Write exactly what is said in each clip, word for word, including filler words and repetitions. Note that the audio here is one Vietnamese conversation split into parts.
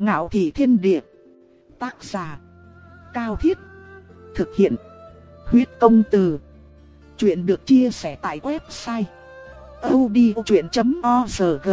Ngạo Thị Thiên Địa. Tác giả Cao Thiết. Thực hiện Huyết Công Từ. Chuyện được chia sẻ tại website audiochuyện chấm org.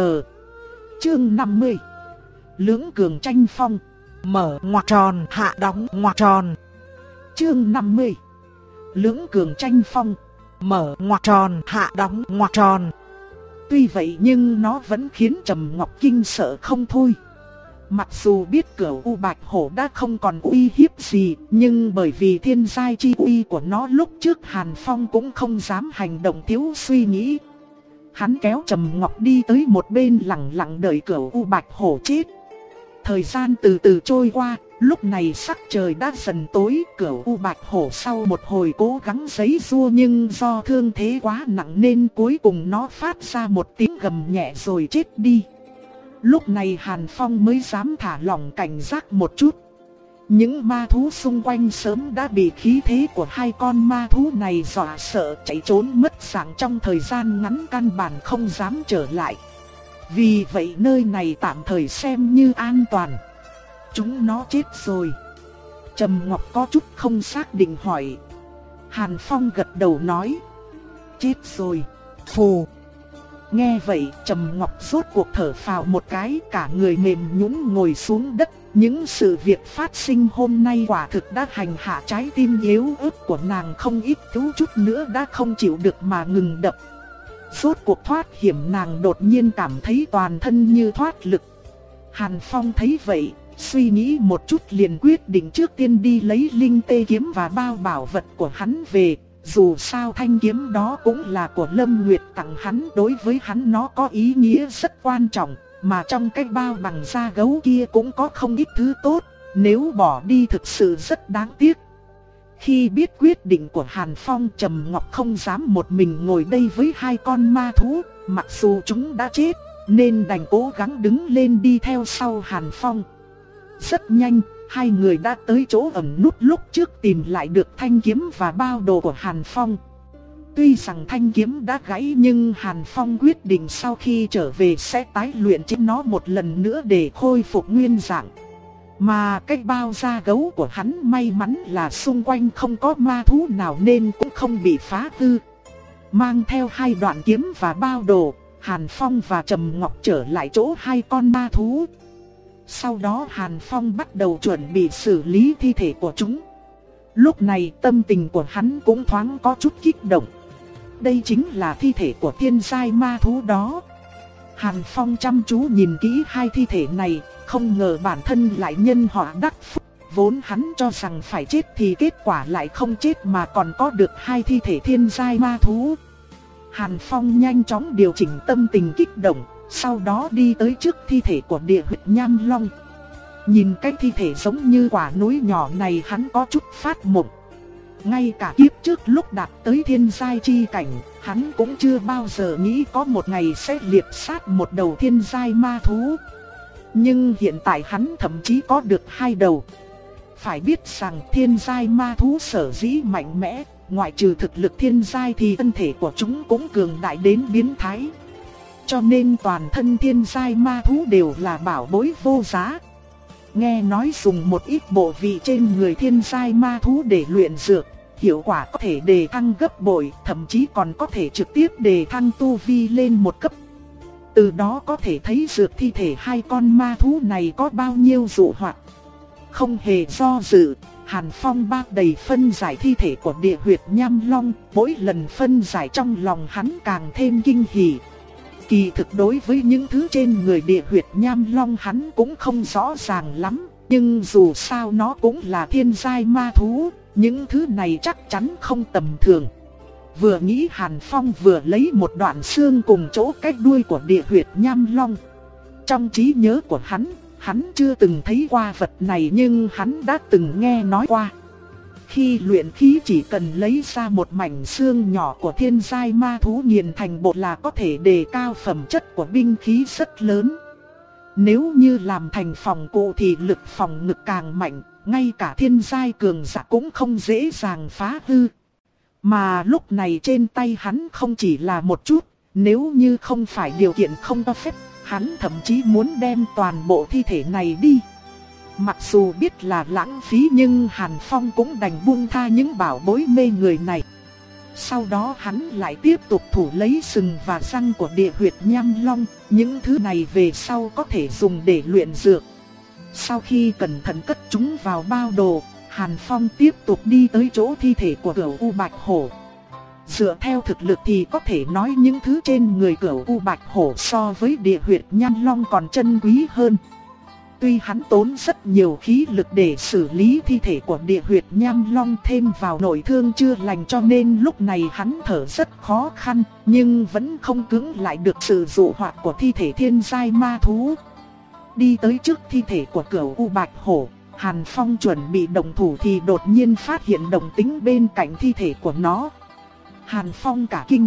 Chương năm mươi. Lưỡng cường tranh phong. Mở ngoặc tròn, hạ đóng ngoặc tròn. Chương năm mươi. Lưỡng cường tranh phong. Mở ngoặc tròn, hạ đóng ngoặc tròn. Tuy vậy nhưng nó vẫn khiến Trầm Ngọc kinh sợ không thôi. Mặc dù biết Cửu U Bạch Hổ đã không còn uy hiếp gì, nhưng bởi vì thiên giai chi uy của nó lúc trước, Hàn Phong cũng không dám hành động thiếu suy nghĩ. Hắn kéo Trầm Ngọc đi tới một bên lặng lặng đợi Cửu U Bạch Hổ chết. Thời gian từ từ trôi qua, lúc này sắc trời đã dần tối. Cửu U Bạch Hổ sau một hồi cố gắng giãy giụa nhưng do thương thế quá nặng nên cuối cùng nó phát ra một tiếng gầm nhẹ rồi chết đi. Lúc này Hàn Phong mới dám thả lỏng cảnh giác một chút. Những ma thú xung quanh sớm đã bị khí thế của hai con ma thú này dọa sợ chạy trốn mất dạng, trong thời gian ngắn căn bản không dám trở lại. Vì vậy nơi này tạm thời xem như an toàn. Chúng nó chết rồi. Trầm Ngọc có chút không xác định hỏi. Hàn Phong gật đầu nói. Chết rồi. Phù. Nghe vậy Trầm Ngọc rốt cuộc thở phào một cái, cả người mềm nhũn ngồi xuống đất. Những sự việc phát sinh hôm nay quả thực đã hành hạ trái tim yếu ớt của nàng không ít, thiếu chút nữa đã không chịu được mà ngừng đập. Rốt cuộc thoát hiểm, nàng đột nhiên cảm thấy toàn thân như thoát lực. Hàn Phong thấy vậy, suy nghĩ một chút liền quyết định trước tiên đi lấy linh tê kiếm và bao bảo vật của hắn về. Dù sao thanh kiếm đó cũng là của Lâm Nguyệt tặng hắn, đối với hắn nó có ý nghĩa rất quan trọng. Mà trong cái bao bằng da gấu kia cũng có không ít thứ tốt, nếu bỏ đi thực sự rất đáng tiếc. Khi biết quyết định của Hàn Phong, Trầm Ngọc không dám một mình ngồi đây với hai con ma thú. Mặc dù chúng đã chết, nên đành cố gắng đứng lên đi theo sau Hàn Phong. Rất nhanh, hai người đã tới chỗ ẩn nút lúc trước tìm lại được thanh kiếm và bao đồ của Hàn Phong. Tuy rằng thanh kiếm đã gãy nhưng Hàn Phong quyết định sau khi trở về sẽ tái luyện trên nó một lần nữa để khôi phục nguyên dạng. Mà cái bao da gấu của hắn may mắn là xung quanh không có ma thú nào nên cũng không bị phá hư. Mang theo hai đoạn kiếm và bao đồ, Hàn Phong và Trầm Ngọc trở lại chỗ hai con ma thú. Sau đó Hàn Phong bắt đầu chuẩn bị xử lý thi thể của chúng. Lúc này tâm tình của hắn cũng thoáng có chút kích động. Đây chính là thi thể của thiên giai ma thú đó. Hàn Phong chăm chú nhìn kỹ hai thi thể này, không ngờ bản thân lại nhân họa đắc phúc. Vốn hắn cho rằng phải chết thì kết quả lại không chết mà còn có được hai thi thể thiên giai ma thú. Hàn Phong nhanh chóng điều chỉnh tâm tình kích động, sau đó đi tới trước thi thể của địa huyệt Nham Long. Nhìn cái thi thể giống như quả núi nhỏ này hắn có chút phát mộng. Ngay cả kiếp trước lúc đạt tới thiên giai chi cảnh, hắn cũng chưa bao giờ nghĩ có một ngày sẽ liệp sát một đầu thiên giai ma thú. Nhưng hiện tại hắn thậm chí có được hai đầu. Phải biết rằng thiên giai ma thú sở dĩ mạnh mẽ, ngoại trừ thực lực thiên giai thì thân thể của chúng cũng cường đại đến biến thái. Cho nên toàn thân thiên giai ma thú đều là bảo bối vô giá. Nghe nói dùng một ít bộ vị trên người thiên giai ma thú để luyện dược, hiệu quả có thể đề thăng gấp bội, thậm chí còn có thể trực tiếp đề thăng tu vi lên một cấp. Từ đó có thể thấy dược thi thể hai con ma thú này có bao nhiêu dụ hoặc. Không hề do dự, Hàn Phong bao đầy phân giải thi thể của địa huyệt Nham Long, mỗi lần phân giải trong lòng hắn càng thêm kinh hỉ. Kỳ thực đối với những thứ trên người địa huyệt Nham Long hắn cũng không rõ ràng lắm, nhưng dù sao nó cũng là thiên giai ma thú, những thứ này chắc chắn không tầm thường. Vừa nghĩ Hàn Phong vừa lấy một đoạn xương cùng chỗ cách đuôi của địa huyệt Nham Long. Trong trí nhớ của hắn, hắn chưa từng thấy qua vật này nhưng hắn đã từng nghe nói qua. Khi luyện khí chỉ cần lấy ra một mảnh xương nhỏ của thiên giai ma thú nghiền thành bột là có thể đề cao phẩm chất của binh khí rất lớn. Nếu như làm thành phòng cụ thì lực phòng ngự càng mạnh, ngay cả thiên giai cường giả cũng không dễ dàng phá hư. Mà lúc này trên tay hắn không chỉ là một chút, nếu như không phải điều kiện không cho phép, hắn thậm chí muốn đem toàn bộ thi thể này đi. Mặc dù biết là lãng phí nhưng Hàn Phong cũng đành buông tha những bảo bối mê người này. Sau đó hắn lại tiếp tục thủ lấy sừng và răng của địa huyệt nham long, những thứ này về sau có thể dùng để luyện dược. Sau khi cẩn thận cất chúng vào bao đồ, Hàn Phong tiếp tục đi tới chỗ thi thể của Cửu U Bạch Hổ. Dựa theo thực lực thì có thể nói những thứ trên người Cửu U Bạch Hổ so với địa huyệt nham long còn chân quý hơn. Tuy hắn tốn rất nhiều khí lực để xử lý thi thể của địa huyệt nham long, thêm vào nội thương chưa lành cho nên lúc này hắn thở rất khó khăn, nhưng vẫn không cưỡng lại được sự dụ hoặc của thi thể thiên giai ma thú. Đi tới trước thi thể của Cửu U Bạch Hổ, Hàn Phong chuẩn bị động thủ thì đột nhiên phát hiện động tĩnh bên cạnh thi thể của nó. Hàn Phong cả kinh.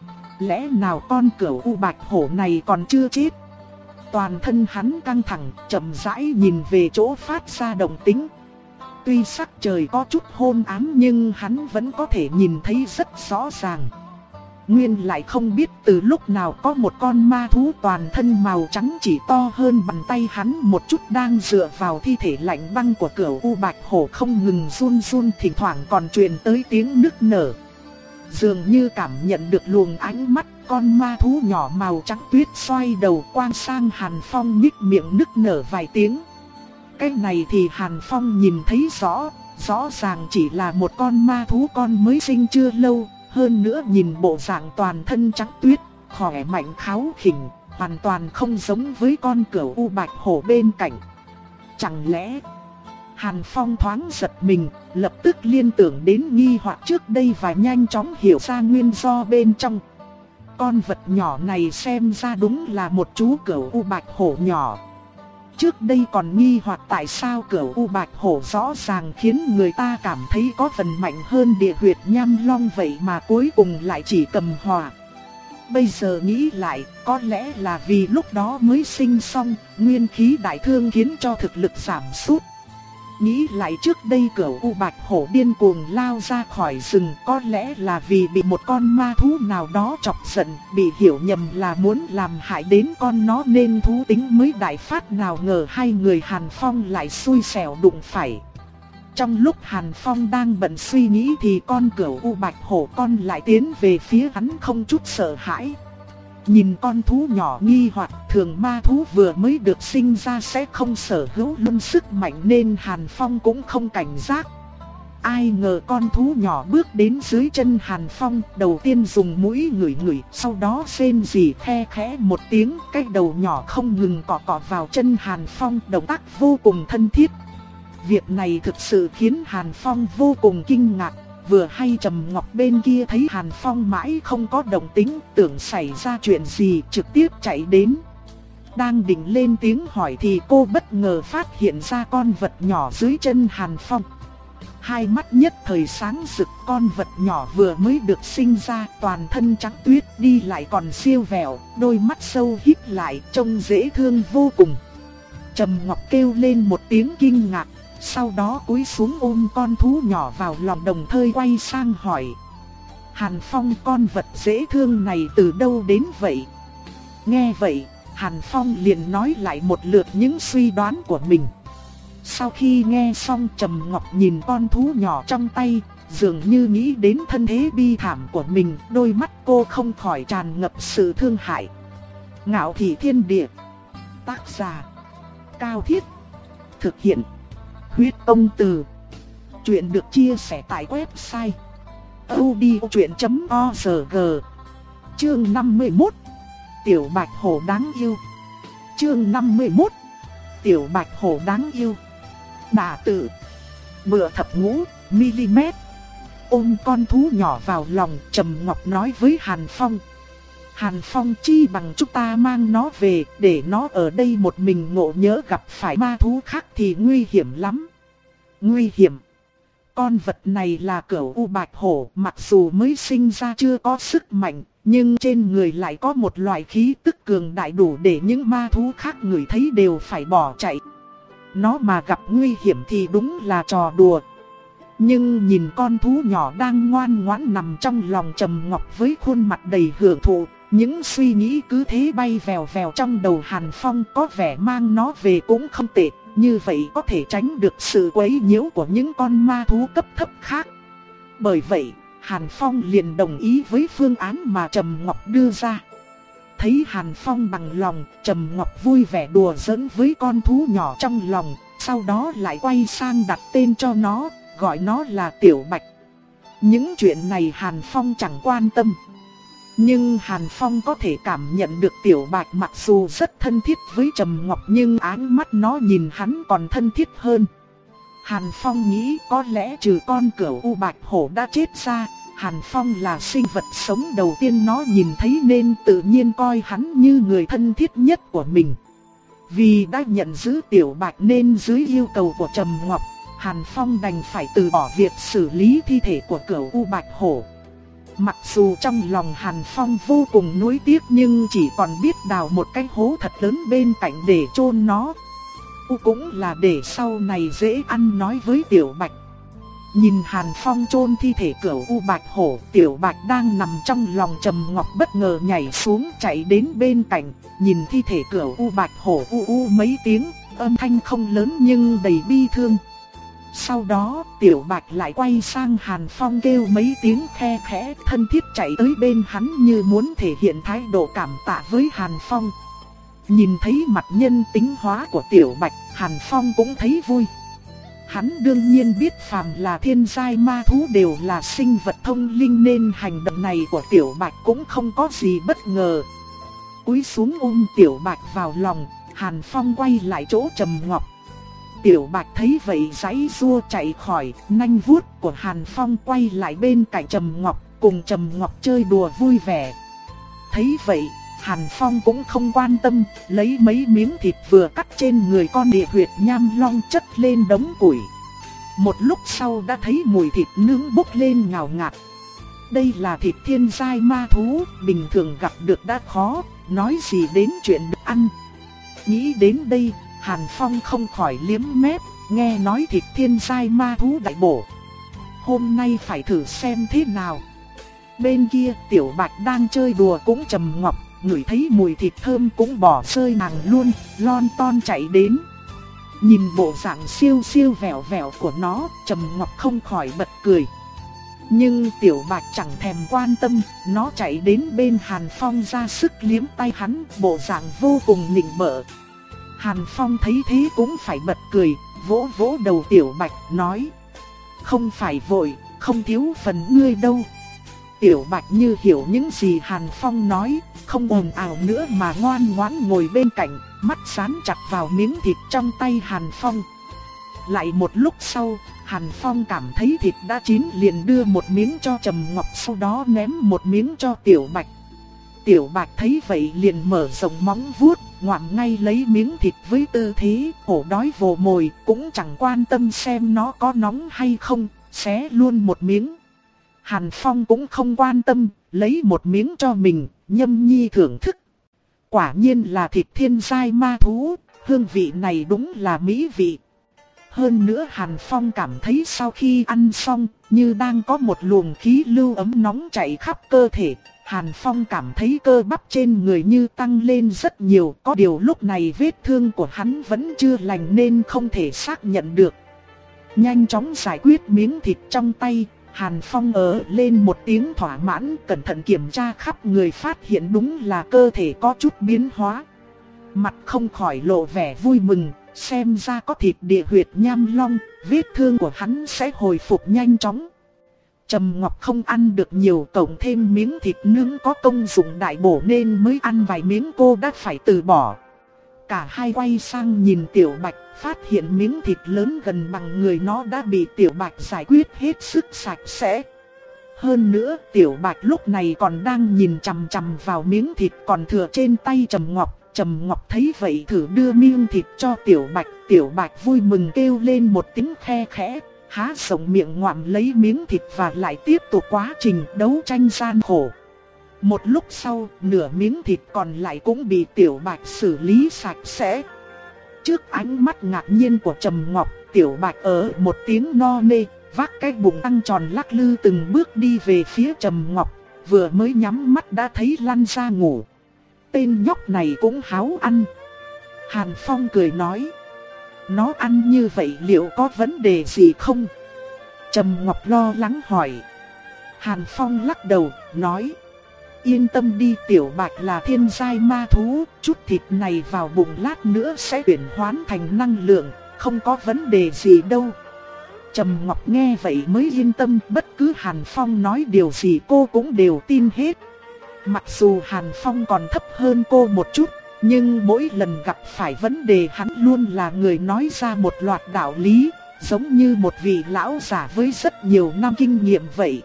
Lẽ nào con Cửu U Bạch Hổ này còn chưa chết? Toàn thân hắn căng thẳng, chậm rãi nhìn về chỗ phát ra động tĩnh. Tuy sắc trời có chút hôn ám nhưng hắn vẫn có thể nhìn thấy rất rõ ràng. Nguyên lại không biết từ lúc nào có một con ma thú toàn thân màu trắng chỉ to hơn bàn tay hắn một chút đang dựa vào thi thể lạnh băng của Cửu U Bạch Hổ không ngừng run run, thỉnh thoảng còn truyền tới tiếng nức nở. Dường như cảm nhận được luồng ánh mắt, con ma thú nhỏ màu trắng tuyết xoay đầu quang sang Hàn Phong, nhích miệng nức nở vài tiếng. Cái này thì Hàn Phong nhìn thấy rõ, rõ ràng chỉ là một con ma thú con mới sinh chưa lâu, hơn nữa nhìn bộ dạng toàn thân trắng tuyết, khỏe mạnh kháo khỉnh, hoàn toàn không giống với con Cửu U Bạch Hổ bên cạnh. Chẳng lẽ... Hàn Phong thoáng giật mình, lập tức liên tưởng đến nghi hoặc trước đây và nhanh chóng hiểu ra nguyên do bên trong. Con vật nhỏ này xem ra đúng là một chú Cửu U Bạch Hổ nhỏ. Trước đây còn nghi hoặc tại sao Cửu U Bạch Hổ rõ ràng khiến người ta cảm thấy có phần mạnh hơn địa huyệt nham long vậy mà cuối cùng lại chỉ cầm hòa. Bây giờ nghĩ lại, có lẽ là vì lúc đó mới sinh xong, nguyên khí đại thương khiến cho thực lực giảm sút. Nghĩ lại trước đây Cửu U Bạch Hổ điên cuồng lao ra khỏi rừng, có lẽ là vì bị một con ma thú nào đó chọc giận, bị hiểu nhầm là muốn làm hại đến con nó nên thú tính mới đại phát, nào ngờ hai người Hàn Phong lại xui xẻo đụng phải. Trong lúc Hàn Phong đang bận suy nghĩ thì con Cửu U Bạch Hổ con lại tiến về phía hắn không chút sợ hãi. Nhìn con thú nhỏ nghi hoặc, thường ma thú vừa mới được sinh ra sẽ không sở hữu luôn sức mạnh nên Hàn Phong cũng không cảnh giác. Ai ngờ con thú nhỏ bước đến dưới chân Hàn Phong, đầu tiên dùng mũi ngửi ngửi, sau đó rên rỉ khe khẽ một tiếng, cái đầu nhỏ không ngừng cọ cọ vào chân Hàn Phong, động tác vô cùng thân thiết. Việc này thực sự khiến Hàn Phong vô cùng kinh ngạc. Vừa hay Trầm Ngọc bên kia thấy Hàn Phong mãi không có động tĩnh, tưởng xảy ra chuyện gì, trực tiếp chạy đến. Đang định lên tiếng hỏi thì cô bất ngờ phát hiện ra con vật nhỏ dưới chân Hàn Phong. Hai mắt nhất thời sáng rực, con vật nhỏ vừa mới được sinh ra, toàn thân trắng tuyết, đi lại còn siêu vẹo, đôi mắt sâu híp lại, trông dễ thương vô cùng. Trầm Ngọc kêu lên một tiếng kinh ngạc. Sau đó cúi xuống ôm con thú nhỏ vào lòng, đồng thời quay sang hỏi: Hàn Phong, con vật dễ thương này từ đâu đến vậy? Nghe vậy, Hàn Phong liền nói lại một lượt những suy đoán của mình. Sau khi nghe xong, Trầm Ngọc nhìn con thú nhỏ trong tay, dường như nghĩ đến thân thế bi thảm của mình, đôi mắt cô không khỏi tràn ngập sự thương hại. Ngạo Thị Thiên Địa. Tác giả: Cao Thiết. Thực hiện: Huyết Công Từ. Chuyện được chia sẻ tại website audiochuyện chấm org. Chương năm mươi mốt. Tiểu Bạch Hổ đáng yêu. Chương năm mươi mốt. Tiểu Bạch Hổ đáng yêu. Đả tự. Bựa thập ngũ mi-li-mét. Ôm con thú nhỏ vào lòng, Trầm Ngọc nói với Hàn Phong: Hàn Phong, chi bằng chúng ta mang nó về, để nó ở đây một mình ngộ nhỡ gặp phải ma thú khác thì nguy hiểm lắm. Nguy hiểm? Con vật này là Cửu U Bạch Hổ, mặc dù mới sinh ra chưa có sức mạnh, nhưng trên người lại có một loại khí tức cường đại đủ để những ma thú khác ngửi thấy đều phải bỏ chạy. Nó mà gặp nguy hiểm thì đúng là trò đùa. Nhưng nhìn con thú nhỏ đang ngoan ngoãn nằm trong lòng Trầm Ngọc với khuôn mặt đầy hưởng thụ, những suy nghĩ cứ thế bay vèo vèo trong đầu Hàn Phong, có vẻ mang nó về cũng không tệ. như vậy có thể tránh được sự quấy nhiễu của những con ma thú cấp thấp khác. Bởi vậy, Hàn Phong liền đồng ý với phương án mà Trầm Ngọc đưa ra. Thấy Hàn Phong bằng lòng, Trầm Ngọc vui vẻ đùa giỡn với con thú nhỏ trong lòng, sau đó lại quay sang đặt tên cho nó, gọi nó là Tiểu Bạch. Những chuyện này Hàn Phong chẳng quan tâm. Nhưng Hàn Phong có thể cảm nhận được Tiểu Bạch mặc dù rất thân thiết với Trầm Ngọc nhưng áng mắt nó nhìn hắn còn thân thiết hơn. Hàn Phong nghĩ có lẽ trừ con cẩu U Bạch Hổ đã chết ra, Hàn Phong là sinh vật sống đầu tiên nó nhìn thấy nên tự nhiên coi hắn như người thân thiết nhất của mình. Vì đã nhận giữ Tiểu Bạch nên dưới yêu cầu của Trầm Ngọc, Hàn Phong đành phải từ bỏ việc xử lý thi thể của cẩu U Bạch Hổ. Mặc dù trong lòng Hàn Phong vô cùng nuối tiếc nhưng chỉ còn biết đào một cái hố thật lớn bên cạnh để chôn nó. U cũng là để sau này dễ ăn nói với Tiểu Bạch. Nhìn Hàn Phong chôn thi thể cẩu U Bạch Hổ, Tiểu Bạch đang nằm trong lòng Trầm Ngọc bất ngờ nhảy xuống chạy đến bên cạnh, nhìn thi thể cẩu U Bạch Hổ u u mấy tiếng, âm thanh không lớn nhưng đầy bi thương. Sau đó, Tiểu Bạch lại quay sang Hàn Phong kêu mấy tiếng khe khẽ, thân thiết chạy tới bên hắn như muốn thể hiện thái độ cảm tạ với Hàn Phong. Nhìn thấy mặt nhân tính hóa của Tiểu Bạch, Hàn Phong cũng thấy vui. Hắn đương nhiên biết phàm là thiên giai ma thú đều là sinh vật thông linh nên hành động này của Tiểu Bạch cũng không có gì bất ngờ. Cúi xuống ôm Tiểu Bạch vào lòng, Hàn Phong quay lại chỗ Trầm Ngọc. Tiểu Bạch thấy vậy giãy giụa chạy khỏi, nanh vuốt của Hàn Phong quay lại bên cạnh Trầm Ngọc, cùng Trầm Ngọc chơi đùa vui vẻ. Thấy vậy, Hàn Phong cũng không quan tâm, lấy mấy miếng thịt vừa cắt trên người con địa huyệt nham long chất lên đống củi. Một lúc sau đã thấy mùi thịt nướng bốc lên ngào ngạt. Đây là thịt thiên giai ma thú, bình thường gặp được đã khó, nói gì đến chuyện được ăn. Nghĩ đến đây, Hàn Phong không khỏi liếm mép, nghe nói thịt thiên giai ma thú đại bổ. Hôm nay phải thử xem thế nào. Bên kia Tiểu Bạch đang chơi đùa cũng Trầm Ngọc, ngửi thấy mùi thịt thơm cũng bỏ rơi nàng luôn, lon ton chạy đến. Nhìn bộ dạng siêu siêu vẹo vẹo của nó, Trầm Ngọc không khỏi bật cười. Nhưng Tiểu Bạch chẳng thèm quan tâm, nó chạy đến bên Hàn Phong ra sức liếm tay hắn, bộ dạng vô cùng nịnh bợ. Hàn Phong thấy thế cũng phải bật cười, vỗ vỗ đầu Tiểu Bạch, nói: không phải vội, không thiếu phần ngươi đâu. Tiểu Bạch như hiểu những gì Hàn Phong nói, không ồn ào nữa mà ngoan ngoãn ngồi bên cạnh, mắt dán chặt vào miếng thịt trong tay Hàn Phong. Lại một lúc sau, Hàn Phong cảm thấy thịt đã chín liền đưa một miếng cho Trầm Ngọc, sau đó ném một miếng cho Tiểu Bạch. Tiểu Bạch thấy vậy liền mở rộng móng vuốt, ngoạm ngay lấy miếng thịt với tư thế hổ đói vồ mồi, cũng chẳng quan tâm xem nó có nóng hay không, xé luôn một miếng. Hàn Phong cũng không quan tâm, lấy một miếng cho mình, nhâm nhi thưởng thức. Quả nhiên là thịt thiên giai ma thú, hương vị này đúng là mỹ vị. Hơn nữa Hàn Phong cảm thấy sau khi ăn xong, như đang có một luồng khí lưu ấm nóng chạy khắp cơ thể. Hàn Phong cảm thấy cơ bắp trên người như tăng lên rất nhiều, có điều lúc này vết thương của hắn vẫn chưa lành nên không thể xác nhận được. Nhanh chóng giải quyết miếng thịt trong tay, Hàn Phong ở lên một tiếng thỏa mãn, cẩn thận kiểm tra khắp người phát hiện đúng là cơ thể có chút biến hóa. Mặt không khỏi lộ vẻ vui mừng, xem ra có thịt địa huyệt nham long, vết thương của hắn sẽ hồi phục nhanh chóng. Trầm Ngọc không ăn được nhiều, cộng thêm miếng thịt nướng có công dụng đại bổ nên mới ăn vài miếng cô đã phải từ bỏ. Cả hai quay sang nhìn Tiểu Bạch, phát hiện miếng thịt lớn gần bằng người nó đã bị Tiểu Bạch giải quyết hết sức sạch sẽ. Hơn nữa Tiểu Bạch lúc này còn đang nhìn chằm chằm vào miếng thịt còn thừa trên tay Trầm Ngọc. Trầm Ngọc thấy vậy thử đưa miếng thịt cho Tiểu Bạch, Tiểu Bạch vui mừng kêu lên một tiếng khe khẽ, há rộng miệng ngoạm lấy miếng thịt và lại tiếp tục quá trình đấu tranh gian khổ. Một lúc sau, nửa miếng thịt còn lại cũng bị Tiểu Bạch xử lý sạch sẽ. Trước ánh mắt ngạc nhiên của Trầm Ngọc, Tiểu Bạch ở một tiếng no nê, vác cái bụng căng tròn lắc lư từng bước đi về phía Trầm Ngọc, vừa mới nhắm mắt đã thấy lăn ra ngủ. Tên nhóc này cũng háo ăn. Hàn Phong cười nói: nó ăn như vậy liệu có vấn đề gì không? Trầm Ngọc lo lắng hỏi. Hàn Phong lắc đầu, nói. Yên tâm đi, Tiểu Bạch là thiên giai ma thú, chút thịt này vào bụng lát nữa sẽ chuyển hóa thành năng lượng, không có vấn đề gì đâu. Trầm Ngọc nghe vậy mới yên tâm, bất cứ Hàn Phong nói điều gì cô cũng đều tin hết. Mặc dù Hàn Phong còn thấp hơn cô một chút, nhưng mỗi lần gặp phải vấn đề hắn luôn là người nói ra một loạt đạo lý, giống như một vị lão già với rất nhiều năm kinh nghiệm vậy.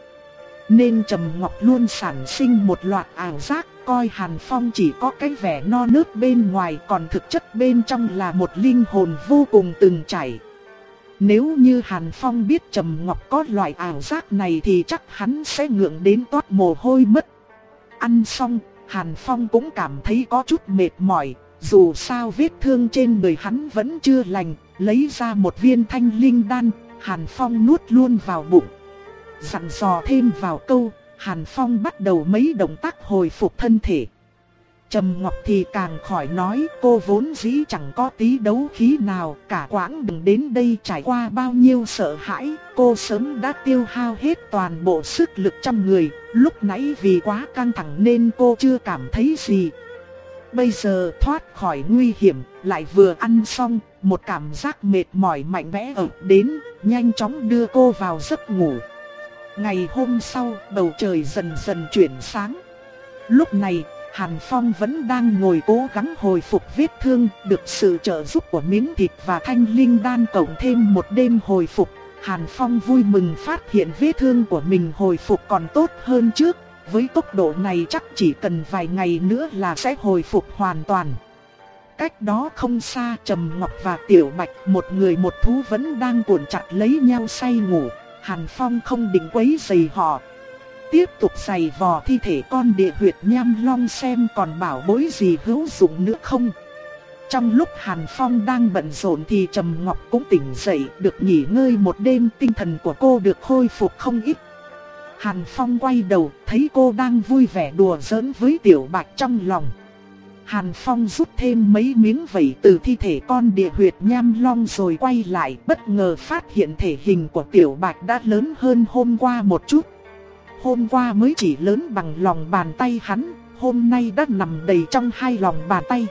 Nên Trầm Ngọc luôn sản sinh một loạt ảo giác, coi Hàn Phong chỉ có cái vẻ non nớt bên ngoài, còn thực chất bên trong là một linh hồn vô cùng từng trải. Nếu như Hàn Phong biết Trầm Ngọc có loại ảo giác này thì chắc hắn sẽ ngượng đến toát mồ hôi mất. Ăn xong, Hàn Phong cũng cảm thấy có chút mệt mỏi, dù sao vết thương trên người hắn vẫn chưa lành, lấy ra một viên thanh linh đan, Hàn Phong nuốt luôn vào bụng. Dặn dò thêm vào câu, Hàn Phong bắt đầu mấy động tác hồi phục thân thể. Trầm Ngọc thì càng khỏi nói, cô vốn dĩ chẳng có tí đấu khí nào, cả quãng đường đến đây trải qua bao nhiêu sợ hãi, cô sớm đã tiêu hao hết toàn bộ sức lực trong người, lúc nãy vì quá căng thẳng nên cô chưa cảm thấy gì. Bây giờ thoát khỏi nguy hiểm, lại vừa ăn xong, một cảm giác mệt mỏi mạnh mẽ ập đến, nhanh chóng đưa cô vào giấc ngủ. Ngày hôm sau, bầu trời dần dần chuyển sáng. Lúc này, Hàn Phong vẫn đang ngồi cố gắng hồi phục vết thương, được sự trợ giúp của miếng thịt và thanh linh đan cộng thêm một đêm hồi phục. Hàn Phong vui mừng phát hiện vết thương của mình hồi phục còn tốt hơn trước, với tốc độ này chắc chỉ cần vài ngày nữa là sẽ hồi phục hoàn toàn. Cách đó không xa, Trầm Ngọc và Tiểu Bạch, một người một thú vẫn đang cuộn chặt lấy nhau say ngủ. Hàn Phong không định quấy rầy họ, tiếp tục giày vò thi thể con địa huyệt nham long xem còn bảo bối gì hữu dụng nữa không. Trong lúc Hàn Phong đang bận rộn thì Trầm Ngọc cũng tỉnh dậy, được nghỉ ngơi một đêm, tinh thần của cô được khôi phục không ít. Hàn Phong quay đầu, thấy cô đang vui vẻ đùa giỡn với Tiểu Bạch trong lòng. Hàn Phong rút thêm mấy miếng vảy từ thi thể con địa huyệt nham long rồi quay lại, bất ngờ phát hiện thể hình của Tiểu Bạch đã lớn hơn hôm qua một chút. Hôm qua mới chỉ lớn bằng lòng bàn tay hắn, hôm nay đã nằm đầy trong hai lòng bàn tay.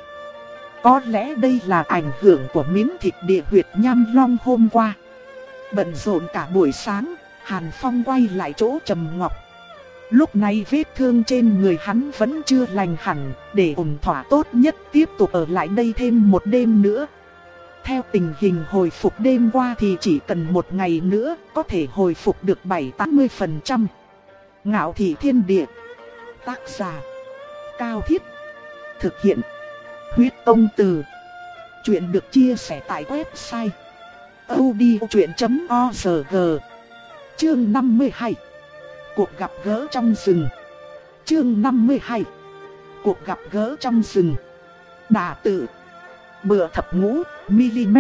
Có lẽ đây là ảnh hưởng của miếng thịt địa huyệt nham long hôm qua. Bận rộn cả buổi sáng, Hàn Phong quay lại chỗ Trầm Ngọc. Lúc này vết thương trên người hắn vẫn chưa lành hẳn, để ổn thỏa tốt nhất tiếp tục ở lại đây thêm một đêm nữa. Theo tình hình hồi phục đêm qua thì chỉ cần một ngày nữa có thể hồi phục được bảy đến tám mươi phần trăm. Ngạo Thị Thiên Địa. Tác giả Cao Thiết. Thực hiện Huyết Tông Từ. Chuyện được chia sẻ tại website audiochuyện chấm org. Chương năm mươi hai. Cuộc gặp gỡ trong rừng. Chương năm mươi hai. Cuộc gặp gỡ trong rừng. Đả tự. Bựa thập ngũ mm.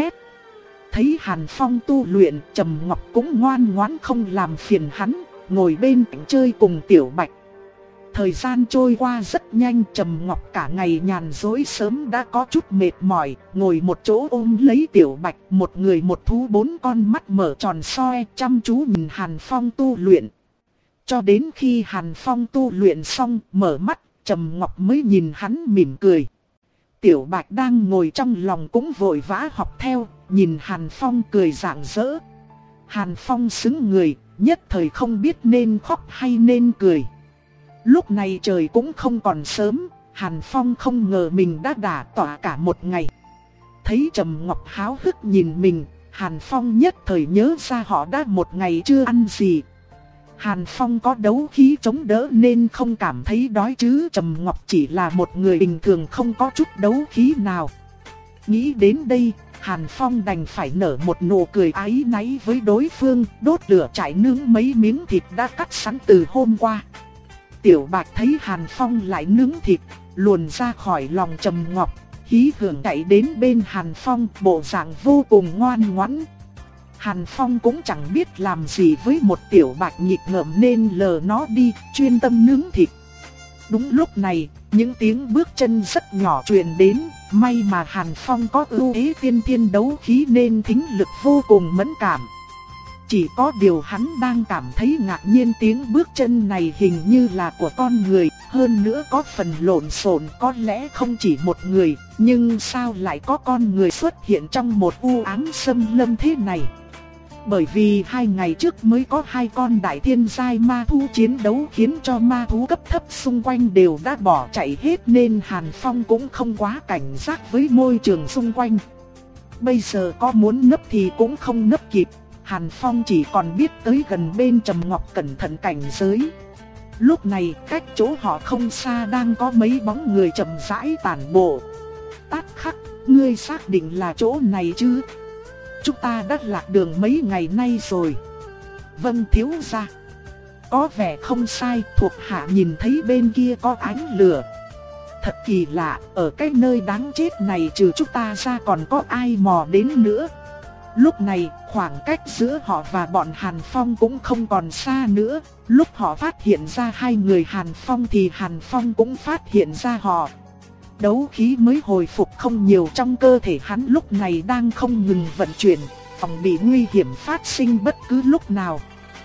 Thấy Hàn Phong tu luyện, Trầm Ngọc cũng ngoan ngoãn không làm phiền hắn, ngồi bên cạnh chơi cùng Tiểu Bạch. Thời gian trôi qua rất nhanh, Trầm Ngọc cả ngày nhàn rỗi sớm đã có chút mệt mỏi, ngồi một chỗ ôm lấy Tiểu Bạch, một người một thú, bốn con mắt mở tròn soi chăm chú nhìn Hàn Phong tu luyện. Cho đến khi Hàn Phong tu luyện xong, mở mắt, Trầm Ngọc mới nhìn hắn mỉm cười. Tiểu Bạch đang ngồi trong lòng cũng vội vã học theo, nhìn Hàn Phong cười rạng rỡ. Hàn Phong sững người, nhất thời không biết nên khóc hay nên cười. Lúc này trời cũng không còn sớm, Hàn Phong không ngờ mình đã đả tọa cả một ngày. Thấy Trầm Ngọc háo hức nhìn mình, Hàn Phong nhất thời nhớ ra họ đã một ngày chưa ăn gì. Hàn Phong có đấu khí chống đỡ nên không cảm thấy đói, chứ Trầm Ngọc chỉ là một người bình thường không có chút đấu khí nào. Nghĩ đến đây, Hàn Phong đành phải nở một nụ cười áy náy với đối phương, đốt lửa trại nướng mấy miếng thịt đã cắt sẵn từ hôm qua. Tiểu Bạch thấy Hàn Phong lại nướng thịt, luồn ra khỏi lòng Trầm Ngọc, hí hưởng chạy đến bên Hàn Phong, bộ dạng vô cùng ngoan ngoãn. Hàn Phong cũng chẳng biết làm gì với một Tiểu Bạch nghịch ngợm nên lờ nó đi, chuyên tâm nướng thịt. Đúng lúc này, những tiếng bước chân rất nhỏ truyền đến, May mà Hàn Phong có ưu thế tiên thiên đấu khí nên thính lực vô cùng mẫn cảm. Chỉ có điều hắn đang cảm thấy ngạc nhiên, tiếng bước chân này hình như là của con người, hơn nữa có phần lộn xộn, có lẽ không chỉ một người, nhưng sao lại có con người xuất hiện trong một u ám xâm lâm thế này? Bởi vì hai ngày trước mới có hai con đại thiên giai ma thú chiến đấu khiến cho ma thú cấp thấp xung quanh đều đã bỏ chạy hết nên Hàn Phong cũng không quá cảnh giác với môi trường xung quanh. Bây giờ có muốn nấp thì cũng không nấp kịp, Hàn Phong chỉ còn biết tới gần bên Trầm Ngọc cẩn thận cảnh giới. Lúc này cách chỗ họ không xa đang có mấy bóng người chậm rãi tản bộ. Tát Khắc, ngươi xác định là chỗ này chứ? Chúng ta đã lạc đường mấy ngày nay rồi. Vâng thiếu gia. Có vẻ không sai, thuộc hạ nhìn thấy bên kia có ánh lửa. Thật kỳ lạ, ở cái nơi đáng chết này trừ chúng ta ra còn có ai mò đến nữa. Lúc này, khoảng cách giữa họ và bọn Hàn Phong cũng không còn xa nữa. Lúc họ phát hiện ra hai người Hàn Phong thì Hàn Phong cũng phát hiện ra họ. Đấu khí mới hồi phục không nhiều trong cơ thể hắn lúc này đang không ngừng vận chuyển, phòng bị nguy hiểm phát sinh bất cứ lúc nào.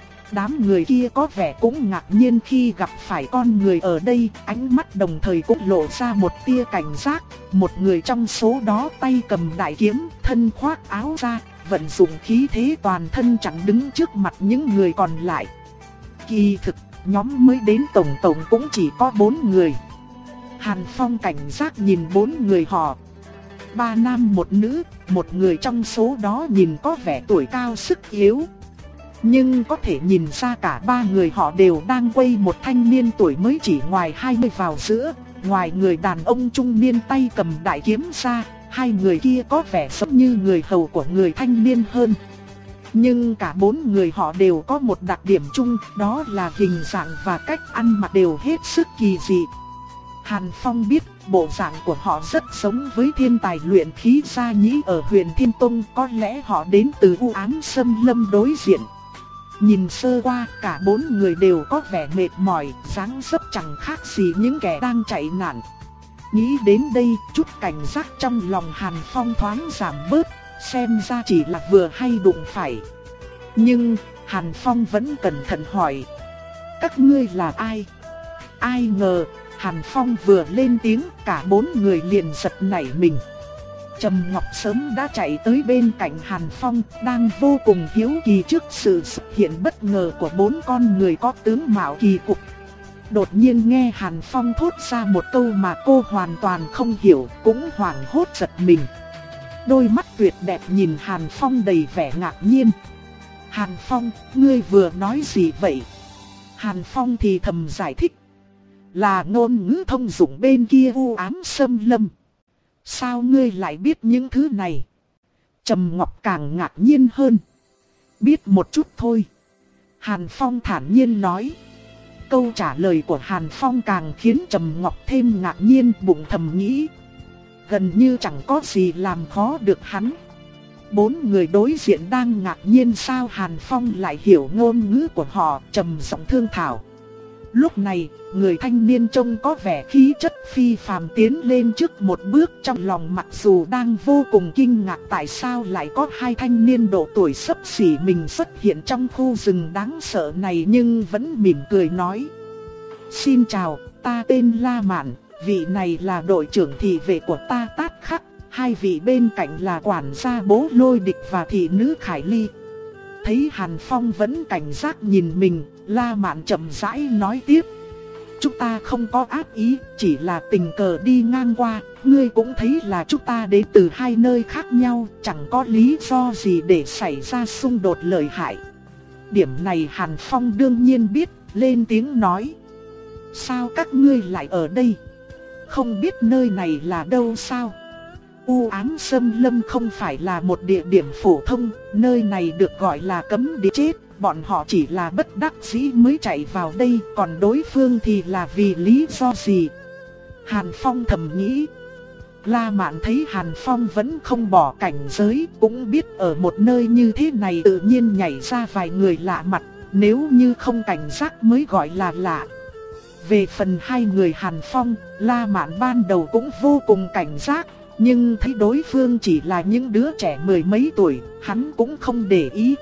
Đám người kia có vẻ cũng ngạc nhiên khi gặp phải con người ở đây, ánh mắt đồng thời cũng lộ ra một tia cảnh giác. Một người trong số đó tay cầm đại kiếm, thân khoác áo ra, vận dụng khí thế toàn thân chặn đứng trước mặt những người còn lại. Kỳ thực, nhóm mới đến tổng tổng cũng chỉ có bốn người. Hàn Phong cảnh giác nhìn bốn người họ. Ba nam một nữ, một người trong số đó nhìn có vẻ tuổi cao sức yếu. Nhưng có thể nhìn ra cả ba người họ đều đang quay một thanh niên tuổi mới chỉ ngoài hai mươi vào giữa. Ngoài người đàn ông trung niên tay cầm đại kiếm ra, hai người kia có vẻ giống như người hầu của người thanh niên hơn. Nhưng cả bốn người họ đều có một đặc điểm chung, đó là hình dạng và cách ăn mặc đều hết sức kỳ dị. Hàn Phong biết bộ dạng của họ rất giống với thiên tài luyện khí Gia Nhĩ ở Huyền Thiên Tông, có lẽ họ đến từ u ám xâm lâm đối diện. Nhìn sơ qua, cả bốn người đều có vẻ mệt mỏi, dáng dấp chẳng khác gì những kẻ đang chạy nạn. Nghĩ đến đây, chút cảnh giác trong lòng Hàn Phong thoáng giảm bớt, xem ra chỉ là vừa hay đụng phải. Nhưng, Hàn Phong vẫn cẩn thận hỏi: các ngươi là ai? Ai ngờ, Hàn Phong vừa lên tiếng, cả bốn người liền giật nảy mình. Trầm Ngọc sớm đã chạy tới bên cạnh Hàn Phong, đang vô cùng hiếu kỳ trước sự xuất hiện bất ngờ của bốn con người có tướng mạo kỳ cục. Đột nhiên nghe Hàn Phong thốt ra một câu mà cô hoàn toàn không hiểu, cũng hoảng hốt giật mình. Đôi mắt tuyệt đẹp nhìn Hàn Phong đầy vẻ ngạc nhiên. Hàn Phong, ngươi vừa nói gì vậy? Hàn Phong thì thầm giải thích: là ngôn ngữ thông dụng bên kia u ám xâm lâm. Sao ngươi lại biết những thứ này? Trầm Ngọc càng ngạc nhiên hơn. Biết một chút thôi. Hàn Phong thản nhiên nói. Câu trả lời của Hàn Phong càng khiến Trầm Ngọc thêm ngạc nhiên, bụng thầm nghĩ. Gần như chẳng có gì làm khó được hắn. Bốn người đối diện đang ngạc nhiên sao Hàn Phong lại hiểu ngôn ngữ của họ, trầm giọng thương thảo. Lúc này, người thanh niên trông có vẻ khí chất phi phàm tiến lên trước một bước, trong lòng mặc dù đang vô cùng kinh ngạc tại sao lại có hai thanh niên độ tuổi xấp xỉ mình xuất hiện trong khu rừng đáng sợ này, nhưng vẫn mỉm cười nói. Xin chào, ta tên La Mạn, vị này là đội trưởng thị vệ của ta Tát Khắc, hai vị bên cạnh là quản gia Bố Lôi Địch và thị nữ Khải Ly. Thấy Hàn Phong vẫn cảnh giác nhìn mình, La Mạn chậm rãi nói tiếp. Chúng ta không có ác ý, chỉ là tình cờ đi ngang qua, ngươi cũng thấy là chúng ta đến từ hai nơi khác nhau, chẳng có lý do gì để xảy ra xung đột lợi hại. Điểm này Hàn Phong đương nhiên biết, lên tiếng nói. Sao các ngươi lại ở đây? Không biết nơi này là đâu sao? U ám xâm lâm không phải là một địa điểm phổ thông, nơi này được gọi là cấm địa chết, bọn họ chỉ là bất đắc dĩ mới chạy vào đây, còn đối phương thì là vì lý do gì? Hàn Phong thầm nghĩ. La Mạn thấy Hàn Phong vẫn không bỏ cảnh giới, cũng biết ở một nơi như thế này tự nhiên nhảy ra vài người lạ mặt, nếu như không cảnh giác mới gọi là lạ. Về phần hai người Hàn Phong, La Mạn ban đầu cũng vô cùng cảnh giác. Nhưng thấy đối phương chỉ là những đứa trẻ mười mấy tuổi, hắn cũng không để ý.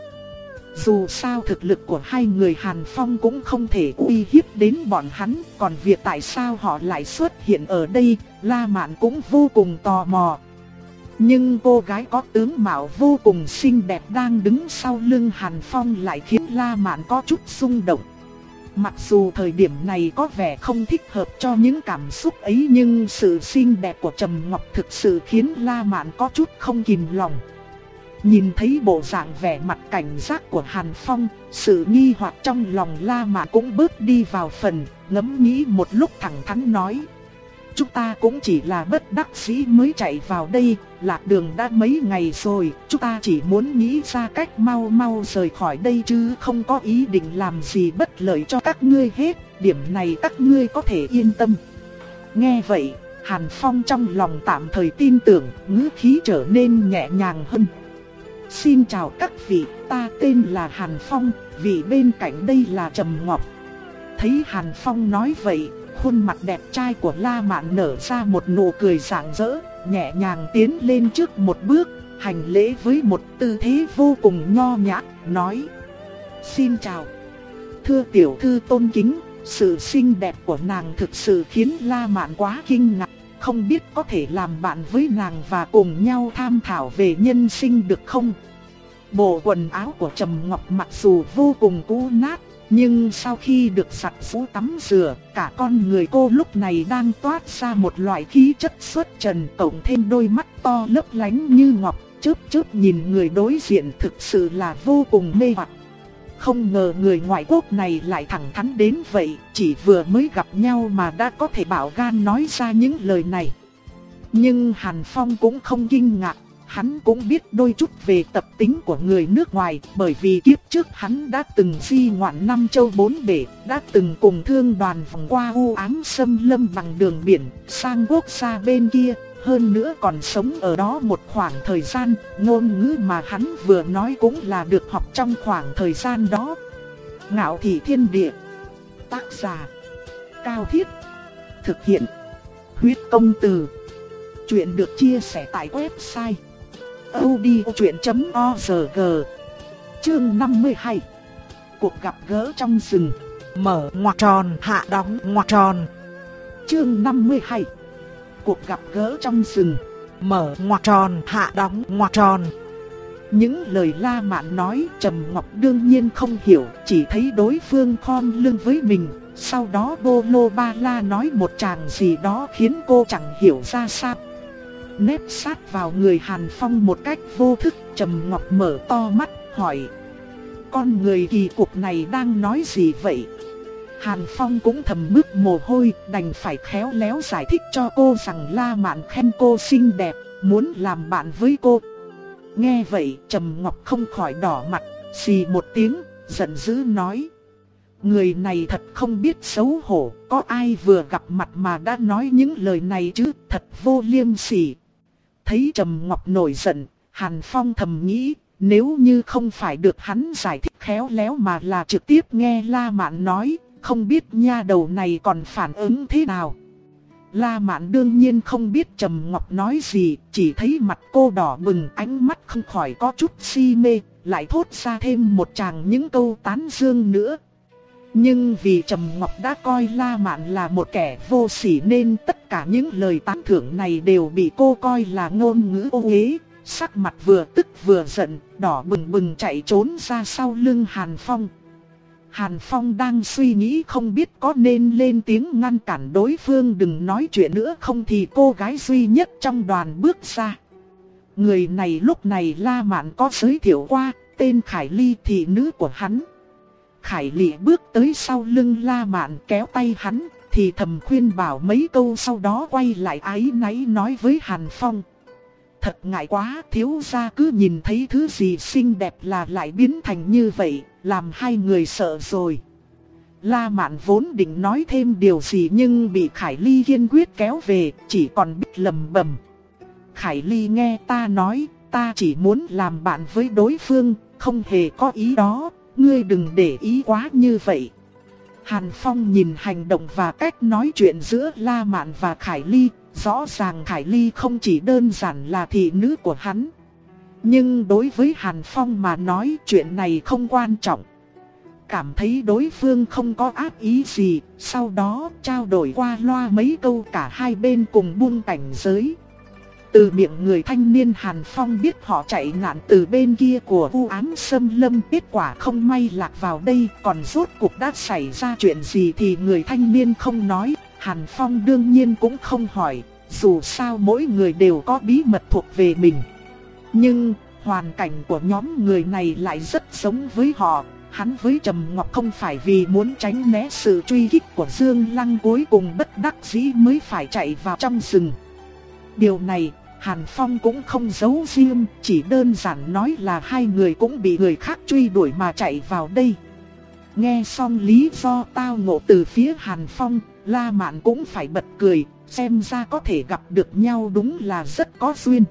Dù sao thực lực của hai người Hàn Phong cũng không thể uy hiếp đến bọn hắn, còn việc tại sao họ lại xuất hiện ở đây, La Mạn cũng vô cùng tò mò. Nhưng cô gái có tướng mạo vô cùng xinh đẹp đang đứng sau lưng Hàn Phong lại khiến La Mạn có chút rung động. Mặc dù thời điểm này có vẻ không thích hợp cho những cảm xúc ấy, nhưng sự xinh đẹp của Trầm Ngọc thực sự khiến La Mạn có chút không kìm lòng. Nhìn thấy bộ dạng vẻ mặt cảnh giác của Hàn Phong, sự nghi hoặc trong lòng La Mạn cũng bớt đi vào phần, ngẫm nghĩ một lúc thẳng thắn nói. Chúng ta cũng chỉ là bất đắc dĩ mới chạy vào đây, lạc đường đã mấy ngày rồi, chúng ta chỉ muốn nghĩ ra cách mau mau rời khỏi đây chứ không có ý định làm gì bất lợi cho các ngươi hết, điểm này các ngươi có thể yên tâm. Nghe vậy, Hàn Phong trong lòng tạm thời tin tưởng, ngữ khí trở nên nhẹ nhàng hơn. Xin chào các vị, ta tên là Hàn Phong, vị bên cạnh đây là Trầm Ngọc. Thấy Hàn Phong nói vậy, khuôn mặt đẹp trai của La Mạn nở ra một nụ cười rạng rỡ, nhẹ nhàng tiến lên trước một bước, hành lễ với một tư thế vô cùng nho nhã, nói: Xin chào. Thưa tiểu thư tôn kính, sự xinh đẹp của nàng thực sự khiến La Mạn quá kinh ngạc, không biết có thể làm bạn với nàng và cùng nhau tham thảo về nhân sinh được không? Bộ quần áo của Trầm Ngọc mặc dù vô cùng cũ nát, nhưng sau khi được giặt giũ tắm rửa, cả con người cô lúc này đang toát ra một loại khí chất xuất trần, cộng thêm đôi mắt to lấp lánh như ngọc, chớp chớp nhìn người đối diện thực sự là vô cùng mê hoặc. Không ngờ người ngoại quốc này lại thẳng thắn đến vậy, chỉ vừa mới gặp nhau mà đã có thể bảo gan nói ra những lời này. Nhưng Hàn Phong cũng không kinh ngạc. Hắn cũng biết đôi chút về tập tính của người nước ngoài, bởi vì kiếp trước hắn đã từng di ngoạn năm châu bốn bể, đã từng cùng thương đoàn vòng qua u ám xâm lâm bằng đường biển, sang quốc gia bên kia, hơn nữa còn sống ở đó một khoảng thời gian, ngôn ngữ mà hắn vừa nói cũng là được học trong khoảng thời gian đó. Ngạo Thị Thiên Địa. Tác giả: Cao Thiết. Thực hiện: Huyết Công Từ. Chuyện được chia sẻ tại website audiochuyện chấm org. Chương năm mươi hai. Cuộc gặp gỡ trong rừng. Mở ngoặc tròn hạ đóng ngoặc tròn. Chương năm mươi hai. Cuộc gặp gỡ trong rừng. Mở ngoặc tròn hạ đóng ngoặc tròn. Những lời La Mạn nói Trầm Ngọc đương nhiên không hiểu, chỉ thấy đối phương khom lưng với mình, sau đó bô lô ba la nói một tràng gì đó khiến cô chẳng hiểu ra sao. Nép sát vào người Hàn Phong một cách vô thức, Trầm Ngọc mở to mắt, hỏi: Con người kỳ cục này đang nói gì vậy? Hàn Phong cũng thầm mứt mồ hôi, đành phải khéo léo giải thích cho cô rằng La Mạn khen cô xinh đẹp, muốn làm bạn với cô. Nghe vậy, Trầm Ngọc không khỏi đỏ mặt, xì một tiếng, giận dữ nói: Người này thật không biết xấu hổ, có ai vừa gặp mặt mà đã nói những lời này chứ, thật vô liêm sỉ. Thấy Trầm Ngọc nổi giận, Hàn Phong thầm nghĩ, nếu như không phải được hắn giải thích khéo léo mà là trực tiếp nghe La Mạn nói, không biết nha đầu này còn phản ứng thế nào. La Mạn đương nhiên không biết Trầm Ngọc nói gì, chỉ thấy mặt cô đỏ bừng, ánh mắt không khỏi có chút si mê, lại thốt ra thêm một tràng những câu tán dương nữa. Nhưng vì Trầm Ngọc đã coi La Mạn là một kẻ vô sỉ nên tất cả những lời tán thưởng này đều bị cô coi là ngôn ngữ ô uế, sắc mặt vừa tức vừa giận, đỏ bừng bừng chạy trốn ra sau lưng Hàn Phong. Hàn Phong đang suy nghĩ không biết có nên lên tiếng ngăn cản đối phương đừng nói chuyện nữa không thì cô gái duy nhất trong đoàn bước ra. Người này lúc này La Mạn có giới thiệu qua, tên Khải Ly, thị nữ của hắn. Khải Ly bước tới sau lưng La Mạn kéo tay hắn, thì thầm khuyên bảo mấy câu sau đó quay lại áy náy nói với Hàn Phong: Thật ngại quá, thiếu gia cứ nhìn thấy thứ gì xinh đẹp là lại biến thành như vậy, làm hai người sợ rồi. La Mạn vốn định nói thêm điều gì nhưng bị Khải Ly kiên quyết kéo về, chỉ còn biết lầm bầm: Khải Ly nghe ta nói, ta chỉ muốn làm bạn với đối phương, không hề có ý đó, ngươi đừng để ý quá như vậy. Hàn Phong nhìn hành động và cách nói chuyện giữa La Mạn và Khải Ly, Rõ ràng Khải Ly không chỉ đơn giản là thị nữ của hắn. Nhưng đối với Hàn Phong mà nói chuyện này không quan trọng. Cảm thấy đối phương không có ác ý gì, sau đó trao đổi qua loa mấy câu, cả hai bên cùng buông cảnh giới. Từ miệng người thanh niên Hàn Phong biết họ chạy nạn từ bên kia của u ám xâm lâm, kết quả không may lạc vào đây. Còn rốt cuộc đã xảy ra chuyện gì thì người thanh niên không nói, Hàn Phong đương nhiên cũng không hỏi, dù sao mỗi người đều có bí mật thuộc về mình. Nhưng hoàn cảnh của nhóm người này lại rất giống với họ. Hắn với Trầm Ngọc không phải vì muốn tránh né sự truy kích của Dương Lăng, cuối cùng bất đắc dĩ mới phải chạy vào trong rừng. Điều này Hàn Phong cũng không giấu riêng, chỉ đơn giản nói là hai người cũng bị người khác truy đuổi mà chạy vào đây. Nghe xong lý do tao ngộ từ phía Hàn Phong, La Mạn cũng phải bật cười, xem ra có thể gặp được nhau đúng là rất có duyên.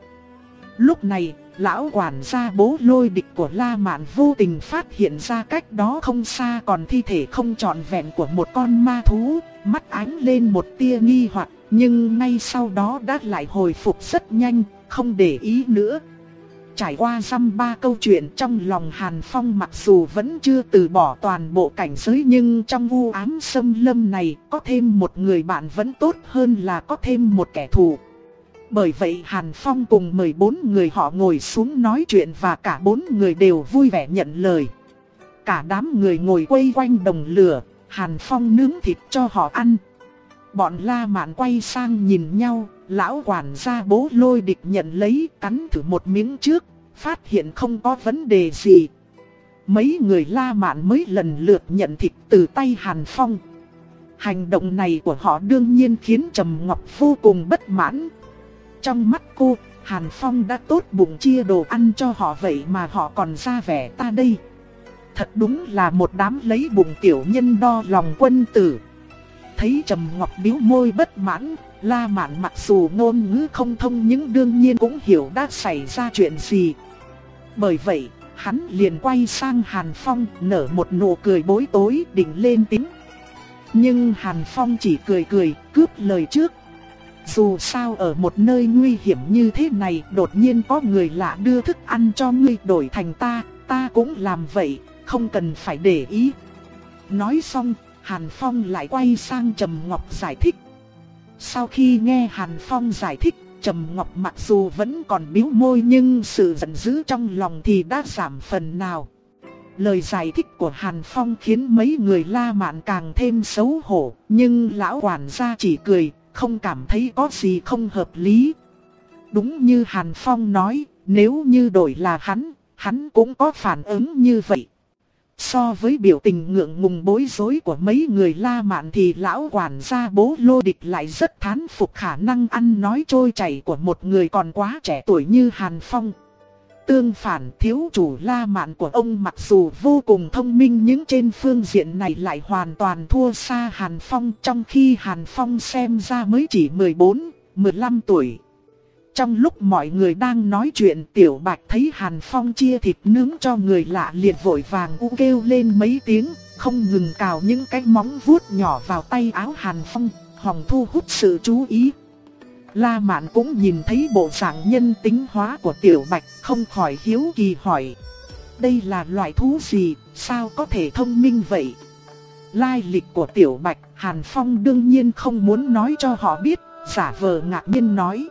Lúc này, lão quản gia Bố Lôi Địch của La Mạn vô tình phát hiện ra cách đó không xa còn thi thể không trọn vẹn của một con ma thú, mắt ánh lên một tia nghi hoặc, nhưng ngay sau đó đã lại hồi phục rất nhanh, không để ý nữa. Trải qua dăm ba câu chuyện, trong lòng Hàn Phong mặc dù vẫn chưa từ bỏ toàn bộ cảnh giới, nhưng trong u ám xâm lâm này có thêm một người bạn vẫn tốt hơn là có thêm một kẻ thù. Bởi vậy Hàn Phong cùng mời bốn người họ ngồi xuống nói chuyện và cả bốn người đều vui vẻ nhận lời. Cả đám người ngồi quây quanh đồng lửa, Hàn Phong nướng thịt cho họ ăn. Bọn La Mạn quay sang nhìn nhau, lão quản gia Bố Lôi Địch nhận lấy, cắn thử một miếng trước, phát hiện không có vấn đề gì. Mấy người La Mạn mới lần lượt nhận thịt từ tay Hàn Phong. Hành động này của họ đương nhiên khiến Trầm Ngọc vô cùng bất mãn. Trong mắt cô, Hàn Phong đã tốt bụng chia đồ ăn cho họ, vậy mà họ còn ra vẻ ta đây. Thật đúng là một đám lấy bụng tiểu nhân đo lòng quân tử. Thấy Trầm Ngọc bĩu môi bất mãn, La Mạn mặc dù ngôn ngữ không thông nhưng đương nhiên cũng hiểu đã xảy ra chuyện gì. Bởi vậy, hắn liền quay sang Hàn Phong nở một nụ cười bối rối định lên tiếng. Nhưng Hàn Phong chỉ cười cười, cướp lời trước. Dù sao ở một nơi nguy hiểm như thế này, đột nhiên có người lạ đưa thức ăn cho ngươi đổi thành ta, ta cũng làm vậy, không cần phải để ý. Nói xong, Hàn Phong lại quay sang Trầm Ngọc giải thích. Sau khi nghe Hàn Phong giải thích, Trầm Ngọc mặc dù vẫn còn bĩu môi nhưng sự giận dữ trong lòng thì đã giảm phần nào. Lời giải thích của Hàn Phong khiến mấy người La Mạn càng thêm xấu hổ, nhưng lão quản gia chỉ cười, không cảm thấy có gì không hợp lý. Đúng như Hàn Phong nói, nếu như đổi là hắn, hắn cũng có phản ứng như vậy. So với biểu tình ngượng ngùng bối rối của mấy người La Mạn thì lão quản gia Bố Lôi Địch lại rất thán phục khả năng ăn nói trôi chảy của một người còn quá trẻ tuổi như Hàn Phong. Tương phản, thiếu chủ La Mạn của ông mặc dù vô cùng thông minh nhưng trên phương diện này lại hoàn toàn thua xa Hàn Phong, trong khi Hàn Phong xem ra mới chỉ mười bốn, mười lăm tuổi. Trong lúc mọi người đang nói chuyện, Tiểu Bạch thấy Hàn Phong chia thịt nướng cho người lạ liền vội vàng u kêu lên mấy tiếng, không ngừng cào những cái móng vuốt nhỏ vào tay áo Hàn Phong, hòng thu hút sự chú ý. La Mạn cũng nhìn thấy bộ dạng nhân tính hóa của Tiểu Bạch, không khỏi hiếu kỳ hỏi. Đây là loại thú gì, sao có thể thông minh vậy? Lai lịch của Tiểu Bạch, Hàn Phong đương nhiên không muốn nói cho họ biết, giả vờ ngạc nhiên nói.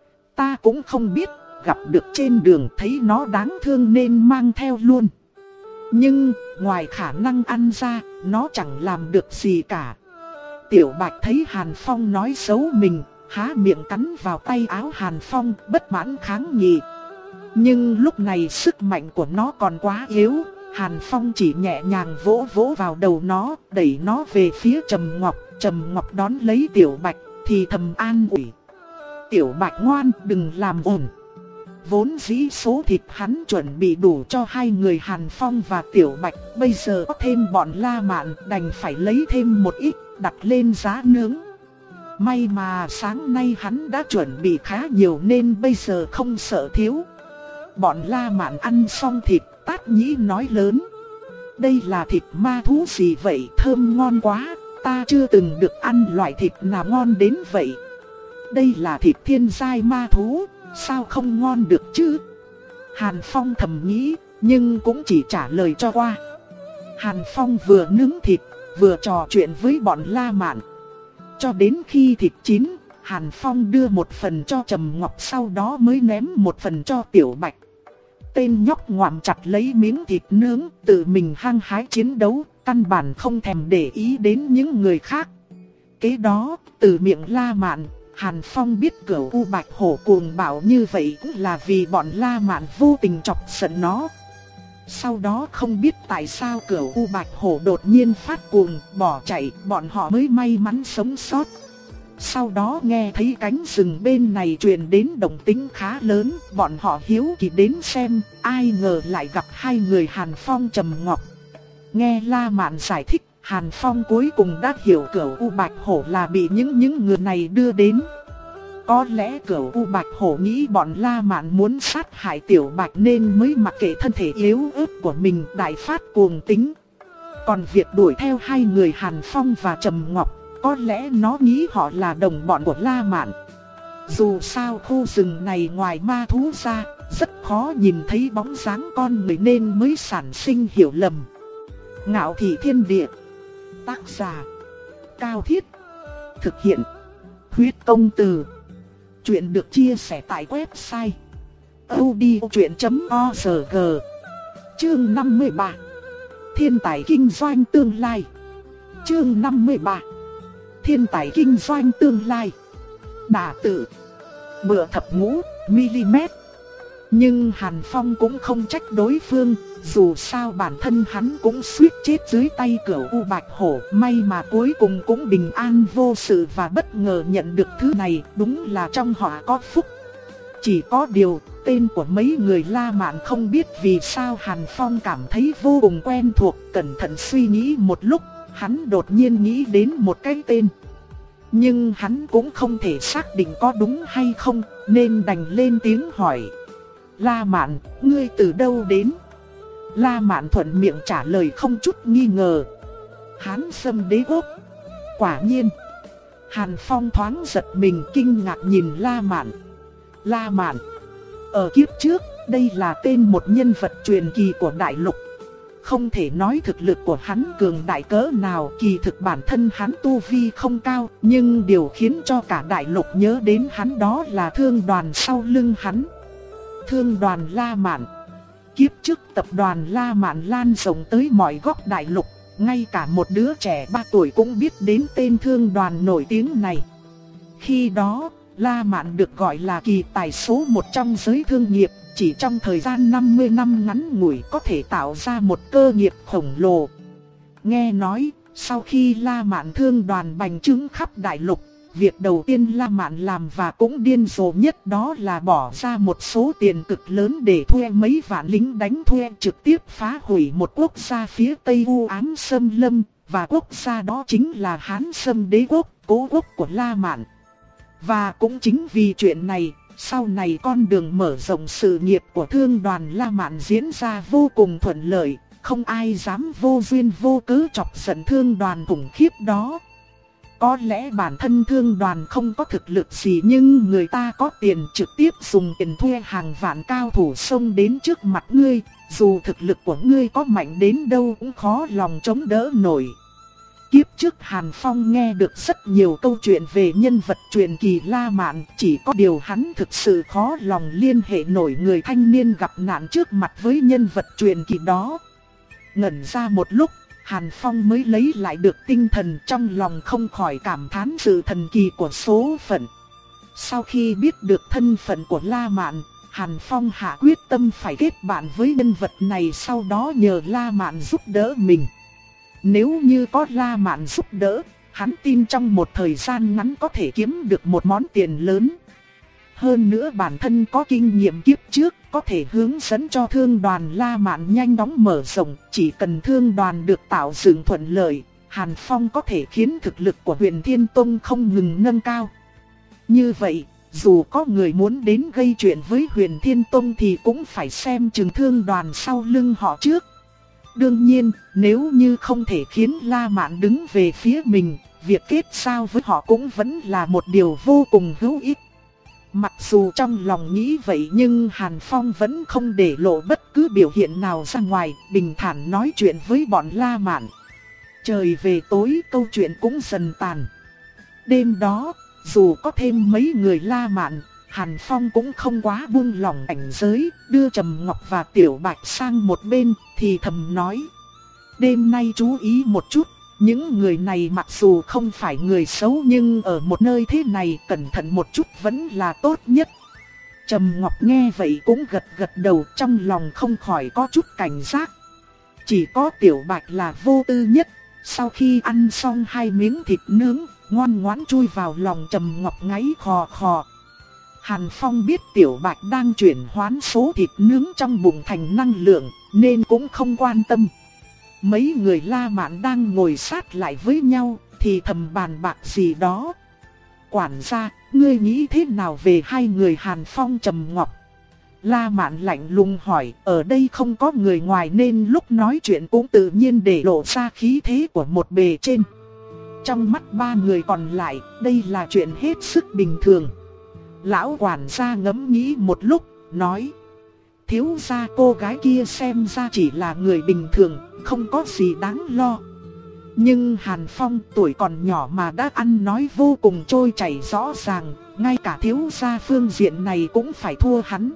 Ta cũng không biết, gặp được trên đường thấy nó đáng thương nên mang theo luôn. Nhưng, ngoài khả năng ăn ra, nó chẳng làm được gì cả. Tiểu Bạch thấy Hàn Phong nói xấu mình, há miệng cắn vào tay áo Hàn Phong, bất mãn kháng nghị. Nhưng lúc này sức mạnh của nó còn quá yếu, Hàn Phong chỉ nhẹ nhàng vỗ vỗ vào đầu nó, đẩy nó về phía Trầm Ngọc. Trầm Ngọc đón lấy Tiểu Bạch, thì thầm an ủi. Tiểu Bạch ngoan, đừng làm ồn. Vốn dĩ số thịt hắn chuẩn bị đủ cho hai người Hàn Phong và Tiểu Bạch, bây giờ có thêm bọn La Mạn, đành phải lấy thêm một ít, đặt lên giá nướng. May mà sáng nay hắn đã chuẩn bị khá nhiều nên bây giờ không sợ thiếu. Bọn La Mạn ăn xong thịt, Tát Nhĩ nói lớn. Đây là thịt ma thú gì vậy, thơm ngon quá, ta chưa từng được ăn loại thịt nào ngon đến vậy. đây là thịt thiên giai ma thú, sao không ngon được chứ? Hàn Phong thầm nghĩ, nhưng cũng chỉ trả lời cho qua. Hàn Phong vừa nướng thịt, vừa trò chuyện với bọn La Mạn. Cho đến khi thịt chín, Hàn Phong đưa một phần cho Trầm Ngọc, sau đó mới ném một phần cho Tiểu Bạch. Tên nhóc ngoạm chặt lấy miếng thịt nướng, tự mình hăng hái chiến đấu, căn bản không thèm để ý đến những người khác. Kế đó, từ miệng La Mạn, Hàn Phong biết Cửu U Bạch Hổ cuồng bạo như vậy cũng là vì bọn La Mạn vô tình chọc giận nó. Sau đó không biết tại sao Cửu U Bạch Hổ đột nhiên phát cuồng, bỏ chạy, bọn họ mới may mắn sống sót. Sau đó nghe thấy cánh rừng bên này truyền đến động tĩnh khá lớn, bọn họ hiếu kỳ đến xem, ai ngờ lại gặp hai người Hàn Phong Trầm Ngọc. Nghe La Mạn giải thích, Hàn Phong cuối cùng đã hiểu Cửu U Bạch Hổ là bị những những người này đưa đến. Có lẽ Cửu U Bạch Hổ nghĩ bọn La Mạn muốn sát hại Tiểu Bạch nên mới mặc kệ thân thể yếu ớt của mình đại phát cuồng tính. Còn việc đuổi theo hai người Hàn Phong và Trầm Ngọc, có lẽ nó nghĩ họ là đồng bọn của La Mạn. Dù sao khu rừng này ngoài ma thú ra, rất khó nhìn thấy bóng dáng con người nên mới sản sinh hiểu lầm. Ngạo Thị Thiên Địa. Tác giả Cao Thiết. Thực hiện Huyết Công Từ. Chuyện được chia sẻ tại website audiochuyện chấm org. Chương năm mươi ba. Thiên tài kinh doanh tương lai. Chương năm mươi ba. Thiên tài kinh doanh tương lai. Đả tự. Bựa thập ngũ mm. Nhưng Hàn Phong cũng không trách đối phương, dù sao bản thân hắn cũng suýt chết dưới tay Cửu U Bạch Hổ, may mà cuối cùng cũng bình an vô sự và bất ngờ nhận được thứ này, đúng là trong họ có phúc. Chỉ có điều, tên của mấy người La Mạn không biết vì sao Hàn Phong cảm thấy vô cùng quen thuộc, cẩn thận suy nghĩ một lúc, hắn đột nhiên nghĩ đến một cái tên. Nhưng hắn cũng không thể xác định có đúng hay không, nên đành lên tiếng hỏi. La Mạn, ngươi từ đâu đến? La Mạn thuận miệng trả lời không chút nghi ngờ. Hán Sâm Đế Quốc. Quả nhiên. Hàn Phong thoáng giật mình kinh ngạc nhìn La Mạn. La Mạn. Ở kiếp trước, đây là tên một nhân vật truyền kỳ của đại lục. Không thể nói thực lực của hắn cường đại cỡ nào, kỳ thực bản thân hắn tu vi không cao, nhưng điều khiến cho cả đại lục nhớ đến hắn đó là thương đoàn sau lưng hắn. Thương đoàn La Mạn. Kiếp trước tập đoàn La Mạn lan rộng tới mọi góc đại lục, ngay cả một đứa trẻ ba tuổi cũng biết đến tên thương đoàn nổi tiếng này. Khi đó, La Mạn được gọi là kỳ tài số một trong giới thương nghiệp, chỉ trong thời gian năm mươi năm ngắn ngủi có thể tạo ra một cơ nghiệp khổng lồ. Nghe nói, sau khi La Mạn thương đoàn bành trướng khắp đại lục, việc đầu tiên La Mạn làm và cũng điên rồ nhất đó là bỏ ra một số tiền cực lớn để thuê mấy vạn lính đánh thuê trực tiếp phá hủy một quốc gia phía Tây u ám xâm lâm, và quốc gia đó chính là Hán Sâm Đế Quốc, cố quốc của La Mạn. Và cũng chính vì chuyện này, sau này con đường mở rộng sự nghiệp của thương đoàn La Mạn diễn ra vô cùng thuận lợi, không ai dám vô duyên vô cớ chọc giận thương đoàn khủng khiếp đó. Có lẽ bản thân thương đoàn không có thực lực gì, nhưng người ta có tiền, trực tiếp dùng tiền thuê hàng vạn cao thủ xông đến trước mặt ngươi, dù thực lực của ngươi có mạnh đến đâu cũng khó lòng chống đỡ nổi. Kiếp trước Hàn Phong nghe được rất nhiều câu chuyện về nhân vật truyền kỳ La Mạn, chỉ có điều hắn thực sự khó lòng liên hệ nổi người thanh niên gặp nạn trước mặt với nhân vật truyền kỳ đó. Ngẩn ra một lúc, Hàn Phong mới lấy lại được tinh thần, trong lòng không khỏi cảm thán sự thần kỳ của số phận. Sau khi biết được thân phận của La Mạn, Hàn Phong hạ quyết tâm phải kết bạn với nhân vật này, sau đó nhờ La Mạn giúp đỡ mình. Nếu như có La Mạn giúp đỡ, hắn tin trong một thời gian ngắn có thể kiếm được một món tiền lớn. Hơn nữa bản thân có kinh nghiệm kiếp trước, có thể hướng dẫn cho thương đoàn La Mạn nhanh chóng mở rộng. Chỉ cần thương đoàn được tạo dựng thuận lợi, Hàn Phong có thể khiến thực lực của Huyền Thiên Tông không ngừng nâng cao. Như vậy, dù có người muốn đến gây chuyện với Huyền Thiên Tông thì cũng phải xem chừng thương đoàn sau lưng họ trước. Đương nhiên, nếu như không thể khiến La Mạn đứng về phía mình, việc kết giao với họ cũng vẫn là một điều vô cùng hữu ích. Mặc dù trong lòng nghĩ vậy nhưng Hàn Phong vẫn không để lộ bất cứ biểu hiện nào ra ngoài, bình thản nói chuyện với bọn La Mạn. Trời về tối, câu chuyện cũng dần tàn. Đêm đó, dù có thêm mấy người La Mạn, Hàn Phong cũng không quá buông lỏng cảnh giới, đưa Trầm Ngọc và Tiểu Bạch sang một bên, thì thầm nói: đêm nay chú ý một chút, những người này mặc dù không phải người xấu nhưng ở một nơi thế này cẩn thận một chút vẫn là tốt nhất. Trầm Ngọc nghe vậy cũng gật gật đầu, trong lòng không khỏi có chút cảnh giác. Chỉ có Tiểu Bạch là vô tư nhất, sau khi ăn xong hai miếng thịt nướng, ngoan ngoãn chui vào lòng Trầm Ngọc ngáy khò khò. Hàn Phong biết Tiểu Bạch đang chuyển hoán số thịt nướng trong bụng thành năng lượng, nên cũng không quan tâm. Mấy người La Mạn đang ngồi sát lại với nhau, thì thầm bàn bạc gì đó. Quản gia, ngươi nghĩ thế nào về hai người Hàn Phong Trầm Ngọc? La Mạn lạnh lùng hỏi, ở đây không có người ngoài nên lúc nói chuyện cũng tự nhiên để lộ ra khí thế của một bề trên. Trong mắt ba người còn lại, đây là chuyện hết sức bình thường. Lão quản gia ngẫm nghĩ một lúc, nói: thiếu gia cô gái kia xem ra chỉ là người bình thường, không có gì đáng lo. Nhưng Hàn Phong tuổi còn nhỏ mà đã ăn nói vô cùng trôi chảy rõ ràng, ngay cả thiếu gia phương diện này cũng phải thua hắn.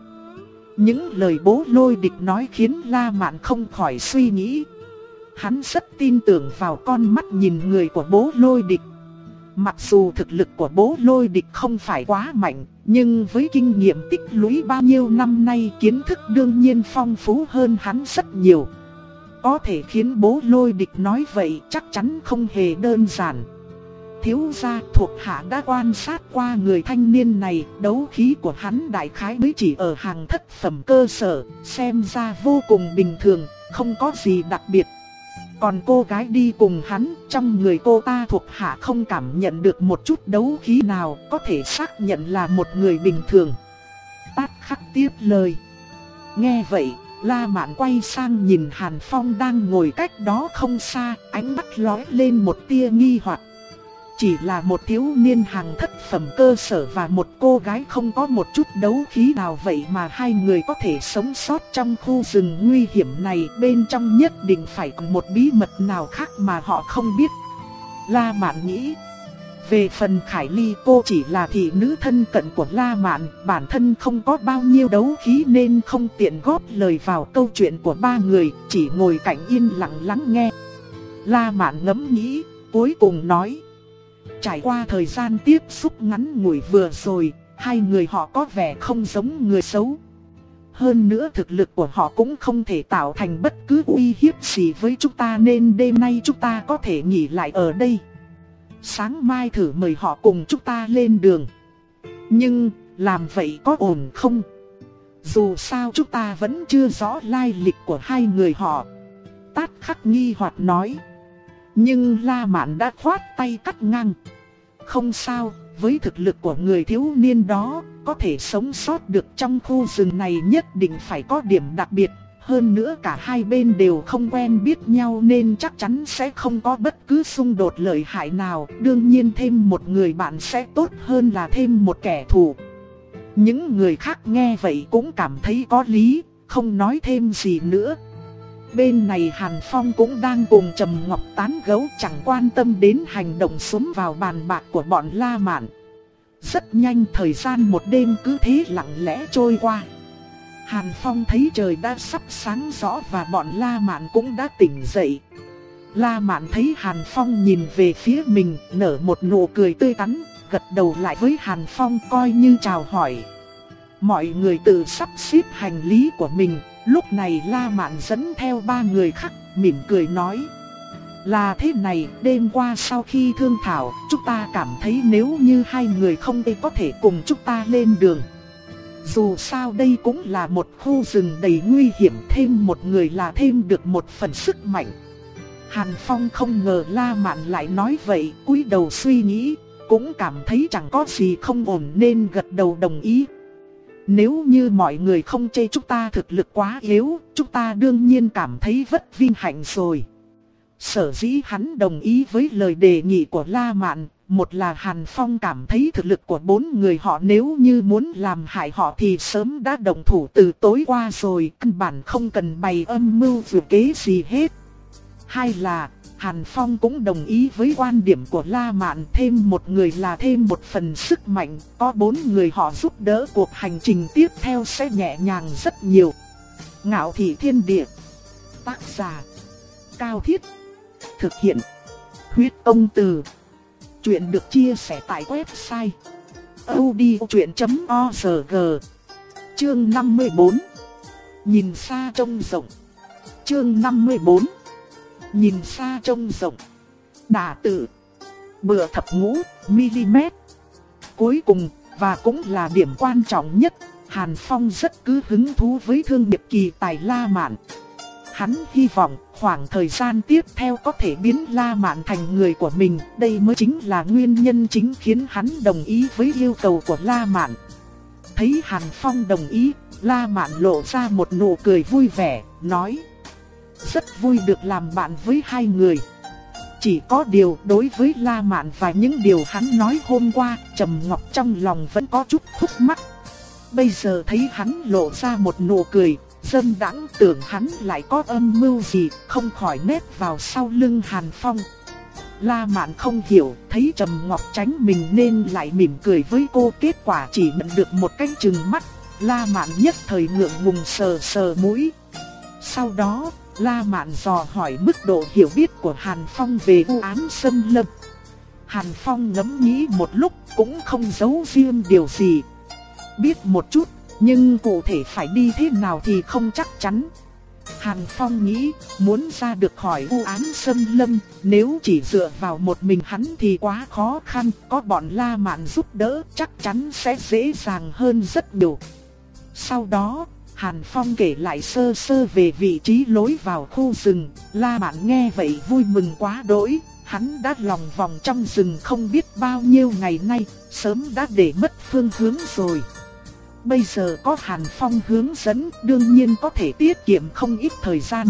Những lời Bố Lôi Địch nói khiến La Mạn không khỏi suy nghĩ. Hắn rất tin tưởng vào con mắt nhìn người của Bố Lôi Địch. Mặc dù thực lực của Bố Lôi Địch không phải quá mạnh, nhưng với kinh nghiệm tích lũy bao nhiêu năm nay, kiến thức đương nhiên phong phú hơn hắn rất nhiều. Có thể khiến Bố Lôi Địch nói vậy chắc chắn không hề đơn giản. Thiếu gia thuộc hạ đã quan sát qua người thanh niên này, đấu khí của hắn đại khái mới chỉ ở hàng thất phẩm cơ sở, xem ra vô cùng bình thường, không có gì đặc biệt. Còn cô gái đi cùng hắn, trong người cô ta thuộc hạ không cảm nhận được một chút đấu khí nào, có thể xác nhận là một người bình thường. Tát Khắc tiếp lời. Nghe vậy, La Mạn quay sang nhìn Hàn Phong đang ngồi cách đó không xa, ánh mắt lóe lên một tia nghi hoặc. Chỉ là một thiếu niên hàng thất phẩm cơ sở và một cô gái không có một chút đấu khí nào, vậy mà hai người có thể sống sót trong khu rừng nguy hiểm này, bên trong nhất định phải có một bí mật nào khác mà họ không biết. La Mạn nghĩ. Về phần Khải Ly, cô chỉ là thị nữ thân cận của La Mạn, bản thân không có bao nhiêu đấu khí nên không tiện góp lời vào câu chuyện của ba người, chỉ ngồi cạnh yên lặng lắng nghe. La Mạn ngẫm nghĩ, cuối cùng nói: trải qua thời gian tiếp xúc ngắn ngủi vừa rồi, hai người họ có vẻ không giống người xấu. Hơn nữa thực lực của họ cũng không thể tạo thành bất cứ uy hiếp gì với chúng ta, nên đêm nay chúng ta có thể nghỉ lại ở đây. Sáng mai thử mời họ cùng chúng ta lên đường. Nhưng, làm vậy có ổn không? Dù sao chúng ta vẫn chưa rõ lai lịch của hai người họ. Tát Khắc nghi hoặc nói. Nhưng La Mạn đã khoát tay cắt ngang. Không sao, với thực lực của người thiếu niên đó, có thể sống sót được trong khu rừng này nhất định phải có điểm đặc biệt. Hơn nữa cả hai bên đều không quen biết nhau nên chắc chắn sẽ không có bất cứ xung đột lợi hại nào. Đương nhiên thêm một người bạn sẽ tốt hơn là thêm một kẻ thù. Những người khác nghe vậy cũng cảm thấy có lý, không nói thêm gì nữa. Bên này Hàn Phong cũng đang cùng Trầm Ngọc tán gẫu, chẳng quan tâm đến hành động xúm vào bàn bạc của bọn La Mạn. Rất nhanh thời gian một đêm cứ thế lặng lẽ trôi qua. Hàn Phong thấy trời đã sắp sáng rõ và bọn La Mạn cũng đã tỉnh dậy. La Mạn thấy Hàn Phong nhìn về phía mình, nở một nụ cười tươi tắn, gật đầu lại với Hàn Phong coi như chào hỏi. Mọi người tự sắp xếp hành lý của mình. Lúc này La Mạn dẫn theo ba người khác, mỉm cười nói: là thế này, đêm qua sau khi thương thảo, chúng ta cảm thấy nếu như hai người không thể có thể cùng chúng ta lên đường. Dù sao đây cũng là một khu rừng đầy nguy hiểm, thêm một người là thêm được một phần sức mạnh. Hàn Phong không ngờ La Mạn lại nói vậy, cúi đầu suy nghĩ, cũng cảm thấy chẳng có gì không ổn nên gật đầu đồng ý. Nếu như mọi người không chê chúng ta thực lực quá yếu, chúng ta đương nhiên cảm thấy vất vinh hạnh rồi. Sở dĩ hắn đồng ý với lời đề nghị của La Mạn, một là Hàn Phong cảm thấy thực lực của bốn người họ nếu như muốn làm hại họ thì sớm đã động thủ từ tối qua rồi, căn bản không cần bày âm mưu dự kế gì hết. Hai là Hàn Phong cũng đồng ý với quan điểm của La Mạn, thêm một người là thêm một phần sức mạnh, có bốn người họ giúp đỡ cuộc hành trình tiếp theo sẽ nhẹ nhàng rất nhiều. Ngạo Thị Thiên Địa. Tác giả Cao Thiết. Thực hiện Huyết Công Từ. Chuyện được chia sẻ tại website audiochuyện chấm org. Chương năm mươi bốn. Nhìn xa trông rộng. Chương năm mươi bốn. Nhìn xa trông rộng. Đả tử. Bựa thập ngũ mm. Cuối cùng, và cũng là điểm quan trọng nhất, Hàn Phong rất cứ hứng thú với thương nghiệp kỳ tài La Mạn. Hắn hy vọng khoảng thời gian tiếp theo có thể biến La Mạn thành người của mình, đây mới chính là nguyên nhân chính khiến hắn đồng ý với yêu cầu của La Mạn. Thấy Hàn Phong đồng ý, La Mạn lộ ra một nụ cười vui vẻ, nói: rất vui được làm bạn với hai người. Chỉ có điều đối với La Mạn và những điều hắn nói hôm qua, Trầm Ngọc trong lòng vẫn có chút khúc mắc. Bây giờ thấy hắn lộ ra một nụ cười dâm đãng, tưởng hắn lại có âm mưu gì, không khỏi nép vào sau lưng Hàn Phong. La Mạn không hiểu, thấy Trầm Ngọc tránh mình nên lại mỉm cười với cô, kết quả chỉ nhận được một cái chừng mắt. La Mạn nhất thời ngượng ngùng sờ sờ mũi. Sau đó, La Mạn dò hỏi mức độ hiểu biết của Hàn Phong về vụ án xâm lâm. Hàn Phong ngẫm nghĩ một lúc cũng không giấu riêng điều gì. Biết một chút, nhưng cụ thể phải đi thế nào thì không chắc chắn. Hàn Phong nghĩ, muốn ra được khỏi vụ án xâm lâm, nếu chỉ dựa vào một mình hắn thì quá khó khăn, có bọn La Mạn giúp đỡ chắc chắn sẽ dễ dàng hơn rất nhiều. Sau đó, Hàn Phong kể lại sơ sơ về vị trí lối vào khu rừng. La Mạn nghe vậy vui mừng quá đỗi, hắn đã lòng vòng trong rừng không biết bao nhiêu ngày nay, sớm đã để mất phương hướng rồi. Bây giờ có Hàn Phong hướng dẫn, đương nhiên có thể tiết kiệm không ít thời gian.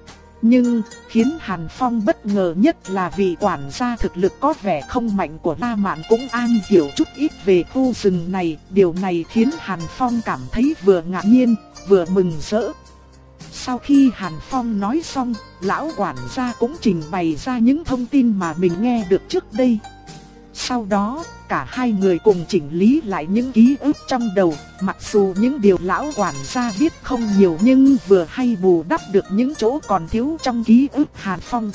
Nhưng, khiến Hàn Phong bất ngờ nhất là vị quản gia thực lực có vẻ không mạnh của La Mạn cũng an hiểu chút ít về khu rừng này. Điều này khiến Hàn Phong cảm thấy vừa ngạc nhiên, vừa mừng rỡ. Sau khi Hàn Phong nói xong, lão quản gia cũng trình bày ra những thông tin mà mình nghe được trước đây. Sau đó, cả hai người cùng chỉnh lý lại những ký ức trong đầu, mặc dù những điều lão quản gia biết không nhiều nhưng vừa hay bù đắp được những chỗ còn thiếu trong ký ức Hàn Phong.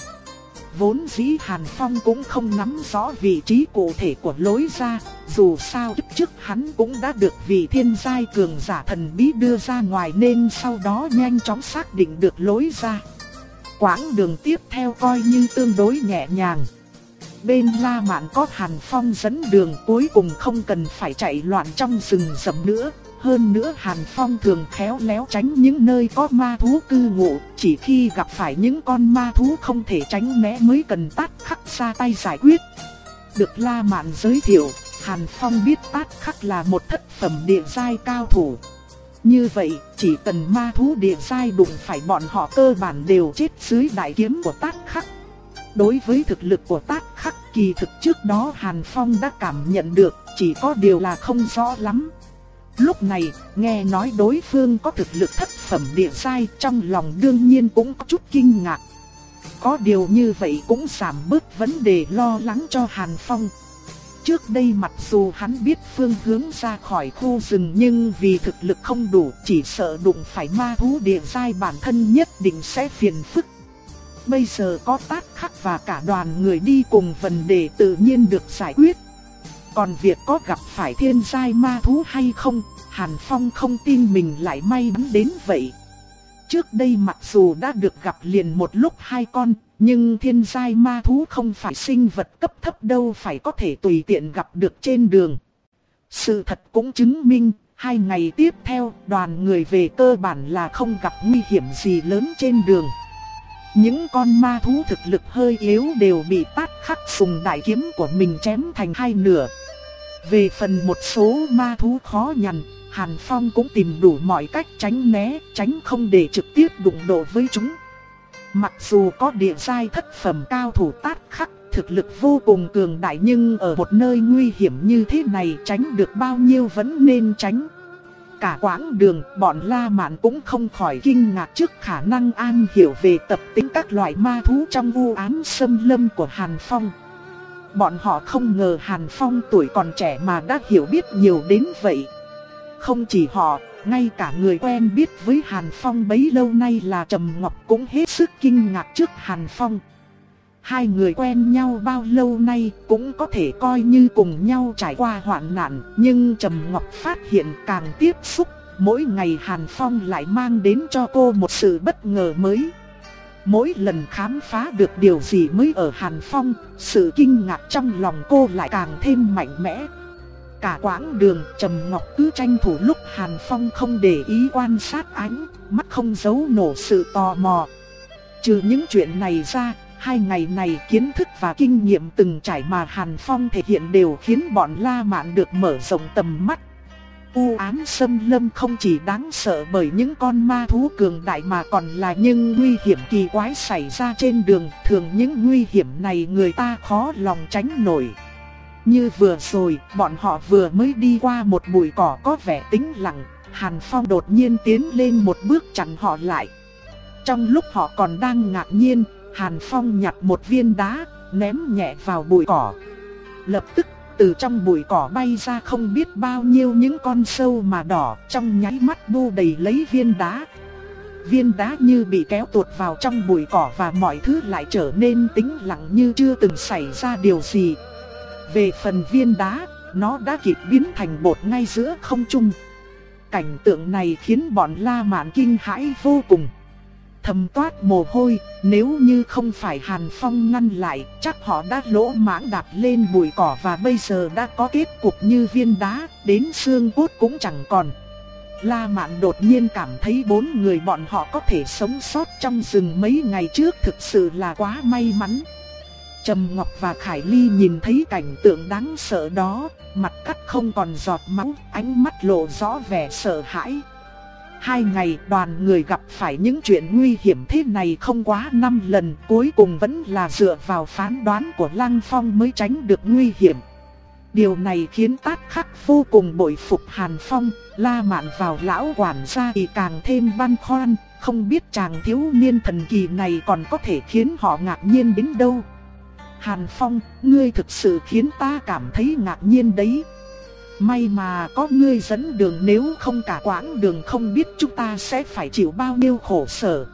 Vốn dĩ Hàn Phong cũng không nắm rõ vị trí cụ thể của lối ra, dù sao trước trước hắn cũng đã được vị thiên giai cường giả thần bí đưa ra ngoài nên sau đó nhanh chóng xác định được lối ra. Quãng đường tiếp theo coi như tương đối nhẹ nhàng. Bên La Mạn có Hàn Phong dẫn đường, cuối cùng không cần phải chạy loạn trong rừng rậm nữa. Hơn nữa Hàn Phong thường khéo léo tránh những nơi có ma thú cư ngụ, chỉ khi gặp phải những con ma thú không thể tránh né mới cần Tát Khắc ra tay giải quyết. Được La Mạn giới thiệu, Hàn Phong biết Tát Khắc là một thất phẩm địa giai cao thủ. Như vậy, chỉ cần ma thú địa giai đụng phải bọn họ cơ bản đều chết dưới đại kiếm của Tát Khắc. Đối với thực lực của Tát Khắc kỳ thực trước đó Hàn Phong đã cảm nhận được, chỉ có điều là không rõ lắm. Lúc này, nghe nói đối phương có thực lực thất phẩm địa giai, trong lòng đương nhiên cũng có chút kinh ngạc. Có điều như vậy cũng giảm bớt vấn đề lo lắng cho Hàn Phong. Trước đây mặc dù hắn biết phương hướng ra khỏi khu rừng nhưng vì thực lực không đủ, chỉ sợ đụng phải ma thú địa giai bản thân nhất định sẽ phiền phức. Bây giờ có Tát Khắc và cả đoàn người đi cùng, vấn đề tự nhiên được giải quyết. Còn việc có gặp phải thiên giai ma thú hay không, Hàn Phong không tin mình lại may mắn đến vậy. Trước đây mặc dù đã được gặp liền một lúc hai con, nhưng thiên giai ma thú không phải sinh vật cấp thấp đâu phải có thể tùy tiện gặp được trên đường. Sự thật cũng chứng minh, hai ngày tiếp theo đoàn người về cơ bản là không gặp nguy hiểm gì lớn trên đường. Những con ma thú thực lực hơi yếu đều bị Tát Khắc dùng đại kiếm của mình chém thành hai nửa. Về phần một số ma thú khó nhằn, Hàn Phong cũng tìm đủ mọi cách tránh né, tránh không để trực tiếp đụng độ với chúng. Mặc dù có địa giai thất phẩm cao thủ Tát Khắc, thực lực vô cùng cường đại, nhưng ở một nơi nguy hiểm như thế này tránh được bao nhiêu vẫn nên tránh. Cả quãng đường, bọn La Mạn cũng không khỏi kinh ngạc trước khả năng am hiểu về tập tính các loại ma thú trong u ám xâm lâm của Hàn Phong. Bọn họ không ngờ Hàn Phong tuổi còn trẻ mà đã hiểu biết nhiều đến vậy. Không chỉ họ, ngay cả người quen biết với Hàn Phong bấy lâu nay là Trầm Ngọc cũng hết sức kinh ngạc trước Hàn Phong. Hai người quen nhau bao lâu nay cũng có thể coi như cùng nhau trải qua hoạn nạn, nhưng Trầm Ngọc phát hiện càng tiếp xúc, mỗi ngày Hàn Phong lại mang đến cho cô một sự bất ngờ mới. Mỗi lần khám phá được điều gì mới ở Hàn Phong, sự kinh ngạc trong lòng cô lại càng thêm mạnh mẽ. Cả quãng đường, Trầm Ngọc cứ tranh thủ lúc Hàn Phong không để ý quan sát ánh mắt không giấu nổi sự tò mò. Trừ những chuyện này ra, hai ngày này kiến thức và kinh nghiệm từng trải mà Hàn Phong thể hiện đều khiến bọn La Mạn được mở rộng tầm mắt. U ám xâm lâm không chỉ đáng sợ bởi những con ma thú cường đại mà còn là những nguy hiểm kỳ quái xảy ra trên đường. Thường những nguy hiểm này người ta khó lòng tránh nổi. Như vừa rồi, bọn họ vừa mới đi qua một bụi cỏ có vẻ tĩnh lặng, Hàn Phong đột nhiên tiến lên một bước chặn họ lại. Trong lúc họ còn đang ngạc nhiên, Hàn Phong nhặt một viên đá, ném nhẹ vào bụi cỏ. Lập tức, từ trong bụi cỏ bay ra không biết bao nhiêu những con sâu mà đỏ, trong nháy mắt bu đầy lấy viên đá. Viên đá như bị kéo tuột vào trong bụi cỏ và mọi thứ lại trở nên tĩnh lặng như chưa từng xảy ra điều gì. Về phần viên đá, nó đã kịp biến thành bột ngay giữa không trung. Cảnh tượng này khiến bọn La Mạn kinh hãi vô cùng. Thầm toát mồ hôi, nếu như không phải Hàn Phong ngăn lại, chắc họ đã lỗ mãng đạp lên bụi cỏ và bây giờ đã có kết cục như viên đá, đến xương cốt cũng chẳng còn. La Mạn đột nhiên cảm thấy bốn người bọn họ có thể sống sót trong rừng mấy ngày trước thực sự là quá may mắn. Trầm Ngọc và Khải Ly nhìn thấy cảnh tượng đáng sợ đó, mặt cắt không còn giọt máu, ánh mắt lộ rõ vẻ sợ hãi. Hai ngày đoàn người gặp phải những chuyện nguy hiểm thế này không quá năm lần, cuối cùng vẫn là dựa vào phán đoán của Lăng Phong mới tránh được nguy hiểm. Điều này khiến Tát Khắc vô cùng bội phục Hàn Phong. La Mạn vào lão quản gia thì càng thêm băn khoăn, không biết chàng thiếu niên thần kỳ này còn có thể khiến họ ngạc nhiên đến đâu. Hàn Phong, ngươi thực sự khiến ta cảm thấy ngạc nhiên đấy. May mà có ngươi dẫn đường, nếu không cả quãng đường không biết chúng ta sẽ phải chịu bao nhiêu khổ sở.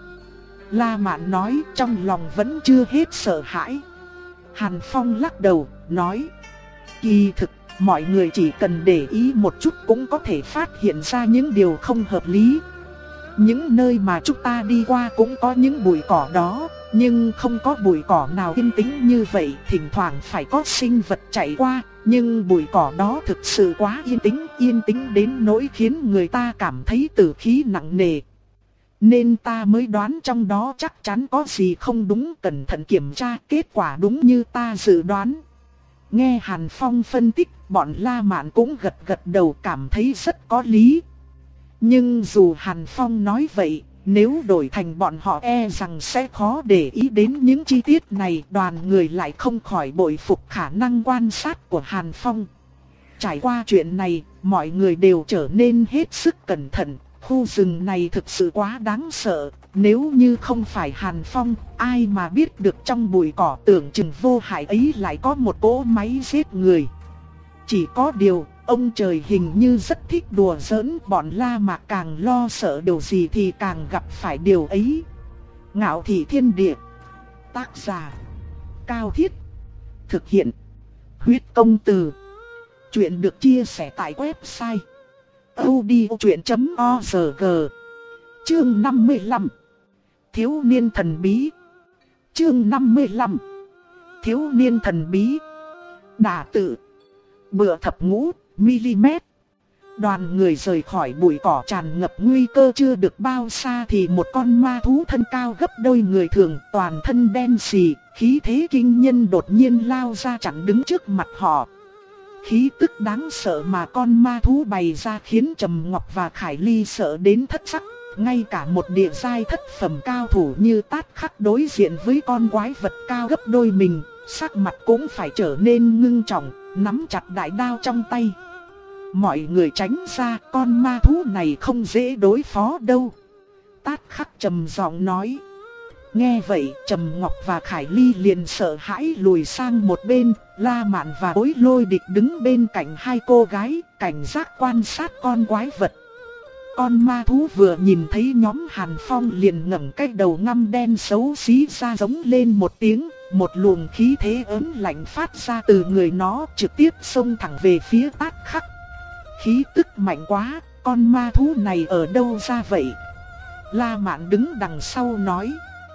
La Mạn nói, trong lòng vẫn chưa hết sợ hãi. Hàn Phong lắc đầu, nói, kỳ thực, mọi người chỉ cần để ý một chút cũng có thể phát hiện ra những điều không hợp lý. Những nơi mà chúng ta đi qua cũng có những bụi cỏ đó, nhưng không có bụi cỏ nào yên tĩnh như vậy, thỉnh thoảng phải có sinh vật chạy qua, nhưng bụi cỏ đó thực sự quá yên tĩnh, yên tĩnh đến nỗi khiến người ta cảm thấy tử khí nặng nề. Nên ta mới đoán trong đó chắc chắn có gì không đúng, cẩn thận kiểm tra, kết quả đúng như ta dự đoán. Nghe Hàn Phong phân tích, bọn La Mạn cũng gật gật đầu cảm thấy rất có lý. Nhưng dù Hàn Phong nói vậy, nếu đổi thành bọn họ e rằng sẽ khó để ý đến những chi tiết này, đoàn người lại không khỏi bội phục khả năng quan sát của Hàn Phong. Trải qua chuyện này, mọi người đều trở nên hết sức cẩn thận, khu rừng này thực sự quá đáng sợ, nếu như không phải Hàn Phong, ai mà biết được trong bụi cỏ tưởng chừng vô hại ấy lại có một cỗ máy giết người. Chỉ có điều, ông trời hình như rất thích đùa giỡn, bọn La Mạc càng lo sợ điều gì thì càng gặp phải điều ấy. Ngạo Thị Thiên Địa. Tác giả Cao Thiết. Thực hiện Huyết Công Từ. Chuyện được chia sẻ tại website audiochuyện chấm org. Chương năm mươi lăm. Thiếu niên thần bí. Chương năm mươi lăm. Thiếu niên thần bí. Đả tự. Bựa thập ngũ mm. Đoàn người rời khỏi bụi cỏ tràn ngập nguy cơ chưa được bao xa thì một con ma thú thân cao gấp đôi người thường, toàn thân đen xì, khí thế kinh nhân đột nhiên lao ra chặn đứng trước mặt họ. Khí tức đáng sợ mà con ma thú bày ra khiến Trầm Ngọc và Khải Ly sợ đến thất sắc, Ngay cả một địa giai thất phẩm cao thủ như Tát Khắc đối diện với con quái vật cao gấp đôi mình, sắc mặt cũng phải trở nên ngưng trọng, nắm chặt đại đao trong tay. Mọi người tránh ra, con ma thú này không dễ đối phó đâu. Tát Khắc trầm giọng nói. Nghe vậy, Trầm Ngọc và Khải Ly liền sợ hãi lùi sang một bên. La Mạn và Bối Lôi Địch đứng bên cạnh hai cô gái, cảnh giác quan sát con quái vật. Con ma thú vừa nhìn thấy nhóm Hàn Phong liền ngẩng cái đầu ngăm đen xấu xí ra giống lên một tiếng. Một luồng khí thế ớn lạnh phát ra từ người nó, trực tiếp xông thẳng về phía Tát Khắc. Khí tức mạnh quá, con ma thú này ở đâu ra vậy? La Mạn đứng đằng sau nói.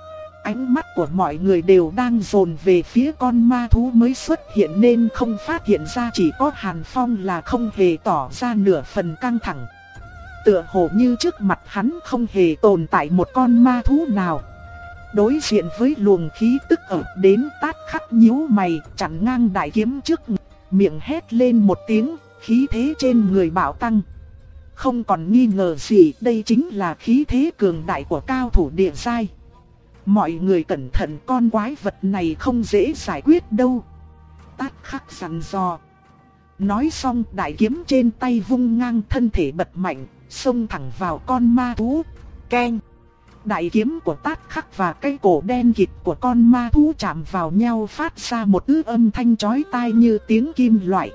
Ánh mắt của mọi người đều đang dồn về phía con ma thú mới xuất hiện nên không phát hiện ra, chỉ có Hàn Phong là không hề tỏ ra nửa phần căng thẳng. Tựa hồ như trước mặt hắn không hề tồn tại một con ma thú nào. Đối diện với luồng khí tức ập đến, Tát Khắc nhíu mày, chặn ngang đại kiếm trước ngực, miệng hét lên một tiếng, khí thế trên người bạo tăng. Không còn nghi ngờ gì, đây chính là khí thế cường đại của cao thủ địa giai. Mọi người cẩn thận, con quái vật này không dễ giải quyết đâu. Tát Khắc dặn dò. Nói xong, đại kiếm trên tay vung ngang, thân thể bật mạnh, xông thẳng vào con ma thú. Keng! Đại kiếm của Tát Khắc và cái cổ đen kịt của con ma thú chạm vào nhau, phát ra một ư âm thanh chói tai như tiếng kim loại.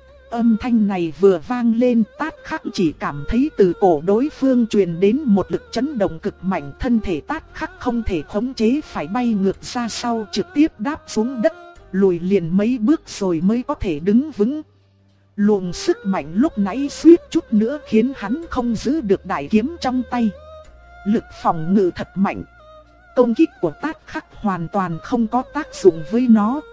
Âm thanh này vừa vang lên, Tát Khắc chỉ cảm thấy từ cổ đối phương truyền đến một lực chấn động cực mạnh, thân thể Tát Khắc không thể khống chế phải bay ngược ra sau, trực tiếp đáp xuống đất, lùi liền mấy bước rồi mới có thể đứng vững. Luồng sức mạnh lúc nãy suýt chút nữa khiến hắn không giữ được đại kiếm trong tay. Lực phòng ngự thật mạnh. Công kích của Tát Khắc hoàn toàn không có tác dụng với nó.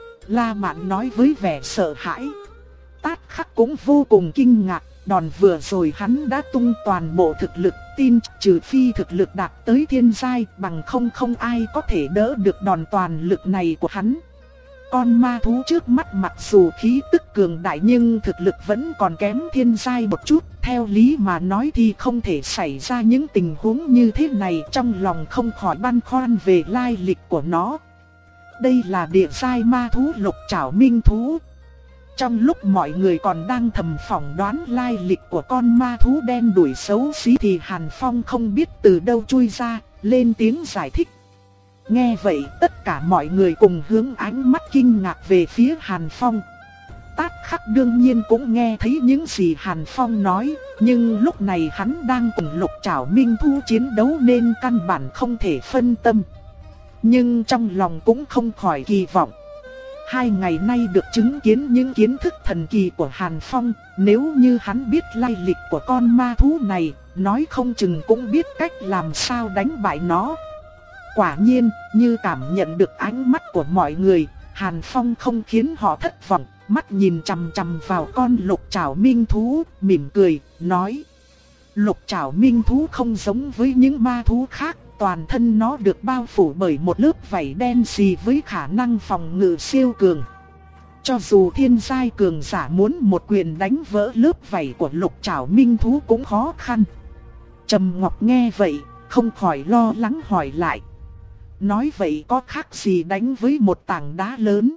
La Mạn nói với vẻ sợ hãi. Tát Khắc cũng vô cùng kinh ngạc, đòn vừa rồi hắn đã tung toàn bộ thực lực, tin trừ phi thực lực đạt tới thiên giai, bằng không không ai có thể đỡ được đòn toàn lực này của hắn. Con ma thú trước mắt mặc dù khí tức cường đại nhưng thực lực vẫn còn kém thiên giai một chút, theo lý mà nói thì không thể xảy ra những tình huống như thế này, trong lòng không khỏi băn khoăn về lai lịch của nó. Đây là địa giai ma thú lục trảo minh thú. Trong lúc mọi người còn đang thầm phỏng đoán lai lịch của con ma thú đen đuổi xấu xí thì Hàn Phong không biết từ đâu chui ra, lên tiếng giải thích. Nghe vậy tất cả mọi người cùng hướng ánh mắt kinh ngạc về phía Hàn Phong. Tát Khắc đương nhiên cũng nghe thấy những gì Hàn Phong nói, nhưng lúc này hắn đang cùng lục trảo minh thú chiến đấu nên căn bản không thể phân tâm. Nhưng trong lòng cũng không khỏi kỳ vọng. Hai ngày nay được chứng kiến những kiến thức thần kỳ của Hàn Phong, nếu như hắn biết lai lịch của con ma thú này, nói không chừng cũng biết cách làm sao đánh bại nó. Quả nhiên, như cảm nhận được ánh mắt của mọi người, Hàn Phong không khiến họ thất vọng, mắt nhìn chằm chằm vào con lục trảo minh thú, mỉm cười, nói. Lục trảo minh thú không giống với những ma thú khác, toàn thân nó được bao phủ bởi một lớp vảy đen xì với khả năng phòng ngự siêu cường. Cho dù thiên giai cường giả muốn một quyền đánh vỡ lớp vảy của lục trảo minh thú cũng khó khăn. Trầm Ngọc nghe vậy, không khỏi lo lắng hỏi lại. Nói vậy có khác gì đánh với một tảng đá lớn?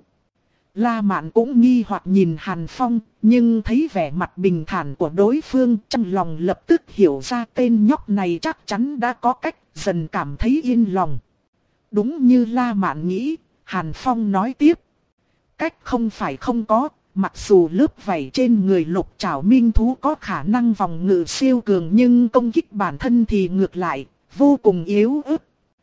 La Mạn cũng nghi hoặc nhìn Hàn Phong, nhưng thấy vẻ mặt bình thản của đối phương, trong lòng lập tức hiểu ra tên nhóc này chắc chắn đã có cách, dần cảm thấy yên lòng. Đúng như La Mạn nghĩ, Hàn Phong nói tiếp. Cách không phải không có, mặc dù lớp vảy trên người lục trảo minh thú có khả năng phòng ngự siêu cường nhưng công kích bản thân thì ngược lại, vô cùng yếu ớt.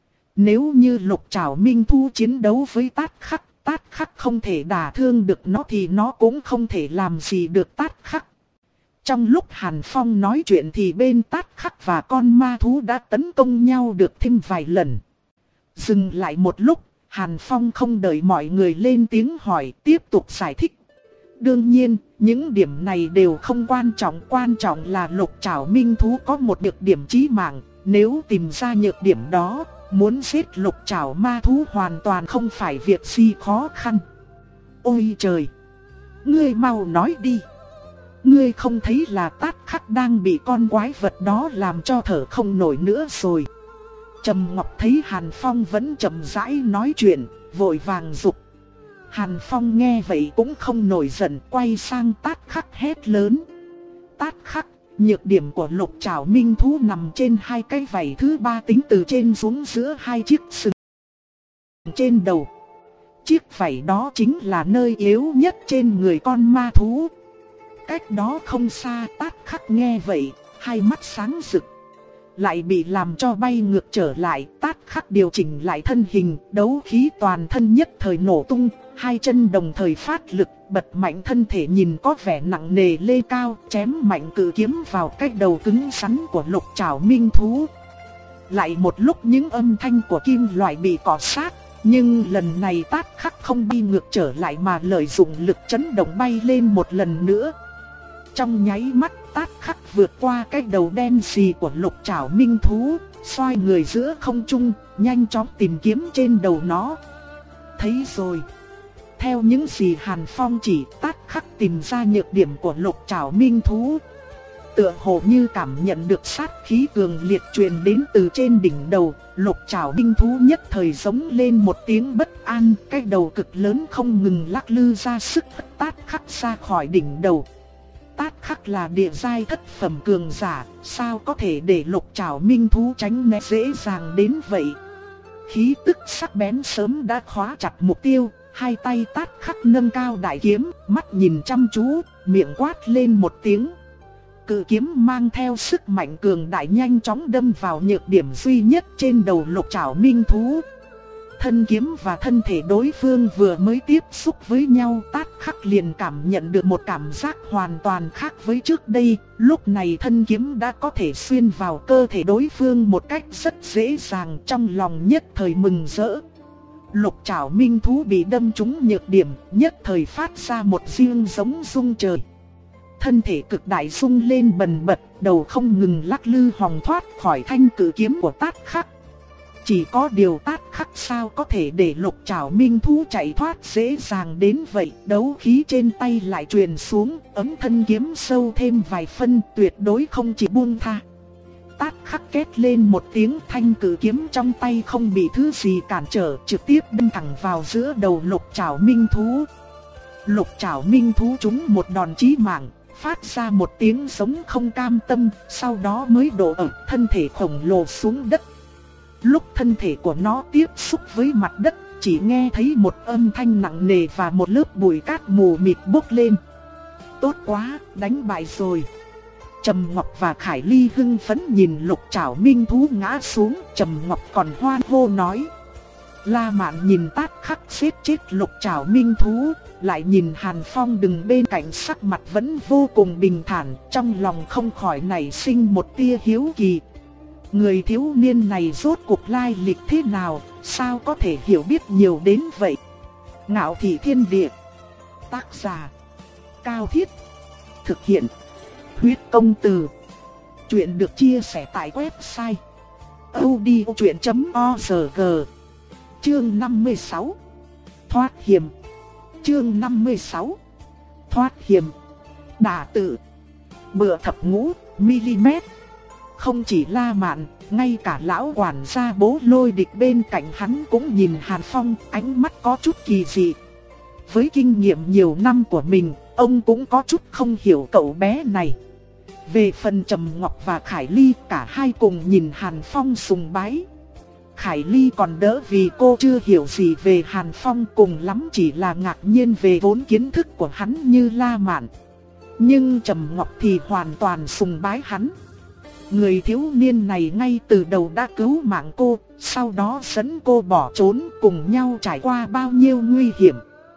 Nếu như lục trảo minh thú chiến đấu với Tát Khắc, Tát Khắc không thể đả thương được nó thì nó cũng không thể làm gì được Tát Khắc. Trong lúc Hàn Phong nói chuyện thì bên Tát Khắc và con ma thú đã tấn công nhau được thêm vài lần. Dừng lại một lúc, Hàn Phong không đợi mọi người lên tiếng hỏi, tiếp tục giải thích. Đương nhiên, những điểm này đều không quan trọng, quan trọng là lục trảo minh thú có một nhược điểm chí mạng, nếu tìm ra nhược điểm đó, muốn giết lục trảo ma thú hoàn toàn không phải việc gì khó khăn. Ôi trời! Ngươi mau nói đi! ngươi không thấy là Tát Khắc đang bị con quái vật đó làm cho thở không nổi nữa rồi. Trầm Ngọc thấy Hàn Phong vẫn chậm rãi nói chuyện, vội vàng dục. Hàn Phong nghe vậy cũng không nổi giận, quay sang Tát Khắc hét lớn. Tát Khắc, nhược điểm của Lục Trảo Minh thú nằm trên hai cái vảy thứ ba tính từ trên xuống giữa hai chiếc sừng trên đầu. Chiếc vảy đó chính là nơi yếu nhất trên người con ma thú. Cách đó không xa, Tát Khắc nghe vậy, hai mắt sáng rực. Lại bị làm cho bay ngược trở lại, Tát Khắc điều chỉnh lại thân hình, đấu khí toàn thân nhất thời nổ tung, hai chân đồng thời phát lực, bật mạnh thân thể nhìn có vẻ nặng nề lên cao, chém mạnh cự kiếm vào cái đầu cứng rắn của Lục Trảo Minh thú. Lại một lúc những âm thanh của kim loại bị cọ sát, nhưng lần này Tát Khắc không đi ngược trở lại mà lợi dụng lực chấn động bay lên một lần nữa. Trong nháy mắt, Tát Khắc vượt qua cái đầu đen xì của Lục Trảo Minh thú, xoay người giữa không trung, nhanh chóng tìm kiếm trên đầu nó. Thấy rồi. Theo những gì Hàn Phong chỉ, Tát Khắc tìm ra nhược điểm của Lục Trảo Minh thú. Tựa hồ như cảm nhận được sát khí cường liệt truyền đến từ trên đỉnh đầu, Lục Trảo Minh thú nhất thời giống lên một tiếng bất an, cái đầu cực lớn không ngừng lắc lư ra sức hất Tát Khắc ra khỏi đỉnh đầu. Tát Khắc là địa giai thất phẩm cường giả, sao có thể để Lục Trảo Minh thú tránh né dễ dàng đến vậy. Khí tức sắc bén sớm đã khóa chặt mục tiêu, hai tay Tát Khắc nâng cao đại kiếm, mắt nhìn chăm chú, miệng quát lên một tiếng. Cự kiếm mang theo sức mạnh cường đại nhanh chóng đâm vào nhược điểm duy nhất trên đầu Lục Trảo Minh thú. Thân kiếm và thân thể đối phương vừa mới tiếp xúc với nhau, Tát Khắc liền cảm nhận được một cảm giác hoàn toàn khác với trước đây. Lúc này thân kiếm đã có thể xuyên vào cơ thể đối phương một cách rất dễ dàng, trong lòng nhất thời mừng rỡ. Lục Trảo Minh thú bị đâm trúng nhược điểm, nhất thời phát ra một riêng giống rung trời. Thân thể cực đại rung lên bần bật, đầu không ngừng lắc lư hòng thoát khỏi thanh cự kiếm của Tát Khắc. Chỉ có điều Tát Khắc sao có thể để Lục Trảo Minh thú chạy thoát dễ dàng đến vậy. Đấu khí trên tay lại truyền xuống, ấm thân kiếm sâu thêm vài phân, tuyệt đối không chỉ buông tha. Tát Khắc két lên một tiếng, thanh cự kiếm trong tay không bị thứ gì cản trở, trực tiếp đâm thẳng vào giữa đầu Lục Trảo Minh thú. Lục Trảo Minh thú trúng một đòn chí mạng, phát ra một tiếng giống không cam tâm, sau đó mới đổ ập thân thể khổng lồ xuống đất. Lúc thân thể của nó tiếp xúc với mặt đất, chỉ nghe thấy một âm thanh nặng nề và một lớp bụi cát mù mịt bốc lên. Tốt quá, đánh bại rồi. Trầm Ngọc và Khải Ly hưng phấn nhìn Lục Trảo Minh thú ngã xuống, Trầm Ngọc còn hoan hô nói. La Mạn nhìn Tát Khắc xếp chết Lục Trảo Minh thú, lại nhìn Hàn Phong đứng bên cạnh sắc mặt vẫn vô cùng bình thản, trong lòng không khỏi nảy sinh một tia hiếu kỳ. Người thiếu niên này rốt cuộc lai lịch thế nào, sao có thể hiểu biết nhiều đến vậy? Ngạo Thị Thiên Địa. Tác giả Cao Thiết. Thực hiện Huyết Công Từ. Chuyện được chia sẻ tại website audiochuyện chấm org. Chương năm mươi sáu. Thoát hiểm. Chương năm mươi sáu. Thoát hiểm. Đả tự. Bựa thập ngũ mm. Không chỉ La Mạn, ngay cả lão quản gia Bố Lôi Địch bên cạnh hắn cũng nhìn Hàn Phong, ánh mắt có chút kỳ dị. Với kinh nghiệm nhiều năm của mình, ông cũng có chút không hiểu cậu bé này. Về phần Trầm Ngọc và Khải Ly, cả hai cùng nhìn Hàn Phong sùng bái. Khải Ly còn đỡ vì cô chưa hiểu gì về Hàn Phong, cùng lắm chỉ là ngạc nhiên về vốn kiến thức của hắn như La Mạn. Nhưng Trầm Ngọc thì hoàn toàn sùng bái hắn. Người thiếu niên này ngay từ đầu đã cứu mạng cô, sau đó dẫn cô bỏ trốn, cùng nhau trải qua bao nhiêu nguy hiểm.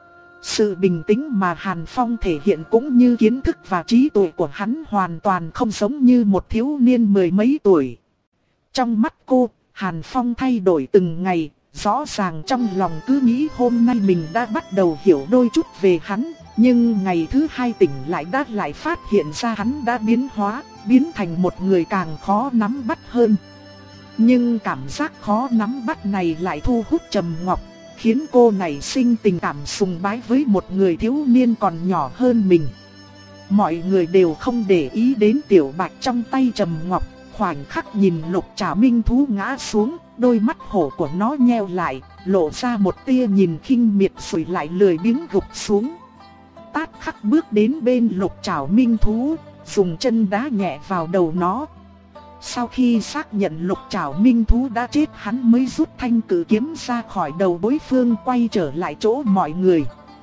Sự bình tĩnh mà Hàn Phong thể hiện cũng như kiến thức và trí tuệ của hắn hoàn toàn không giống như một thiếu niên mười mấy tuổi. Trong mắt cô, Hàn Phong thay đổi từng ngày, rõ ràng trong lòng cứ nghĩ hôm nay mình đã bắt đầu hiểu đôi chút về hắn. Nhưng ngày thứ hai tỉnh lại đã lại phát hiện ra hắn đã biến hóa, biến thành một người càng khó nắm bắt hơn. Nhưng cảm giác khó nắm bắt này lại thu hút Trầm Ngọc, khiến cô nảy sinh tình cảm sùng bái với một người thiếu niên còn nhỏ hơn mình. Mọi người đều không để ý đến Tiểu Bạch trong tay Trầm Ngọc, khoảnh khắc nhìn Lục Trảo Minh thú ngã xuống, đôi mắt hổ của nó nheo lại, lộ ra một tia nhìn khinh miệt rồi lại lười biếng gục xuống. Tát Khắc bước đến bên Lục Trảo Minh thú, dùng chân đá nhẹ vào đầu nó. Sau khi xác nhận Lục Trảo Minh thú đã chết, hắn mới rút thanh cử kiếm ra khỏi đầu đối phương, quay trở lại chỗ mọi người.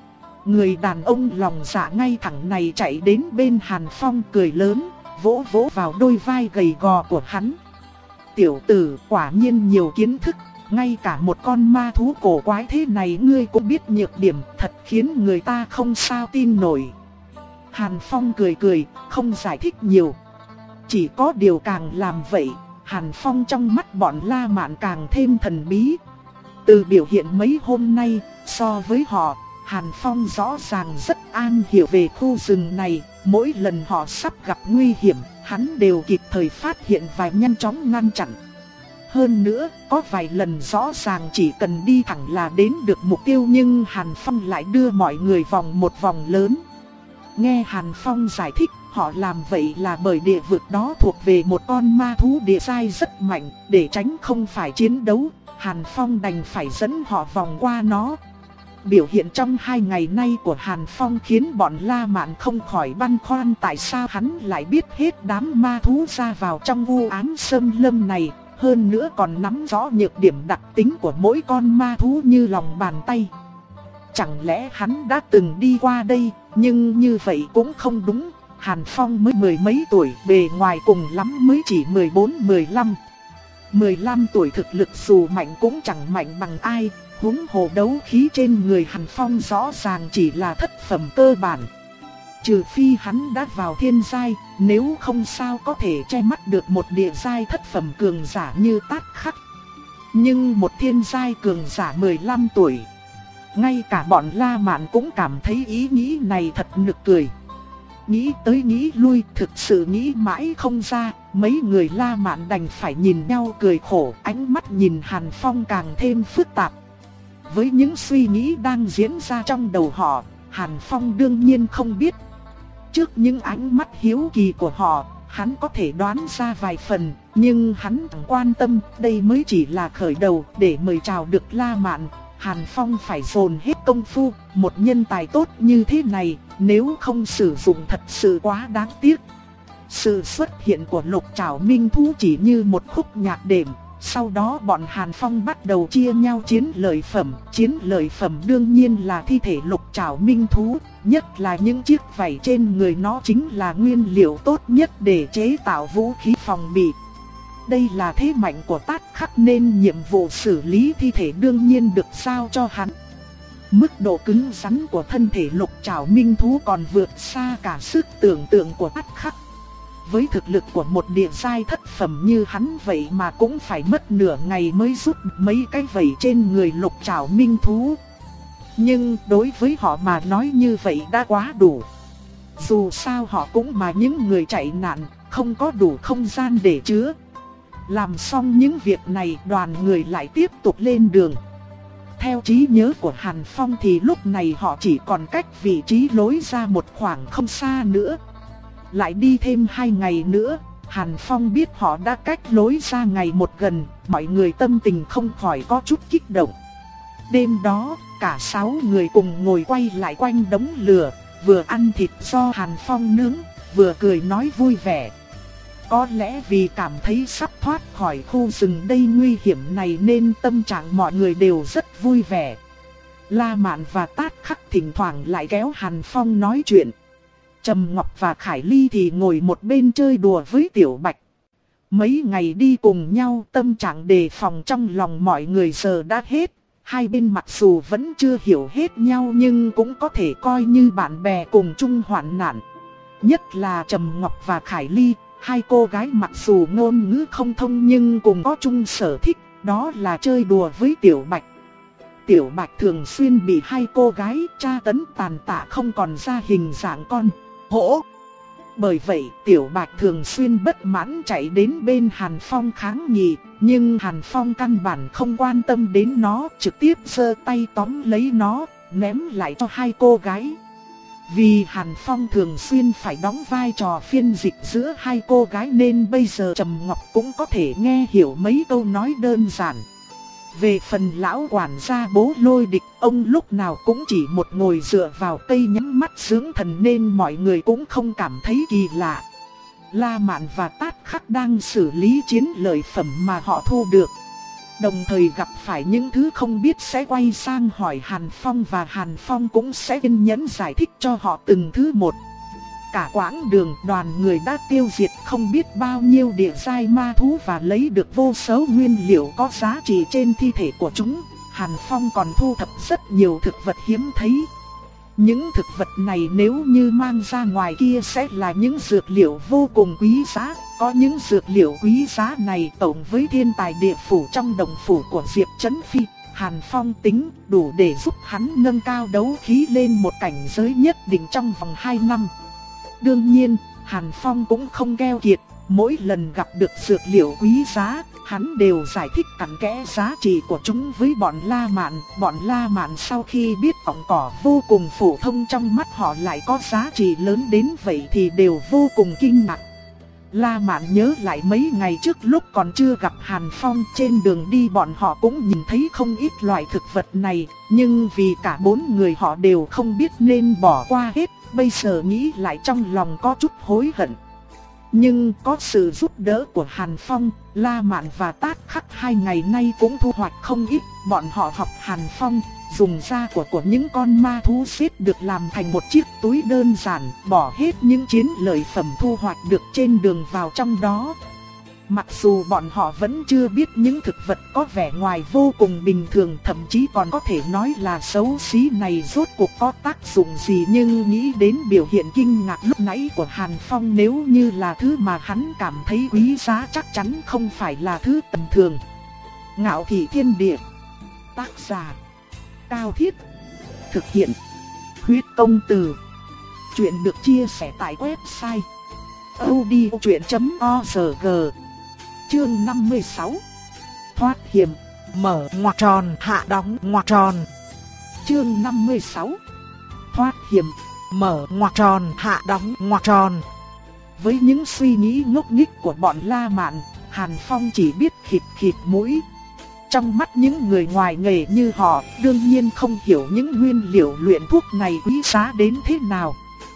Người đàn ông lòng dạ ngay thẳng này chạy đến bên Hàn Phong cười lớn, vỗ vỗ vào đôi vai gầy gò của hắn. Tiểu tử quả nhiên nhiều kiến thức, ngay cả một con ma thú cổ quái thế này ngươi cũng biết nhược điểm, thật khiến người ta không sao tin nổi. Hàn Phong cười cười, không giải thích nhiều. Chỉ có điều càng làm vậy, Hàn Phong trong mắt bọn La Mạn càng thêm thần bí. Từ biểu hiện mấy hôm nay, so với họ, Hàn Phong rõ ràng rất an hiểu về khu rừng này. Mỗi lần họ sắp gặp nguy hiểm, hắn đều kịp thời phát hiện và nhanh chóng ngăn chặn. Hơn nữa, có vài lần rõ ràng chỉ cần đi thẳng là đến được mục tiêu, nhưng Hàn Phong lại đưa mọi người vòng một vòng lớn. Nghe Hàn Phong giải thích, họ làm vậy là bởi địa vực đó thuộc về một con ma thú địa giai rất mạnh, để tránh không phải chiến đấu, Hàn Phong đành phải dẫn họ vòng qua nó. Biểu hiện trong hai ngày nay của Hàn Phong khiến bọn La Mạn không khỏi băn khoăn tại sao hắn lại biết hết đám ma thú ra vào trong u ám xâm lâm này, hơn nữa còn nắm rõ nhược điểm đặc tính của mỗi con ma thú như lòng bàn tay. Chẳng lẽ hắn đã từng đi qua đây, nhưng như vậy cũng không đúng. Hàn Phong mới mười mấy tuổi, bề ngoài cùng lắm mới chỉ mười bốn mười lăm. mười lăm tuổi thực lực dù mạnh cũng chẳng mạnh bằng ai, huống hồ đấu khí trên người Hàn Phong rõ ràng chỉ là thất phẩm cơ bản. Trừ phi hắn đã vào thiên giai, nếu không sao có thể che mắt được một địa giai thất phẩm cường giả như Tát Khắc. Nhưng một thiên giai cường giả mười lăm tuổi, ngay cả bọn La Mạn cũng cảm thấy ý nghĩ này thật nực cười. Nghĩ tới nghĩ lui, thực sự nghĩ mãi không ra, mấy người La Mạn đành phải nhìn nhau cười khổ, ánh mắt nhìn Hàn Phong càng thêm phức tạp. Với những suy nghĩ đang diễn ra trong đầu họ, Hàn Phong đương nhiên không biết. Trước những ánh mắt hiếu kỳ của họ, hắn có thể đoán ra vài phần, nhưng hắn chẳng quan tâm, đây mới chỉ là khởi đầu. Để mời chào được La Mạn, Hàn Phong phải dồn hết công phu. Một nhân tài tốt như thế này, nếu không sử dụng thật sự quá đáng tiếc. Sự xuất hiện của Lục Trảo Minh thú chỉ như một khúc nhạc đệm. Sau đó bọn Hàn Phong bắt đầu chia nhau chiến lợi phẩm. Chiến lợi phẩm đương nhiên là thi thể Lục Trảo Minh thú, nhất là những chiếc vảy trên người nó chính là nguyên liệu tốt nhất để chế tạo vũ khí phòng bị. Đây là thế mạnh của Tát Khắc nên nhiệm vụ xử lý thi thể đương nhiên được giao cho hắn. Mức độ cứng rắn của thân thể Lục Trảo Minh thú còn vượt xa cả sức tưởng tượng của Tát Khắc. Với thực lực của một địa giai thất phẩm như hắn vậy mà cũng phải mất nửa ngày mới rút mấy cái vảy trên người Lục Trảo Minh thú. Nhưng đối với họ mà nói như vậy đã quá đủ. Dù sao họ cũng mà những người chạy nạn, không có đủ không gian để chứa. Làm xong những việc này, đoàn người lại tiếp tục lên đường. Theo trí nhớ của Hàn Phong thì lúc này họ chỉ còn cách vị trí lối ra một khoảng không xa nữa. Lại đi thêm hai ngày nữa, Hàn Phong biết họ đã cách lối ra ngày một gần, mọi người tâm tình không khỏi có chút kích động. Đêm đó, cả sáu người cùng ngồi quay lại quanh đống lửa, vừa ăn thịt do Hàn Phong nướng, vừa cười nói vui vẻ. Có lẽ vì cảm thấy sắp thoát khỏi khu rừng đầy nguy hiểm này nên tâm trạng mọi người đều rất vui vẻ. La Mạn và Tát Khắc thỉnh thoảng lại kéo Hàn Phong nói chuyện. Trầm Ngọc và Khải Ly thì ngồi một bên chơi đùa với Tiểu Bạch. Mấy ngày đi cùng nhau, tâm trạng đề phòng trong lòng mọi người giờ đã hết. Hai bên mặc dù vẫn chưa hiểu hết nhau nhưng cũng có thể coi như bạn bè cùng chung hoạn nạn. Nhất là Trầm Ngọc và Khải Ly, hai cô gái mặc dù ngôn ngữ không thông nhưng cùng có chung sở thích, đó là chơi đùa với Tiểu Bạch. Tiểu Bạch thường xuyên bị hai cô gái tra tấn tàn tạ không còn ra hình dạng con hổ. Bởi vậy Tiểu Bạch thường xuyên bất mãn chạy đến bên Hàn Phong kháng nghị, nhưng Hàn Phong căn bản không quan tâm đến nó, trực tiếp giơ tay tóm lấy nó, ném lại cho hai cô gái. Vì Hàn Phong thường xuyên phải đóng vai trò phiên dịch giữa hai cô gái nên bây giờ Trầm Ngọc cũng có thể nghe hiểu mấy câu nói đơn giản. Về phần lão quản gia Bố Lôi Địch, ông lúc nào cũng chỉ một ngồi dựa vào cây nhắm mắt dưỡng thần nên mọi người cũng không cảm thấy kỳ lạ. La Mạn và Tát Khắc đang xử lý chiến lợi phẩm mà họ thu được. Đồng thời gặp phải những thứ không biết sẽ quay sang hỏi Hàn Phong và Hàn Phong cũng sẽ kiên nhẫn giải thích cho họ từng thứ một. Cả quãng đường đoàn người đã tiêu diệt không biết bao nhiêu địa giai ma thú và lấy được vô số nguyên liệu có giá trị trên thi thể của chúng. Hàn Phong còn thu thập rất nhiều thực vật hiếm thấy. Những thực vật này nếu như mang ra ngoài kia sẽ là những dược liệu vô cùng quý giá. Có những dược liệu quý giá này tổng với thiên tài địa phủ trong đồng phủ của Diệp Chấn Phi, Hàn Phong tính đủ để giúp hắn nâng cao đấu khí lên một cảnh giới nhất định trong vòng hai năm. Đương nhiên, Hàn Phong cũng không keo kiệt, mỗi lần gặp được dược liệu quý giá, hắn đều giải thích cặn kẽ giá trị của chúng với bọn La Mạn. Bọn La Mạn sau khi biết cọng cỏ vô cùng phổ thông trong mắt họ lại có giá trị lớn đến vậy thì đều vô cùng kinh ngạc. La Mạn nhớ lại mấy ngày trước lúc còn chưa gặp Hàn Phong, trên đường đi bọn họ cũng nhìn thấy không ít loại thực vật này, nhưng vì cả bốn người họ đều không biết nên bỏ qua hết, bây giờ nghĩ lại trong lòng có chút hối hận. Nhưng có sự giúp đỡ của Hàn Phong, La Mạn và Tát Khắc hai ngày nay cũng thu hoạch không ít. Bọn họ học Hàn Phong, dùng da của của những con ma thú xếp được làm thành một chiếc túi đơn giản, bỏ hết những chiến lợi phẩm thu hoạch được trên đường vào trong đó. Mặc dù bọn họ vẫn chưa biết những thực vật có vẻ ngoài vô cùng bình thường, thậm chí còn có thể nói là xấu xí này rốt cuộc có tác dụng gì, nhưng nghĩ đến biểu hiện kinh ngạc lúc nãy của Hàn Phong, nếu như là thứ mà hắn cảm thấy quý giá chắc chắn không phải là thứ tầm thường. Ngạo Thị Thiên Địa. Tác giả Cao Thiết. Thực hiện Huyết Công Từ. Chuyện được chia sẻ tại website audiochuyện chấm org. Chương năm mươi sáu. Thoát hiểm. Mở ngoặc tròn hạ đóng ngoặc tròn. Chương năm mươi sáu. Thoát hiểm. Mở ngoặc tròn hạ đóng ngoặc tròn. Với những suy nghĩ ngốc nghếch của bọn La Mạn, Hàn Phong chỉ biết khịt khịt mũi. Trong mắt những người ngoài nghề như họ, đương nhiên không hiểu những nguyên liệu luyện thuốc này quý giá đến thế nào.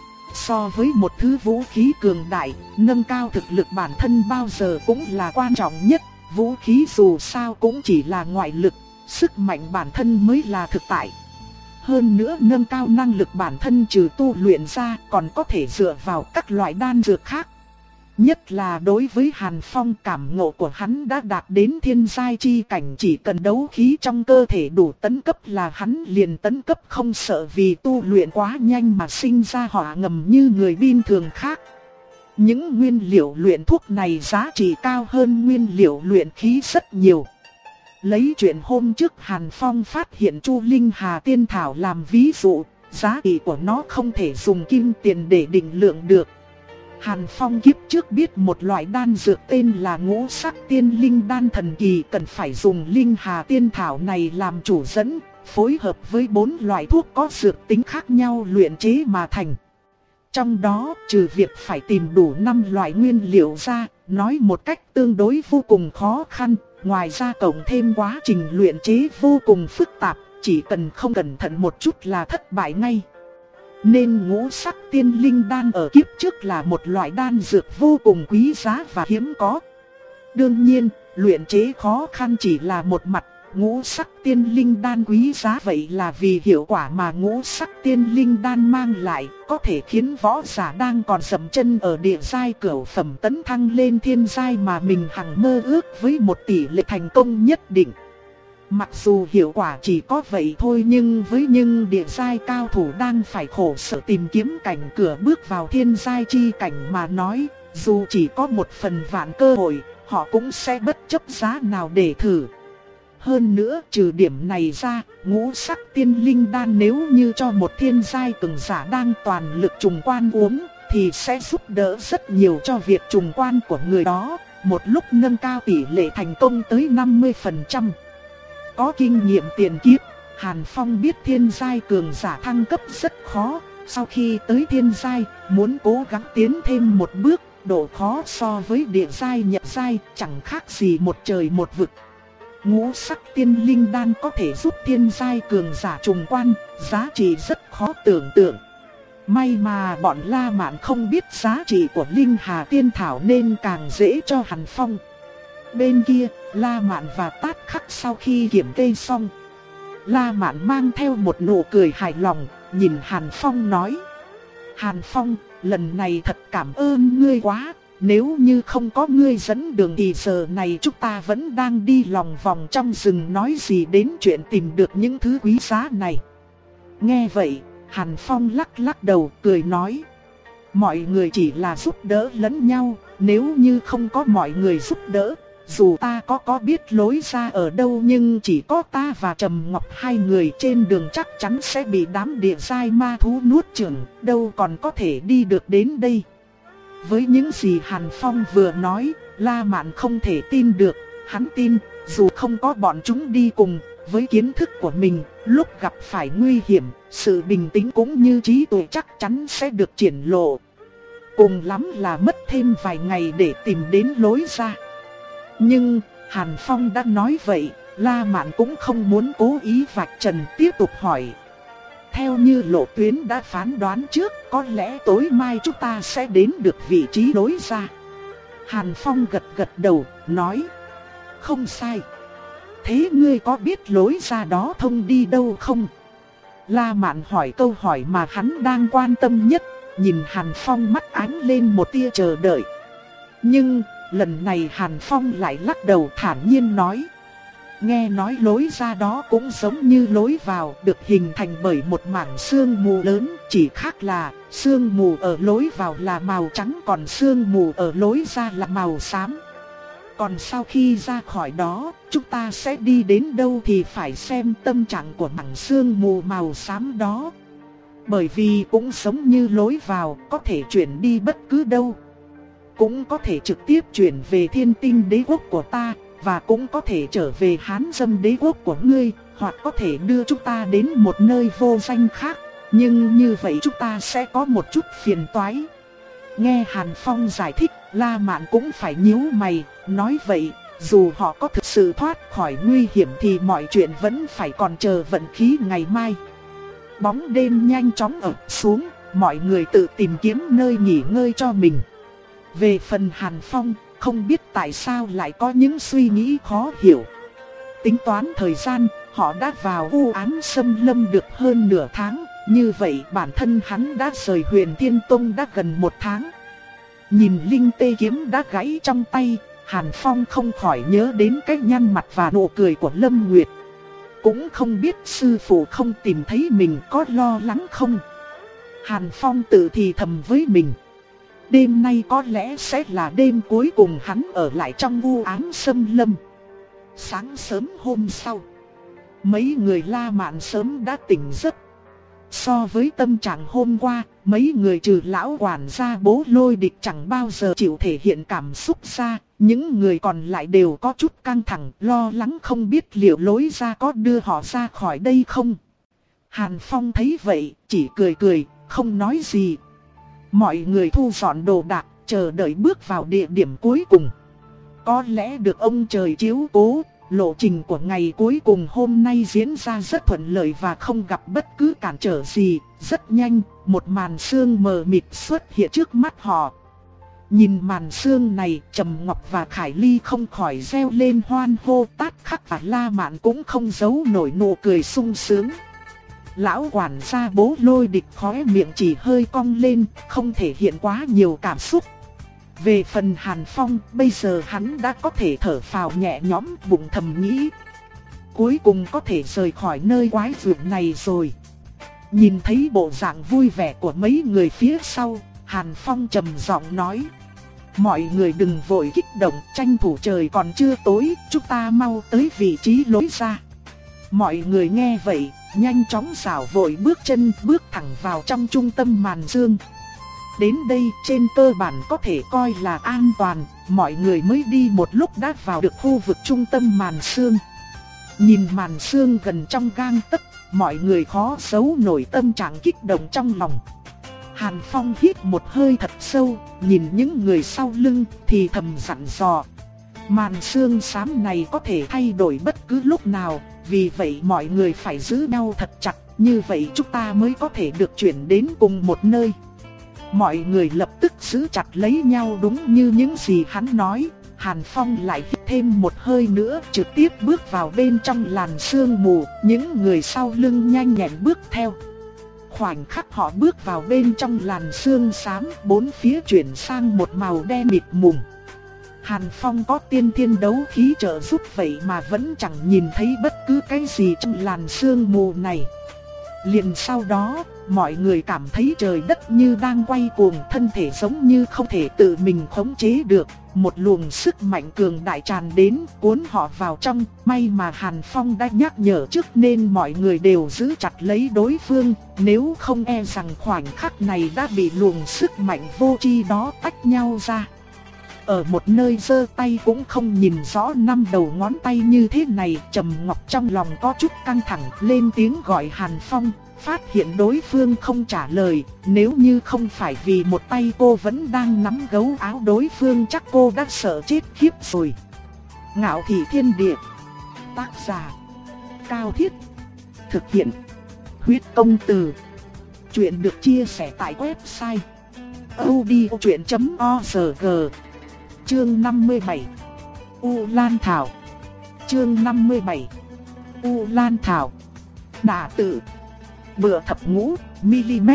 So với một thứ vũ khí cường đại, nâng cao thực lực bản thân bao giờ cũng là quan trọng nhất. Vũ khí dù sao cũng chỉ là ngoại lực, sức mạnh bản thân mới là thực tại. Hơn nữa nâng cao năng lực bản thân trừ tu luyện ra còn có thể dựa vào các loại đan dược khác. Nhất là đối với Hàn Phong, cảm ngộ của hắn đã đạt đến thiên giai chi cảnh, chỉ cần đấu khí trong cơ thể đủ tấn cấp là hắn liền tấn cấp không sợ vì tu luyện quá nhanh mà sinh ra hỏa ngầm như người bình thường khác. Những nguyên liệu luyện thuốc này giá trị cao hơn nguyên liệu luyện khí rất nhiều. Lấy chuyện hôm trước Hàn Phong phát hiện Chu Linh Hà Tiên Thảo làm ví dụ, giá trị của nó không thể dùng kim tiền để định lượng được. Hàn Phong kiếp trước biết một loại đan dược tên là ngũ sắc tiên linh đan thần kỳ, cần phải dùng linh hà tiên thảo này làm chủ dẫn, phối hợp với bốn loại thuốc có dược tính khác nhau luyện chế mà thành. Trong đó, trừ việc phải tìm đủ năm loại nguyên liệu ra, nói một cách tương đối vô cùng khó khăn, ngoài ra cộng thêm quá trình luyện chế vô cùng phức tạp, chỉ cần không cẩn thận một chút là thất bại ngay. Nên ngũ sắc tiên linh đan ở kiếp trước là một loại đan dược vô cùng quý giá và hiếm có. Đương nhiên, luyện chế khó khăn chỉ là một mặt, ngũ sắc tiên linh đan quý giá vậy là vì hiệu quả mà ngũ sắc tiên linh đan mang lại, có thể khiến võ giả đang còn dậm chân ở địa giai cửu phẩm tấn thăng lên thiên giai mà mình hằng mơ ước với một tỷ lệ thành công nhất định. Mặc dù hiệu quả chỉ có vậy thôi, nhưng với những địa giai cao thủ đang phải khổ sở tìm kiếm cảnh cửa bước vào thiên giai chi cảnh mà nói, dù chỉ có một phần vạn cơ hội, họ cũng sẽ bất chấp giá nào để thử. Hơn nữa, trừ điểm này ra, ngũ sắc tiên linh đan nếu như cho một thiên giai cường giả đang toàn lực trùng quan uống, thì sẽ giúp đỡ rất nhiều cho việc trùng quan của người đó, một lúc nâng cao tỷ lệ thành công tới năm mươi phần trăm. Có kinh nghiệm tiền kiếp, Hàn Phong biết thiên giai cường giả thăng cấp rất khó, Sau khi tới thiên giai, muốn cố gắng tiến thêm một bước, độ khó so với địa giai nhập giai chẳng khác gì một trời một vực. Ngũ sắc tiên linh đan có thể giúp thiên giai cường giả trùng quan, giá trị rất khó tưởng tượng. May mà bọn La Mạn không biết giá trị của linh hà tiên thảo nên càng dễ cho Hàn Phong. Bên kia, La Mạn và Tát Khắc sau khi kiểm kê xong, La Mạn mang theo một nụ cười hài lòng, nhìn Hàn Phong nói: Hàn Phong, lần này thật cảm ơn ngươi quá, nếu như không có ngươi dẫn đường thì giờ này chúng ta vẫn đang đi lòng vòng trong rừng nói gì đến chuyện tìm được những thứ quý giá này. Nghe vậy, Hàn Phong lắc lắc đầu cười nói: mọi người chỉ là giúp đỡ lẫn nhau, nếu như không có mọi người giúp đỡ, dù ta có có biết lối ra ở đâu nhưng chỉ có ta và Trầm Ngọc hai người trên đường chắc chắn sẽ bị đám địa giai ma thú nuốt chửng, đâu còn có thể đi được đến đây. Với những gì Hàn Phong vừa nói, La Mạn không thể tin được, hắn tin, dù không có bọn chúng đi cùng, với kiến thức của mình, lúc gặp phải nguy hiểm, sự bình tĩnh cũng như trí tuệ chắc chắn sẽ được triển lộ. Cùng lắm là mất thêm vài ngày để tìm đến lối ra. Nhưng, Hàn Phong đã nói vậy, La Mạn cũng không muốn cố ý vạch trần, tiếp tục hỏi. Theo như lộ tuyến đã phán đoán trước, có lẽ tối mai chúng ta sẽ đến được vị trí lối ra. Hàn Phong gật gật đầu, nói: không sai. Thế ngươi có biết lối ra đó thông đi đâu không? La Mạn hỏi câu hỏi mà hắn đang quan tâm nhất, nhìn Hàn Phong mắt ánh lên một tia chờ đợi. Nhưng, lần này Hàn Phong lại lắc đầu thản nhiên nói: nghe nói lối ra đó cũng giống như lối vào, được hình thành bởi một mảng sương mù lớn, chỉ khác là sương mù ở lối vào là màu trắng còn sương mù ở lối ra là màu xám. Còn sau khi ra khỏi đó, chúng ta sẽ đi đến đâu thì phải xem tâm trạng của mảng sương mù màu xám đó. Bởi vì cũng giống như lối vào, có thể chuyển đi bất cứ đâu. Cũng có thể trực tiếp chuyển về Thiên Tinh đế quốc của ta, và cũng có thể trở về Hán Dâm đế quốc của ngươi, hoặc có thể đưa chúng ta đến một nơi vô danh khác. Nhưng như vậy chúng ta sẽ có một chút phiền toái. Nghe Hàn Phong giải thích, La Mạn cũng phải nhíu mày, nói vậy, dù họ có thực sự thoát khỏi nguy hiểm thì mọi chuyện vẫn phải còn chờ vận khí ngày mai. Bóng đêm nhanh chóng ập xuống, mọi người tự tìm kiếm nơi nghỉ ngơi cho mình. Về phần Hàn Phong, không biết tại sao lại có những suy nghĩ khó hiểu. Tính toán thời gian, họ đã vào u ám xâm lâm được hơn nửa tháng, như vậy bản thân hắn đã rời Huyền Thiên Tông đã gần một tháng. Nhìn linh tê kiếm đã gãy trong tay, Hàn Phong không khỏi nhớ đến cái nhăn mặt và nụ cười của Lâm Nguyệt. Cũng không biết sư phụ không tìm thấy mình có lo lắng không. Hàn Phong tự thì thầm với mình. Đêm nay có lẽ sẽ là đêm cuối cùng hắn ở lại trong u ám xâm lâm. Sáng sớm hôm sau, mấy người La Mạn sớm đã tỉnh giấc. So với tâm trạng hôm qua, mấy người trừ lão quản gia Bố Lôi Địch chẳng bao giờ chịu thể hiện cảm xúc ra. Những người còn lại đều có chút căng thẳng, lo lắng không biết liệu lối ra có đưa họ ra khỏi đây không. Hàn Phong thấy vậy, chỉ cười cười, không nói gì. Mọi người thu dọn đồ đạc, chờ đợi bước vào địa điểm cuối cùng. Có lẽ được ông trời chiếu cố, lộ trình của ngày cuối cùng hôm nay diễn ra rất thuận lợi và không gặp bất cứ cản trở gì. Rất nhanh, một màn sương mờ mịt xuất hiện trước mắt họ. Nhìn màn sương này, Trầm Ngọc và Khải Ly không khỏi reo lên hoan hô. Tát Khắc và La Mạn cũng không giấu nổi nụ cười sung sướng. Lão quản gia Bố Lôi Địch khóe miệng chỉ hơi cong lên, không thể hiện quá nhiều cảm xúc. Về phần Hàn Phong, bây giờ hắn đã có thể thở phào nhẹ nhõm, bụng thầm nghĩ. Cuối cùng có thể rời khỏi nơi quái vực này rồi. Nhìn thấy bộ dạng vui vẻ của mấy người phía sau, Hàn Phong trầm giọng nói. Mọi người đừng vội kích động, tranh thủ trời còn chưa tối, chúng ta mau tới vị trí lối ra. Mọi người nghe vậy, nhanh chóng xảo vội bước chân, bước thẳng vào trong trung tâm màn sương. Đến đây trên cơ bản có thể coi là an toàn, mọi người mới đi một lúc đã vào được khu vực trung tâm màn sương. Nhìn màn sương gần trong gang tấc, mọi người khó giấu nổi tâm trạng kích động trong lòng. Hàn Phong hít một hơi thật sâu, nhìn những người sau lưng thì thầm dặn dò. Màn sương xám này có thể thay đổi bất cứ lúc nào, vì vậy mọi người phải giữ nhau thật chặt, như vậy chúng ta mới có thể được chuyển đến cùng một nơi. Mọi người lập tức giữ chặt lấy nhau đúng như những gì hắn nói. Hàn Phong lại hít thêm một hơi nữa, trực tiếp bước vào bên trong làn sương mù, những người sau lưng nhanh nhẹn bước theo. Khoảnh khắc họ bước vào bên trong làn sương xám, bốn phía chuyển sang một màu đen mịt mùng. Hàn Phong có tiên thiên đấu khí trợ giúp vậy mà vẫn chẳng nhìn thấy bất cứ cái gì trong làn sương mù này. Liền sau đó, mọi người cảm thấy trời đất như đang quay cuồng, thân thể giống như không thể tự mình khống chế được. Một luồng sức mạnh cường đại tràn đến, cuốn họ vào trong. May mà Hàn Phong đã nhắc nhở trước nên mọi người đều giữ chặt lấy đối phương. Nếu không e rằng khoảnh khắc này đã bị luồng sức mạnh vô tri đó tách nhau ra. Ở một nơi giơ tay cũng không nhìn rõ năm đầu ngón tay như thế này, Trầm Ngọc trong lòng có chút căng thẳng, lên tiếng gọi Hàn Phong. Phát hiện đối phương không trả lời, nếu như không phải vì một tay cô vẫn đang nắm gấu áo đối phương chắc cô đã sợ chết khiếp rồi. Ngạo Thị Thiên Địa. Tác giả Cao Thiết. Thực hiện Huyết Công Từ. Chuyện được chia sẻ tại website audiochuyện chấm org. Chương năm mươi bảy. U Lan Thảo. Chương năm mươi bảy. U Lan Thảo. Đả tự. Bựa thập ngũ mi-li-mét.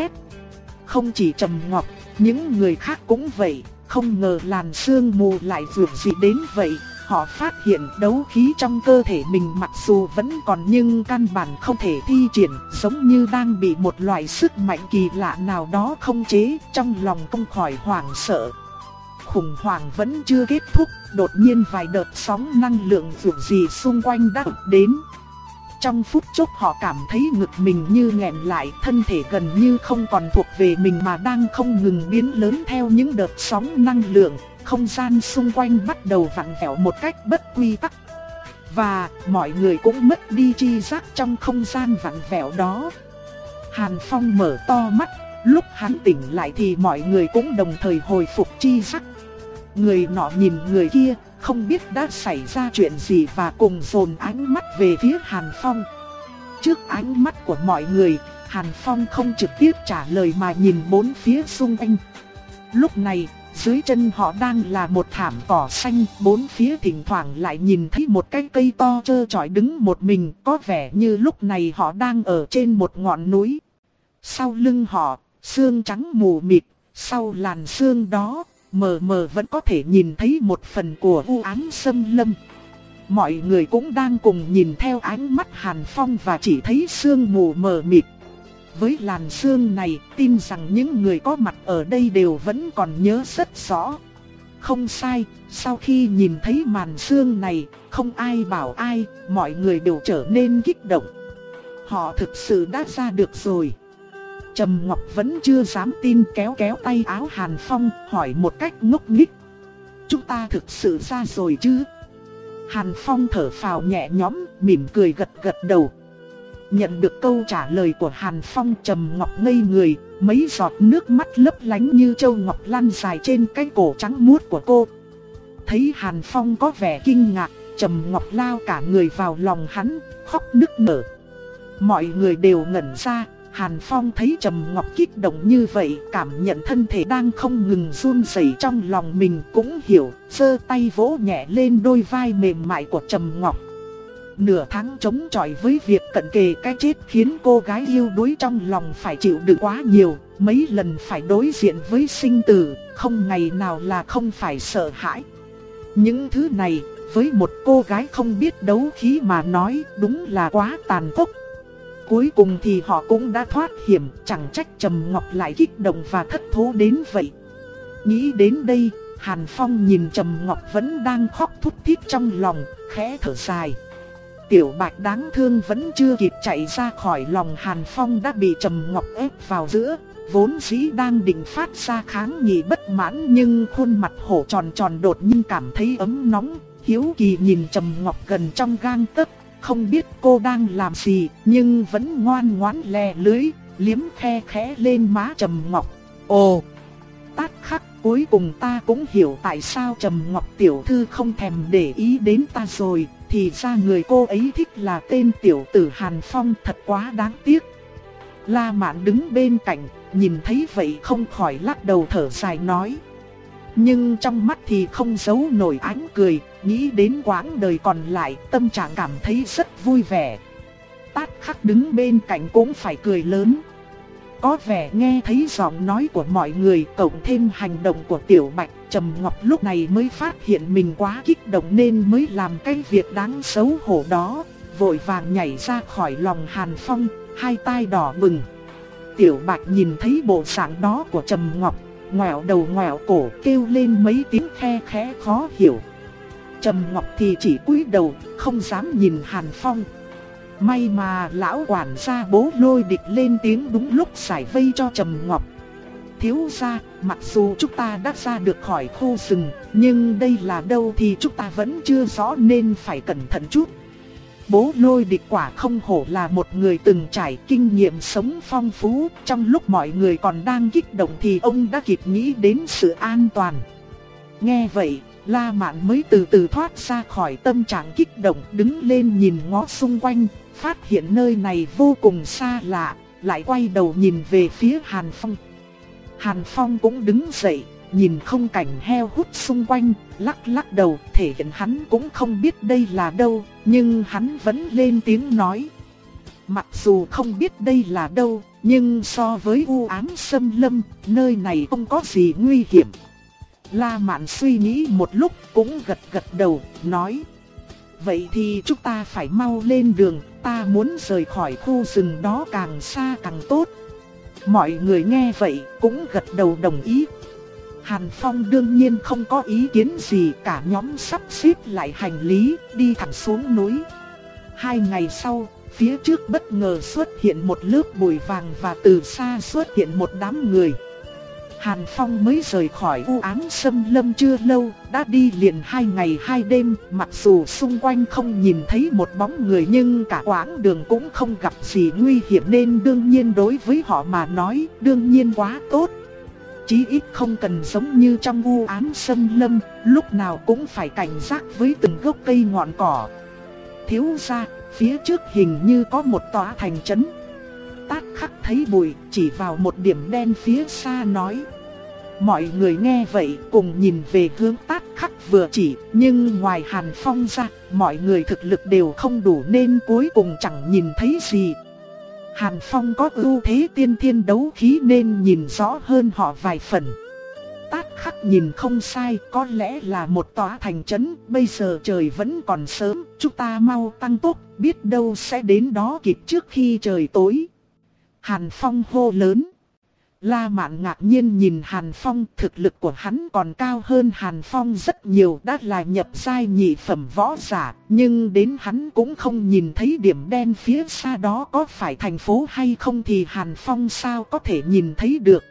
Không chỉ Trầm Ngọc, những người khác cũng vậy. Không ngờ làn sương mù lại vượt dị đến vậy. Họ phát hiện đấu khí trong cơ thể mình mặc dù vẫn còn nhưng căn bản không thể thi triển, giống như đang bị một loại sức mạnh kỳ lạ nào đó khống chế. Trong lòng không khỏi hoảng sợ. Khủng hoảng vẫn chưa kết thúc, đột nhiên vài đợt sóng năng lượng vượt dị xung quanh đã ập đến. Trong phút chốc họ cảm thấy ngực mình như nghẹn lại, thân thể gần như không còn thuộc về mình mà đang không ngừng biến lớn theo những đợt sóng năng lượng. Không gian xung quanh bắt đầu vặn vẹo một cách bất quy tắc. Và mọi người cũng mất đi tri giác trong không gian vặn vẹo đó. Hàn Phong mở to mắt, lúc hắn tỉnh lại thì mọi người cũng đồng thời hồi phục tri giác. Người nọ nhìn người kia, không biết đã xảy ra chuyện gì và cùng dồn ánh mắt về phía Hàn Phong. Trước ánh mắt của mọi người, Hàn Phong không trực tiếp trả lời mà nhìn bốn phía xung quanh. Lúc này, dưới chân họ đang là một thảm cỏ xanh, bốn phía thỉnh thoảng lại nhìn thấy một cái cây to trơ trọi đứng một mình, có vẻ như lúc này họ đang ở trên một ngọn núi. Sau lưng họ, sương trắng mù mịt, sau làn sương đó, mờ mờ vẫn có thể nhìn thấy một phần của u ám xâm lâm. Mọi người cũng đang cùng nhìn theo ánh mắt Hàn Phong và chỉ thấy sương mù mờ mịt. Với làn sương này, tin rằng những người có mặt ở đây đều vẫn còn nhớ rất rõ. Không sai, sau khi nhìn thấy màn sương này, không ai bảo ai, mọi người đều trở nên kích động. Họ thực sự đã ra được rồi. Trầm Ngọc vẫn chưa dám tin, kéo kéo tay áo Hàn Phong, hỏi một cách ngốc nghếch. Chúng ta thực sự ra rồi chứ? Hàn Phong thở phào nhẹ nhõm, mỉm cười gật gật đầu. Nhận được câu trả lời của Hàn Phong, Trầm Ngọc ngây người, mấy giọt nước mắt lấp lánh như châu ngọc lăn dài trên cái cổ trắng muốt của cô. Thấy Hàn Phong có vẻ kinh ngạc, Trầm Ngọc lao cả người vào lòng hắn, khóc nức nở. Mọi người đều ngẩn ra. Hàn Phong thấy Trầm Ngọc kích động như vậy, cảm nhận thân thể đang không ngừng run rẩy trong lòng mình cũng hiểu, giơ tay vỗ nhẹ lên đôi vai mềm mại của Trầm Ngọc. Nửa tháng chống chọi với việc cận kề cái chết khiến cô gái yêu đuối trong lòng phải chịu đựng quá nhiều, mấy lần phải đối diện với sinh tử, không ngày nào là không phải sợ hãi. Những thứ này, với một cô gái không biết đấu khí mà nói, đúng là quá tàn khốc. Cuối cùng thì họ cũng đã thoát hiểm, chẳng trách Trầm Ngọc lại kích động và thất thố đến vậy. Nghĩ đến đây, Hàn Phong nhìn Trầm Ngọc vẫn đang khóc thút thít trong lòng, khẽ thở dài. Tiểu Bạch đáng thương vẫn chưa kịp chạy ra khỏi lòng Hàn Phong đã bị Trầm Ngọc ép vào giữa. Vốn dĩ đang định phát ra kháng nghị bất mãn, nhưng khuôn mặt hổ tròn tròn đột nhiên cảm thấy ấm nóng, hiếu kỳ nhìn Trầm Ngọc gần trong gang tấc. Không biết cô đang làm gì, nhưng vẫn ngoan ngoãn lè lưới, liếm khe khẽ lên má Trầm Ngọc. Ồ, Tát Khắc, cuối cùng ta cũng hiểu tại sao Trầm Ngọc tiểu thư không thèm để ý đến ta rồi, thì ra người cô ấy thích là tên tiểu tử Hàn Phong, thật quá đáng tiếc. La Mạn đứng bên cạnh, nhìn thấy vậy không khỏi lắc đầu thở dài nói. Nhưng trong mắt thì không giấu nổi ánh cười, nghĩ đến quãng đời còn lại, tâm trạng cảm thấy rất vui vẻ. Tát Khắc đứng bên cạnh cũng phải cười lớn. Có vẻ nghe thấy giọng nói của mọi người cộng thêm hành động của Tiểu Bạch, Trầm Ngọc lúc này mới phát hiện mình quá kích động nên mới làm cái việc đáng xấu hổ đó, vội vàng nhảy ra khỏi lòng Hàn Phong, hai tai đỏ bừng. Tiểu Bạch nhìn thấy bộ dạng đó của Trầm Ngọc, ngoẹo đầu ngoẹo cổ kêu lên mấy tiếng khe khẽ khó hiểu. Trầm Ngọc thì chỉ cúi đầu, không dám nhìn Hàn Phong. May mà lão quản gia Bố Lôi Địch lên tiếng đúng lúc giải vây cho Trầm Ngọc. Thiếu gia, mặc dù chúng ta đã ra được khỏi khu rừng, nhưng đây là đâu thì chúng ta vẫn chưa rõ nên phải cẩn thận chút. Bố Lôi Địch quả không hổ là một người từng trải kinh nghiệm sống phong phú, trong lúc mọi người còn đang kích động thì ông đã kịp nghĩ đến sự an toàn. Nghe vậy, La Mạn mới từ từ thoát ra khỏi tâm trạng kích động, đứng lên nhìn ngó xung quanh, phát hiện nơi này vô cùng xa lạ, lại quay đầu nhìn về phía Hàn Phong. Hàn Phong cũng đứng dậy, nhìn không cảnh heo hút xung quanh, lắc lắc đầu, thể hiện hắn cũng không biết đây là đâu, nhưng hắn vẫn lên tiếng nói. Mặc dù không biết đây là đâu, nhưng so với u ám xâm lâm, nơi này không có gì nguy hiểm. La Mạn suy nghĩ một lúc cũng gật gật đầu, nói. Vậy thì chúng ta phải mau lên đường, ta muốn rời khỏi khu rừng đó càng xa càng tốt. Mọi người nghe vậy cũng gật đầu đồng ý. Hàn Phong đương nhiên không có ý kiến gì, cả nhóm sắp xếp lại hành lý, đi thẳng xuống núi. Hai ngày sau, phía trước bất ngờ xuất hiện một lớp bụi vàng và từ xa xuất hiện một đám người. Hàn Phong mới rời khỏi u ám xâm lâm chưa lâu, đã đi liền hai ngày hai đêm, mặc dù xung quanh không nhìn thấy một bóng người nhưng cả quãng đường cũng không gặp gì nguy hiểm nên đương nhiên đối với họ mà nói, đương nhiên quá tốt. Chí ít không cần giống như trong u ám xâm lâm, lúc nào cũng phải cảnh giác với từng gốc cây ngọn cỏ. Thiếu gia, phía trước hình như có một tòa thành trấn. Tát Khắc thấy bụi, chỉ vào một điểm đen phía xa nói. Mọi người nghe vậy cùng nhìn về hướng Tát Khắc vừa chỉ, nhưng ngoài Hàn Phong ra, mọi người thực lực đều không đủ nên cuối cùng chẳng nhìn thấy gì. Hàn Phong có ưu thế tiên thiên đấu khí nên nhìn rõ hơn họ vài phần. Tát Khắc nhìn không sai, có lẽ là một tòa thành trấn, bây giờ trời vẫn còn sớm, chúng ta mau tăng tốc, biết đâu sẽ đến đó kịp trước khi trời tối. Hàn Phong hô lớn. La Mạn ngạc nhiên nhìn Hàn Phong, thực lực của hắn còn cao hơn Hàn Phong rất nhiều, đã là nhập giai nhị phẩm võ giả, nhưng đến hắn cũng không nhìn thấy điểm đen phía xa đó có phải thành phố hay không thì Hàn Phong sao có thể nhìn thấy được.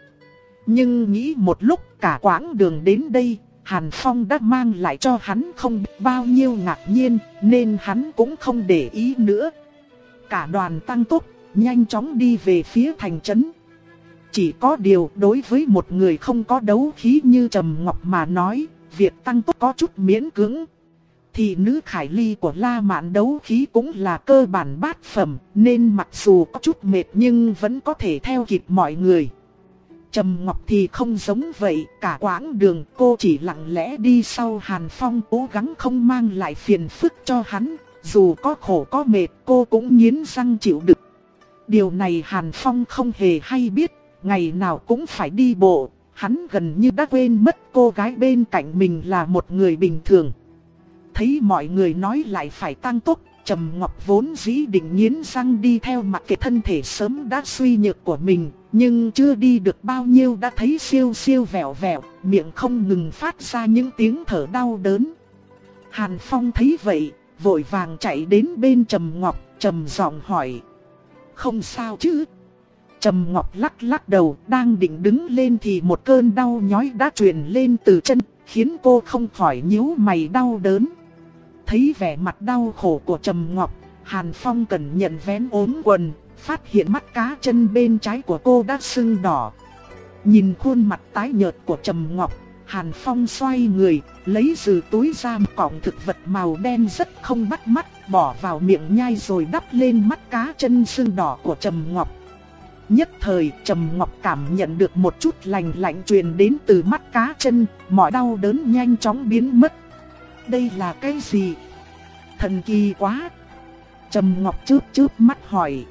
Nhưng nghĩ một lúc cả quãng đường đến đây, Hàn Phong đã mang lại cho hắn không bao nhiêu ngạc nhiên, nên hắn cũng không để ý nữa. Cả đoàn tăng tốc, nhanh chóng đi về phía thành trấn. Chỉ có điều đối với một người không có đấu khí như Trầm Ngọc mà nói, việc tăng tốc có chút miễn cưỡng. Thì nữ Khải Ly của La Mạn đấu khí cũng là cơ bản bát phẩm, nên mặc dù có chút mệt nhưng vẫn có thể theo kịp mọi người. Trầm Ngọc thì không giống vậy, cả quãng đường cô chỉ lặng lẽ đi sau Hàn Phong, cố gắng không mang lại phiền phức cho hắn, dù có khổ có mệt cô cũng nghiến răng chịu đựng. Điều này Hàn Phong không hề hay biết, ngày nào cũng phải đi bộ, hắn gần như đã quên mất cô gái bên cạnh mình là một người bình thường. Thấy mọi người nói lại phải tăng tốc, Trầm Ngọc vốn dĩ định nghiến răng đi theo mặc kệ thân thể sớm đã suy nhược của mình, nhưng chưa đi được bao nhiêu đã thấy siêu siêu vẹo vẹo, miệng không ngừng phát ra những tiếng thở đau đớn. Hàn Phong thấy vậy, vội vàng chạy đến bên Trầm Ngọc, trầm giọng hỏi. Không sao chứ? Trầm Ngọc lắc lắc đầu, đang định đứng lên thì một cơn đau nhói đã truyền lên từ chân, khiến cô không khỏi nhíu mày đau đớn. Thấy vẻ mặt đau khổ của Trầm Ngọc, Hàn Phong cẩn nhận vén ốm quần, phát hiện mắt cá chân bên trái của cô đã sưng đỏ. Nhìn khuôn mặt tái nhợt của Trầm Ngọc, Hàn Phong xoay người, lấy từ túi ra một cọng thực vật màu đen rất không bắt mắt, bỏ vào miệng nhai rồi đắp lên mắt cá chân sưng đỏ của Trầm Ngọc. Nhất thời Trầm Ngọc cảm nhận được một chút lạnh lạnh truyền đến từ mắt cá chân, mọi đau đớn nhanh chóng biến mất. Đây là cái gì? Thần kỳ quá! Trầm Ngọc chớp chớp mắt hỏi.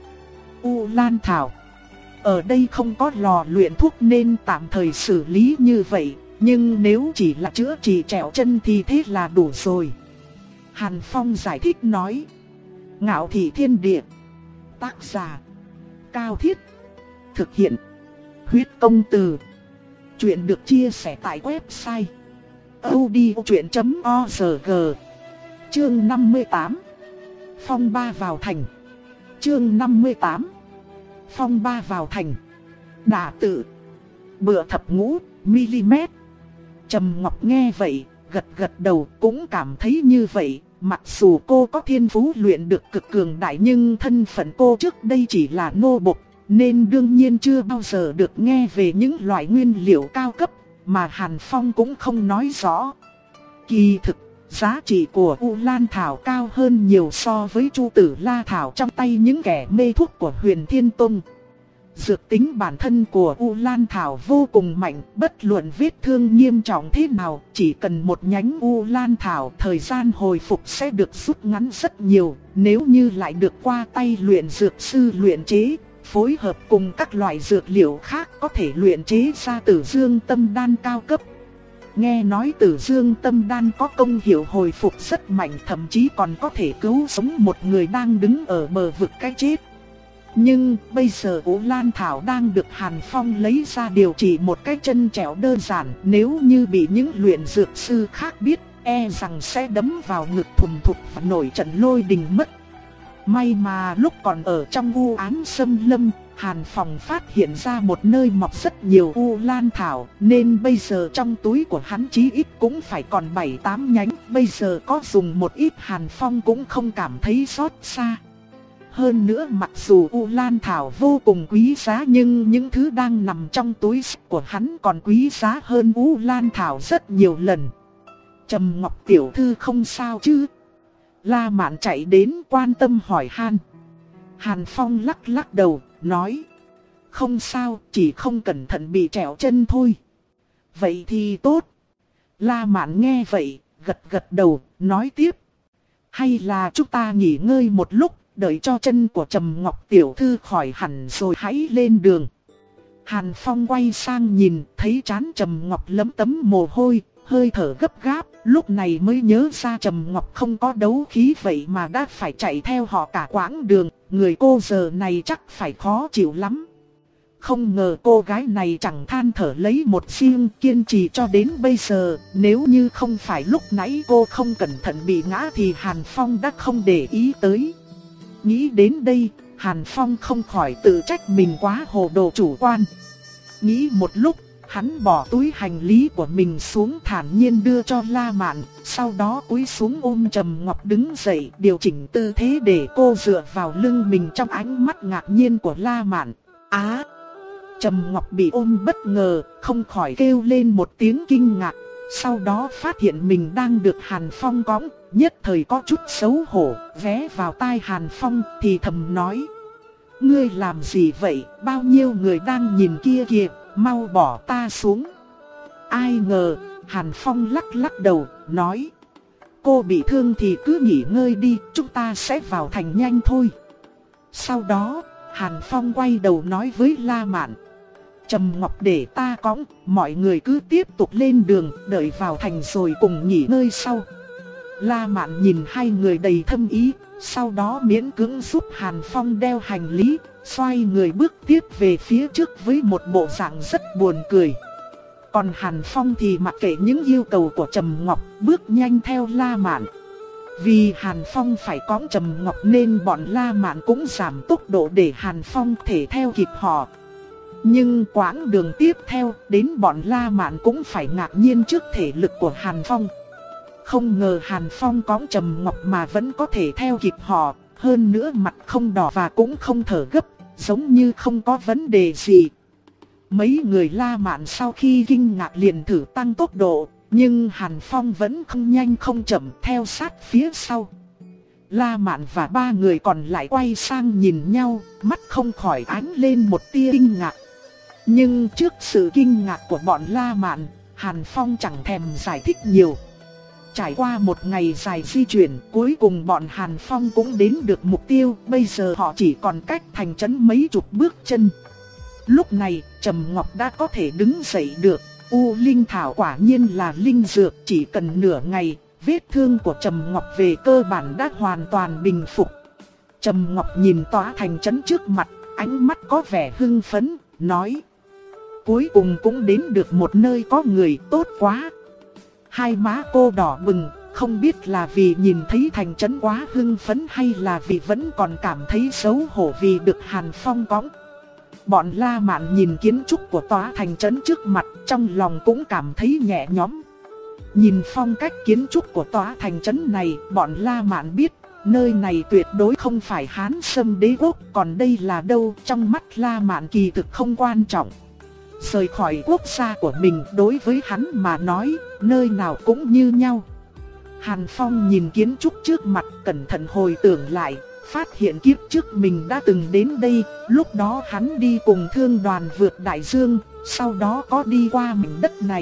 U Lan Thảo. Ở đây không có lò luyện thuốc nên tạm thời xử lý như vậy, nhưng nếu chỉ là chữa trị trẹo chân thì thế là đủ rồi. Hàn Phong giải thích nói. Ngạo Thị Thiên Địa. Tác giả Cao Thiết. Thực hiện Huyết Công Từ. Chuyện được chia sẻ tại website audiochuyện chấm org. Chương năm mươi tám. Phong ba vào thành. Chương năm mươi tám. Phong ba vào thành. Đả tự. Bựa thập ngũ mm. Trầm Ngọc nghe vậy, gật gật đầu, cũng cảm thấy như vậy. Mặc dù cô có thiên phú luyện được cực cường đại, nhưng thân phận cô trước đây chỉ là nô bộc, nên đương nhiên chưa bao giờ được nghe về những loại nguyên liệu cao cấp mà Hàn Phong cũng không nói rõ. Kỳ thực, giá trị của U Lan Thảo cao hơn nhiều so với Chu Tử La Thảo trong tay những kẻ mê thuốc của Huyền Thiên Tông. Dược tính bản thân của U Lan Thảo vô cùng mạnh, bất luận vết thương nghiêm trọng thế nào, chỉ cần một nhánh U Lan Thảo, thời gian hồi phục sẽ được rút ngắn rất nhiều. Nếu như lại được qua tay luyện dược sư luyện chế, phối hợp cùng các loại dược liệu khác, có thể luyện chế ra Tử Dương Tâm Đan cao cấp. Nghe nói Tử Dương Tâm Đan có công hiệu hồi phục rất mạnh, thậm chí còn có thể cứu sống một người đang đứng ở bờ vực cái chết. Nhưng bây giờ U Lan Thảo đang được Hàn Phong lấy ra điều trị một cái chân trẹo đơn giản, nếu như bị những luyện dược sư khác biết, e rằng sẽ đấm vào ngực thùm thụp và nổi trận lôi đình mất. May mà lúc còn ở trong u ám xâm lâm, Hàn Phong phát hiện ra một nơi mọc rất nhiều U Lan Thảo, nên bây giờ trong túi của hắn chí ít cũng phải còn bảy tám nhánh, bây giờ có dùng một ít Hàn Phong cũng không cảm thấy xót xa. Hơn nữa mặc dù U Lan Thảo vô cùng quý giá, nhưng những thứ đang nằm trong túi của hắn còn quý giá hơn U Lan Thảo rất nhiều lần. Trầm Ngọc tiểu thư không sao chứ? La Mạn chạy đến quan tâm hỏi han. Hàn Phong lắc lắc đầu, nói. Không sao, chỉ không cẩn thận bị trẹo chân thôi. Vậy thì tốt. La Mạn nghe vậy, gật gật đầu, nói tiếp. Hay là chúng ta nghỉ ngơi một lúc, đợi cho chân của Trầm Ngọc tiểu thư khỏi hẳn rồi hãy lên đường. Hàn Phong quay sang nhìn, thấy trán Trầm Ngọc lấm tấm mồ hôi, hơi thở gấp gáp, lúc này mới nhớ ra Trầm Ngọc không có đấu khí, vậy mà đã phải chạy theo họ cả quãng đường, người cô giờ này chắc phải khó chịu lắm. Không ngờ cô gái này chẳng than thở lấy một riêng, kiên trì cho đến bây giờ, nếu như không phải lúc nãy cô không cẩn thận bị ngã thì Hàn Phong đã không để ý tới. Nghĩ đến đây, Hàn Phong không khỏi tự trách mình quá hồ đồ chủ quan. Nghĩ một lúc, hắn bỏ túi hành lý của mình xuống thản nhiên đưa cho La Mạn, sau đó cúi xuống ôm Trầm Ngọc đứng dậy, điều chỉnh tư thế để cô dựa vào lưng mình trong ánh mắt ngạc nhiên của La Mạn. Á! Trầm Ngọc bị ôm bất ngờ, không khỏi kêu lên một tiếng kinh ngạc, sau đó phát hiện mình đang được Hàn Phong cõng, nhất thời có chút xấu hổ, ghé vào tai Hàn Phong thì thầm nói. Ngươi làm gì vậy, bao nhiêu người đang nhìn kia kìa, mau bỏ ta xuống. Ai ngờ, Hàn Phong lắc lắc đầu, nói. Cô bị thương thì cứ nghỉ ngơi đi, chúng ta sẽ vào thành nhanh thôi. Sau đó, Hàn Phong quay đầu nói với La Mạn. Trầm Ngọc để ta cõng, mọi người cứ tiếp tục lên đường, đợi vào thành rồi cùng nghỉ ngơi sau. La Mạn nhìn hai người đầy thâm ý, sau đó miễn cưỡng giúp Hàn Phong đeo hành lý, xoay người bước tiếp về phía trước với một bộ dạng rất buồn cười. Còn Hàn Phong thì mặc kệ những yêu cầu của Trầm Ngọc, bước nhanh theo La Mạn. Vì Hàn Phong phải cõng Trầm Ngọc nên bọn La Mạn cũng giảm tốc độ để Hàn Phong thể theo kịp họ. Nhưng quãng đường tiếp theo, đến bọn La Mạn cũng phải ngạc nhiên trước thể lực của Hàn Phong. Không ngờ Hàn Phong cõng Trầm Ngọc mà vẫn có thể theo kịp họ, hơn nữa mặt không đỏ và cũng không thở gấp, giống như không có vấn đề gì. Mấy người La Mạn sau khi kinh ngạc liền thử tăng tốc độ, nhưng Hàn Phong vẫn không nhanh không chậm theo sát phía sau. La Mạn và ba người còn lại quay sang nhìn nhau, mắt không khỏi ánh lên một tia kinh ngạc. Nhưng trước sự kinh ngạc của bọn La Mạn, Hàn Phong chẳng thèm giải thích nhiều. Trải qua một ngày dài di chuyển, cuối cùng bọn Hàn Phong cũng đến được mục tiêu. Bây giờ họ chỉ còn cách thành trấn mấy chục bước chân. Lúc này, Trầm Ngọc đã có thể đứng dậy được. U Linh Thảo quả nhiên là linh dược, chỉ cần nửa ngày, vết thương của Trầm Ngọc về cơ bản đã hoàn toàn bình phục. Trầm Ngọc nhìn tòa thành trấn trước mặt, ánh mắt có vẻ hưng phấn, nói: cuối cùng cũng đến được một nơi có người, tốt quá. Hai má cô đỏ bừng, không biết là vì nhìn thấy thành trấn quá hưng phấn hay là vì vẫn còn cảm thấy xấu hổ vì được Hàn Phong cõng. Bọn La Mạn nhìn kiến trúc của tòa thành trấn trước mặt, trong lòng cũng cảm thấy nhẹ nhõm. Nhìn phong cách kiến trúc của tòa thành trấn này, bọn La Mạn biết, nơi này tuyệt đối không phải Hán Sâm Đế quốc, còn đây là đâu, trong mắt La Mạn kỳ thực không quan trọng. Rời khỏi quốc gia của mình đối với hắn mà nói, nơi nào cũng như nhau. Hàn Phong nhìn kiến trúc trước mặt, cẩn thận hồi tưởng lại, phát hiện kiếp trước mình đã từng đến đây. Lúc đó hắn đi cùng thương đoàn vượt đại dương, sau đó có đi qua mảnh đất này.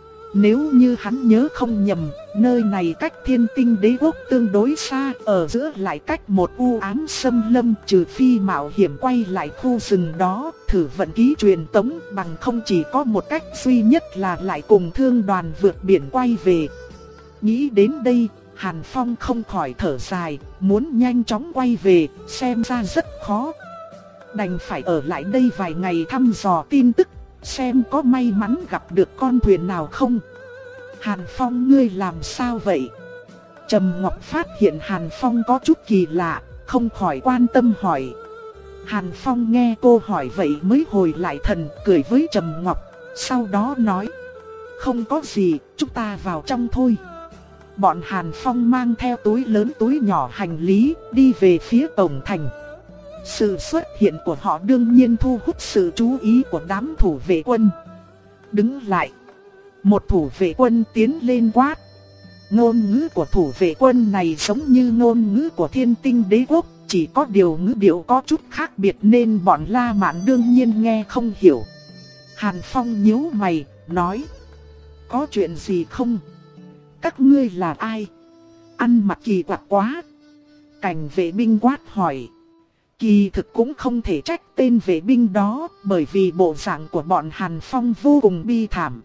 Nếu như hắn nhớ không nhầm, nơi này cách Thiên Tinh Đế quốc tương đối xa, ở giữa lại cách một u ám xâm lâm, trừ phi mạo hiểm quay lại khu rừng đó, thử vận ký truyền tống, bằng không chỉ có một cách duy nhất là lại cùng thương đoàn vượt biển quay về. Nghĩ đến đây, Hàn Phong không khỏi thở dài, muốn nhanh chóng quay về, xem ra rất khó. Đành phải ở lại đây vài ngày thăm dò tin tức, xem có may mắn gặp được con thuyền nào không. Hàn Phong, ngươi làm sao vậy? Trầm Ngọc phát hiện Hàn Phong có chút kỳ lạ, không khỏi quan tâm hỏi. Hàn Phong nghe cô hỏi vậy mới hồi lại thần, cười với Trầm Ngọc, sau đó nói: không có gì, chúng ta vào trong thôi. Bọn Hàn Phong mang theo túi lớn túi nhỏ hành lý, đi về phía cổng thành. Sự xuất hiện của họ đương nhiên thu hút sự chú ý của đám thủ vệ quân. Đứng lại. Một thủ vệ quân tiến lên quát. Ngôn ngữ của thủ vệ quân này giống như ngôn ngữ của Thiên Tinh Đế quốc, chỉ có điều ngữ điệu có chút khác biệt nên bọn La Mạn đương nhiên nghe không hiểu. Hàn Phong nhíu mày, nói: có chuyện gì không? Các ngươi là ai? Ăn mặc kỳ quặc quá. Cảnh vệ binh quát hỏi. Kỳ thực cũng không thể trách tên vệ binh đó, bởi vì bộ dạng của bọn Hàn Phong vô cùng bi thảm.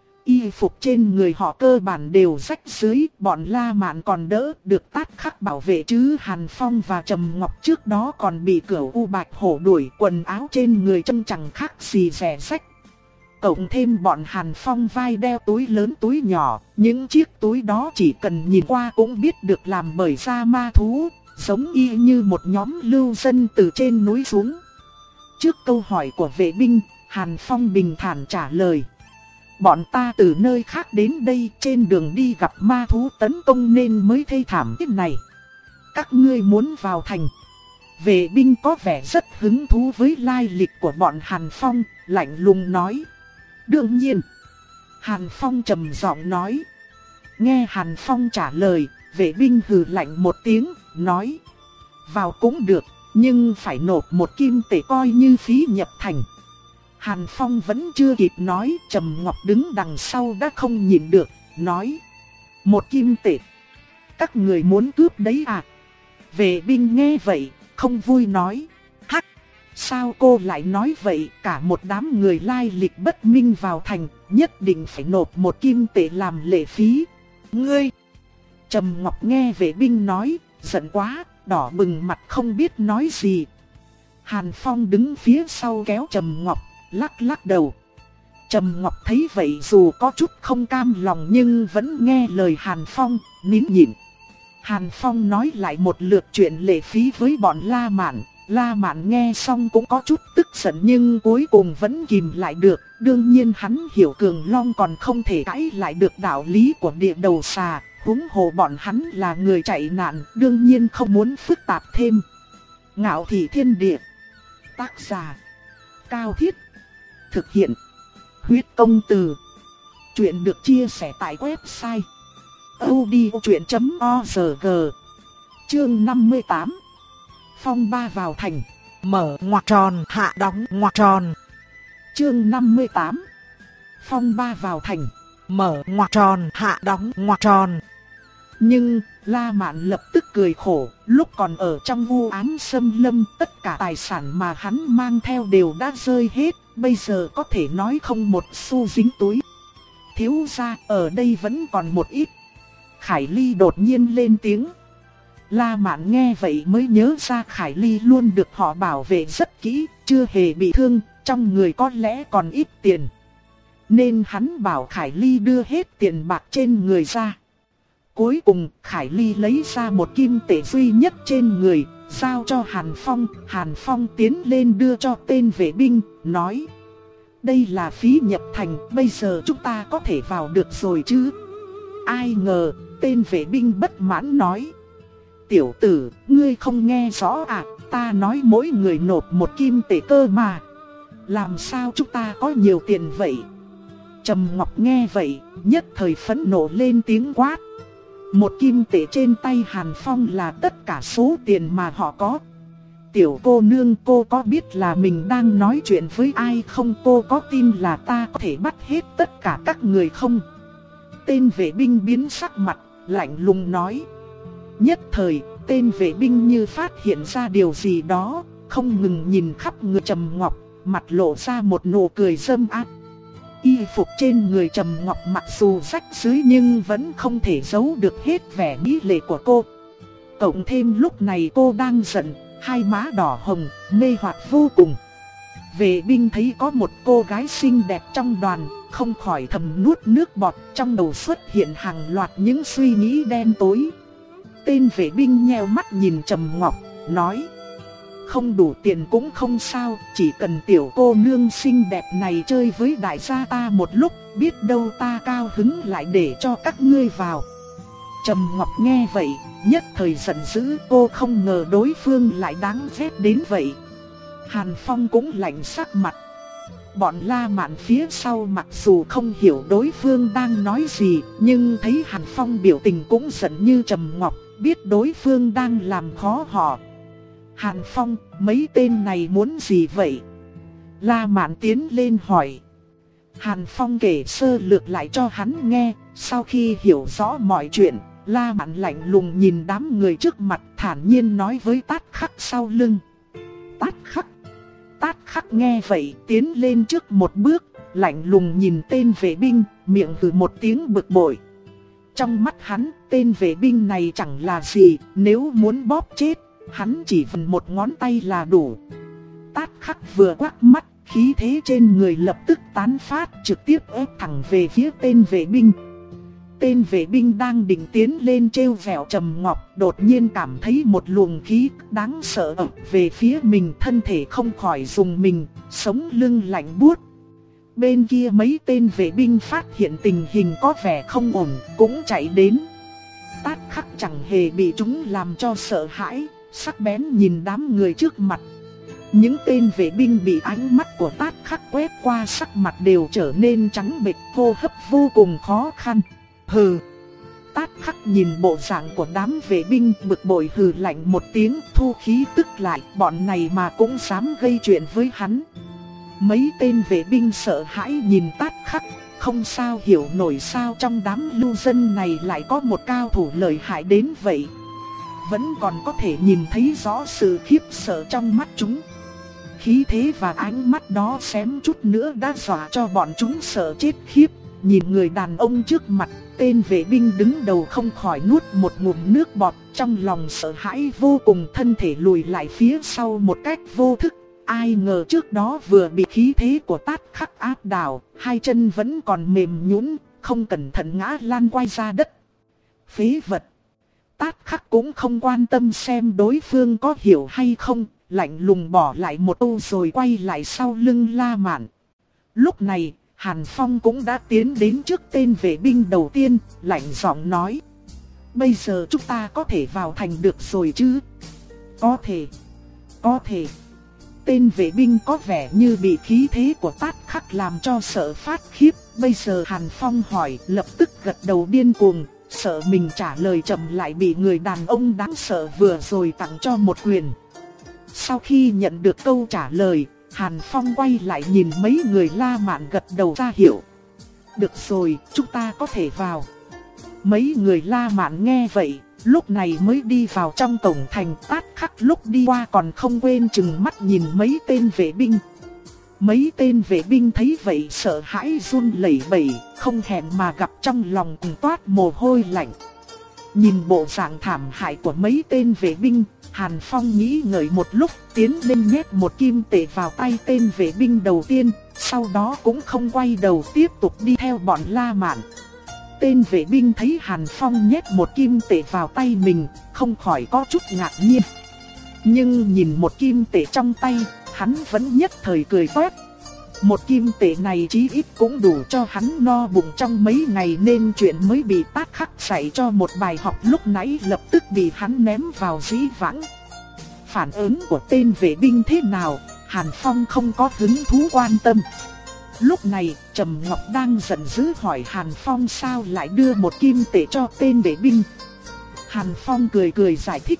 Y phục trên người họ cơ bản đều rách rưới, bọn La Mạn còn đỡ được Tát Khắc bảo vệ, chứ Hàn Phong và Trầm Ngọc trước đó còn bị Cửu U Bạch Hổ đuổi, quần áo trên người trông chẳng khác gì rẻ rách. Cộng thêm bọn Hàn Phong vai đeo túi lớn túi nhỏ, những chiếc túi đó chỉ cần nhìn qua cũng biết được làm bởi da ma thú, giống y như một nhóm lưu dân từ trên núi xuống. Trước câu hỏi của vệ binh, Hàn Phong bình thản trả lời. Bọn ta từ nơi khác đến đây, trên đường đi gặp ma thú tấn công nên mới thê thảm thế này. Các ngươi muốn vào thành. Vệ binh có vẻ rất hứng thú với lai lịch của bọn Hàn Phong, lạnh lùng nói. Đương nhiên. Hàn Phong trầm giọng nói. Nghe Hàn Phong trả lời, vệ binh hừ lạnh một tiếng, nói. Vào cũng được, nhưng phải nộp một kim tệ coi như phí nhập thành. Hàn Phong vẫn chưa kịp nói, Trầm Ngọc đứng đằng sau đã không nhịn được, nói. Một kim tệ. Các người muốn cướp đấy à? Vệ binh nghe vậy, không vui nói. Hắc, sao cô lại nói vậy? Cả một đám người lai lịch bất minh vào thành, nhất định phải nộp một kim tệ làm lệ phí. Ngươi! Trầm Ngọc nghe vệ binh nói, giận quá, đỏ bừng mặt không biết nói gì. Hàn Phong đứng phía sau kéo Trầm Ngọc, lắc lắc đầu. Trầm Ngọc thấy vậy dù có chút không cam lòng nhưng vẫn nghe lời Hàn Phong, nín nhịn. Hàn Phong nói lại một lượt chuyện lệ phí với bọn La Mạn. La Mạn nghe xong cũng có chút tức giận nhưng cuối cùng vẫn kìm lại được. Đương nhiên hắn hiểu Cường Long còn không thể cãi lại được đạo lý của địa đầu xà. Huống hồ bọn hắn là người chạy nạn, đương nhiên không muốn phức tạp thêm. Ngạo Thị Thiên Địa. Tác giả: Cao Thiết. Thực hiện. Huyết công từ. Chuyện được chia sẻ tại website audiochuyện chấm org. Chương năm mươi tám. Phong ba vào thành. Mở ngoặc tròn, hạ đóng ngoặc tròn. Chương năm mươi tám. Phong ba vào thành. Mở ngoặc tròn, hạ đóng ngoặc tròn. Nhưng La Mạn lập tức cười khổ, lúc còn ở trong u ám xâm lâm, tất cả tài sản mà hắn mang theo đều đã rơi hết, bây giờ có thể nói không một xu dính túi. Thiếu gia, ở đây vẫn còn một ít. Khải Ly đột nhiên lên tiếng. La Mạn nghe vậy mới nhớ ra Khải Ly luôn được họ bảo vệ rất kỹ, chưa hề bị thương, trong người có lẽ còn ít tiền. Nên hắn bảo Khải Ly đưa hết tiền bạc trên người ra. Cuối cùng Khải Ly lấy ra một kim tệ duy nhất trên người, giao cho Hàn Phong. Hàn Phong tiến lên đưa cho tên vệ binh, nói: đây là phí nhập thành, bây giờ chúng ta có thể vào được rồi chứ? Ai ngờ, tên vệ binh bất mãn nói: tiểu tử, ngươi không nghe rõ à, ta nói mỗi người nộp một kim tệ cơ mà. Làm sao chúng ta có nhiều tiền vậy? Trầm Ngọc nghe vậy, nhất thời phẫn nộ lên tiếng quát: một kim tệ trên tay Hàn Phong là tất cả số tiền mà họ có. Tiểu cô nương, cô có biết là mình đang nói chuyện với ai không? Cô có tin là ta có thể bắt hết tất cả các người không? Tên vệ binh biến sắc mặt, lạnh lùng nói. Nhất thời, tên vệ binh như phát hiện ra điều gì đó, không ngừng nhìn khắp người Trầm Ngọc, mặt lộ ra một nụ cười dâm ác. Y phục trên người Trầm Ngọc mặc dù rách rưới nhưng vẫn không thể giấu được hết vẻ mỹ lệ của cô. Cộng thêm lúc này cô đang giận, hai má đỏ hồng, mê hoặc vô cùng. Vệ binh thấy có một cô gái xinh đẹp trong đoàn, không khỏi thầm nuốt nước bọt, trong đầu xuất hiện hàng loạt những suy nghĩ đen tối. Tên vệ binh nheo mắt nhìn Trầm Ngọc, nói: không đủ tiền cũng không sao, chỉ cần tiểu cô nương xinh đẹp này chơi với đại gia ta một lúc, biết đâu ta cao hứng lại để cho các ngươi vào. Trầm Ngọc nghe vậy, nhất thời giận dữ, cô không ngờ đối phương lại đáng ghét đến vậy. Hàn Phong cũng lạnh sắc mặt. Bọn La Mạn phía sau mặc dù không hiểu đối phương đang nói gì, nhưng thấy Hàn Phong biểu tình cũng giận như Trầm Ngọc, biết đối phương đang làm khó họ. Hàn Phong, mấy tên này muốn gì vậy? La Mạn tiến lên hỏi. Hàn Phong kể sơ lược lại cho hắn nghe. Sau khi hiểu rõ mọi chuyện, La Mạn lạnh lùng nhìn đám người trước mặt, thản nhiên nói với Tát Khắc sau lưng. Tát Khắc. Tát Khắc nghe vậy tiến lên trước một bước, lạnh lùng nhìn tên vệ binh, miệng hừ một tiếng bực bội. Trong mắt hắn, tên vệ binh này chẳng là gì, nếu muốn bóp chết, hắn chỉ vần một ngón tay là đủ. Tát Khắc vừa quắc mắt, khí thế trên người lập tức tán phát, trực tiếp ép thẳng về phía tên vệ binh. Tên vệ binh đang định tiến lên trêu vẹo Trầm Ngọc, đột nhiên cảm thấy một luồng khí đáng sợ ập về phía mình, thân thể không khỏi rùng mình, sống lưng lạnh buốt. Bên kia mấy tên vệ binh phát hiện tình hình có vẻ không ổn, cũng chạy đến. Tát Khắc chẳng hề bị chúng làm cho sợ hãi, sắc bén nhìn đám người trước mặt. Những tên vệ binh bị ánh mắt của Tát Khắc quét qua, sắc mặt đều trở nên trắng bệch, hô hấp vô cùng khó khăn. Hừ. Tát Khắc nhìn bộ dạng của đám vệ binh, bực bội hừ lạnh một tiếng, thu khí tức lại, bọn này mà cũng dám gây chuyện với hắn. Mấy tên vệ binh sợ hãi nhìn Tát Khắc, không sao hiểu nổi sao trong đám lưu dân này lại có một cao thủ lợi hại đến vậy. Vẫn còn có thể nhìn thấy rõ sự khiếp sợ trong mắt chúng. Khí thế và ánh mắt đó xém chút nữa đã dọa cho bọn chúng sợ chết khiếp. Nhìn người đàn ông trước mặt, tên vệ binh đứng đầu không khỏi nuốt một ngụm nước bọt, trong lòng sợ hãi vô cùng, thân thể lùi lại phía sau một cách vô thức. Ai ngờ trước đó vừa bị khí thế của Tát Khắc áp đảo, hai chân vẫn còn mềm nhũn, không cẩn thận ngã lăn quay ra đất. Phế vật. Tát Khắc cũng không quan tâm xem đối phương có hiểu hay không, lạnh lùng bỏ lại một câu rồi quay lại sau lưng La Mạn. Lúc này, Hàn Phong cũng đã tiến đến trước tên vệ binh đầu tiên, lạnh giọng nói: bây giờ chúng ta có thể vào thành được rồi chứ? Có thể, có thể. tên vệ binh có vẻ như bị khí thế của Tát Khắc làm cho sợ phát khiếp. Bây giờ Hàn Phong hỏi lập tức gật đầu điên cuồng, sợ mình trả lời chậm lại bị người đàn ông đáng sợ vừa rồi tặng cho một quyền. Sau khi nhận được câu trả lời, Hàn Phong quay lại nhìn mấy người La Mạn gật đầu ra hiệu. Được rồi, chúng ta có thể vào. Mấy người La Mạn nghe vậy, lúc này mới đi vào trong cổng thành. Tát Khắc lúc đi qua còn không quên chừng mắt nhìn mấy tên vệ binh. Mấy tên vệ binh thấy vậy sợ hãi run lẩy bẩy, không hẹn mà gặp trong lòng cùng toát mồ hôi lạnh. Nhìn bộ dạng thảm hại của mấy tên vệ binh, Hàn Phong nghĩ ngợi một lúc, tiến lên nhét một kim tệ vào tay tên vệ binh đầu tiên, sau đó cũng không quay đầu tiếp tục đi theo bọn La Mạn. Tên vệ binh thấy Hàn Phong nhét một kim tệ vào tay mình, không khỏi có chút ngạc nhiên. Nhưng nhìn một kim tệ trong tay, hắn vẫn nhất thời cười toét. Một kim tệ này chí ít cũng đủ cho hắn no bụng trong mấy ngày, nên chuyện mới bị Tát Khắc dạy cho một bài học lúc nãy lập tức bị hắn ném vào dĩ vãng. Phản ứng của tên vệ binh thế nào, Hàn Phong không có hứng thú quan tâm. Lúc này, Trầm Ngọc đang giận dữ hỏi Hàn Phong sao lại đưa một kim tệ cho tên vệ binh. Hàn Phong cười cười giải thích.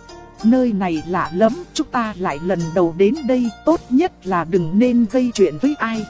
Nơi này lạ lắm, chúng ta lại lần đầu đến đây, tốt nhất là đừng nên gây chuyện với ai.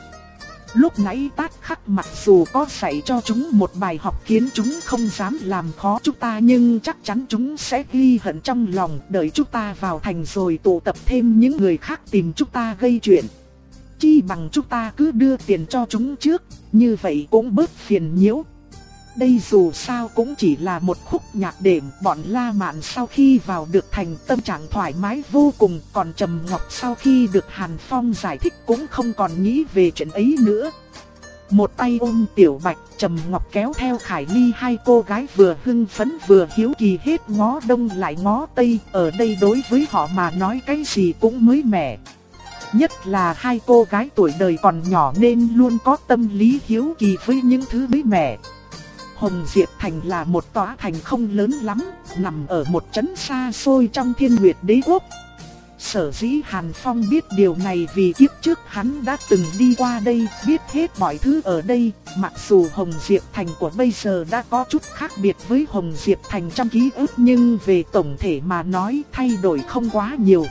Lúc nãy Tát Khắc mặc dù có dạy cho chúng một bài học khiến chúng không dám làm khó chúng ta, nhưng chắc chắn chúng sẽ ghi hận trong lòng, đợi chúng ta vào thành rồi tụ tập thêm những người khác tìm chúng ta gây chuyện. Chi bằng chúng ta cứ đưa tiền cho chúng trước, như vậy cũng bớt phiền nhiễu. Đây dù sao cũng chỉ là một khúc nhạc đệm. Bọn La Mạn sau khi vào được thành tâm trạng thoải mái vô cùng. Còn Trầm Ngọc sau khi được Hàn Phong giải thích cũng không còn nghĩ về chuyện ấy nữa. Một tay ôm Tiểu Bạch, Trầm Ngọc kéo theo Khải Ly, hai cô gái vừa hưng phấn vừa hiếu kỳ hết ngó đông lại ngó tây. Ở đây đối với họ mà nói cái gì cũng mới mẻ. Nhất là hai cô gái tuổi đời còn nhỏ nên luôn có tâm lý hiếu kỳ với những thứ mới mẻ. Hồng Diệp Thành là một tòa thành không lớn lắm, nằm ở một trấn xa xôi trong Thiên Nguyệt Đế Quốc. Sở dĩ Hàn Phong biết điều này vì kiếp trước hắn đã từng đi qua đây, biết hết mọi thứ ở đây. Mặc dù Hồng Diệp Thành của bây giờ đã có chút khác biệt với Hồng Diệp Thành trong ký ức, nhưng về tổng thể mà nói thay đổi không quá nhiều.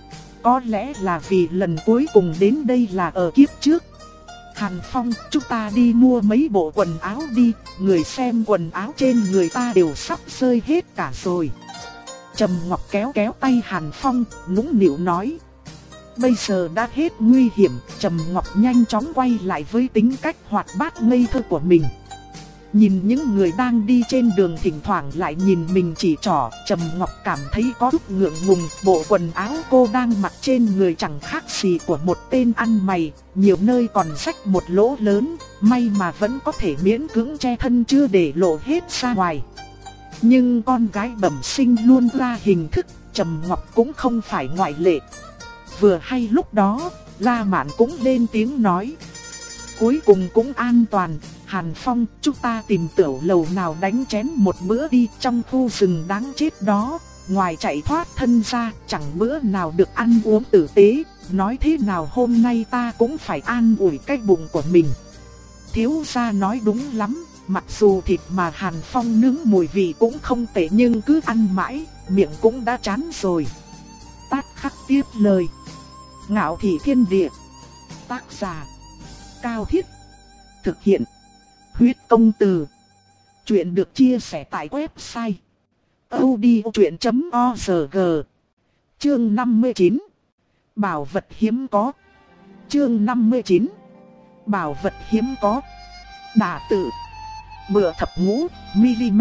Có lẽ là vì lần cuối cùng đến đây là ở kiếp trước. Hàn Phong, chúng ta đi mua mấy bộ quần áo đi, người xem quần áo trên người ta đều sắp rơi hết cả rồi. Trầm Ngọc kéo kéo tay Hàn Phong, nũng nịu nói. Bây giờ đã hết nguy hiểm, Trầm Ngọc nhanh chóng quay lại với tính cách hoạt bát ngây thơ của mình. Nhìn những người đang đi trên đường thỉnh thoảng lại nhìn mình chỉ trỏ, Trầm Ngọc cảm thấy có chút ngượng ngùng. Bộ quần áo cô đang mặc trên người chẳng khác gì của một tên ăn mày, nhiều nơi còn rách một lỗ lớn, may mà vẫn có thể miễn cưỡng che thân chưa để lộ hết ra ngoài. Nhưng con gái bẩm sinh luôn ra hình thức, Trầm Ngọc cũng không phải ngoại lệ. Vừa hay lúc đó, La Mạn cũng lên tiếng nói. Cuối cùng cũng an toàn, Hàn Phong, chúng ta tìm tiểu lầu nào đánh chén một bữa đi. Trong khu rừng đáng chết đó, ngoài chạy thoát thân ra, chẳng bữa nào được ăn uống tử tế. Nói thế nào hôm nay ta cũng phải an ủi cái bụng của mình. Thiếu gia nói đúng lắm, mặc dù thịt mà Hàn Phong nướng mùi vị cũng không tệ, nhưng cứ ăn mãi, miệng cũng đã chán rồi. Tát Khắc tiếp lời. Ngạo Thị Thiên Địa. Tác giả Cao Thiết. Thực hiện Huyết Công Từ. Chuyện được chia sẻ tại website audiochuyện chấm org. Chương năm mươi chín. Bảo vật hiếm có. Chương năm mươi chín. Bảo vật hiếm có. Đả tự. Bựa thập ngũ mm.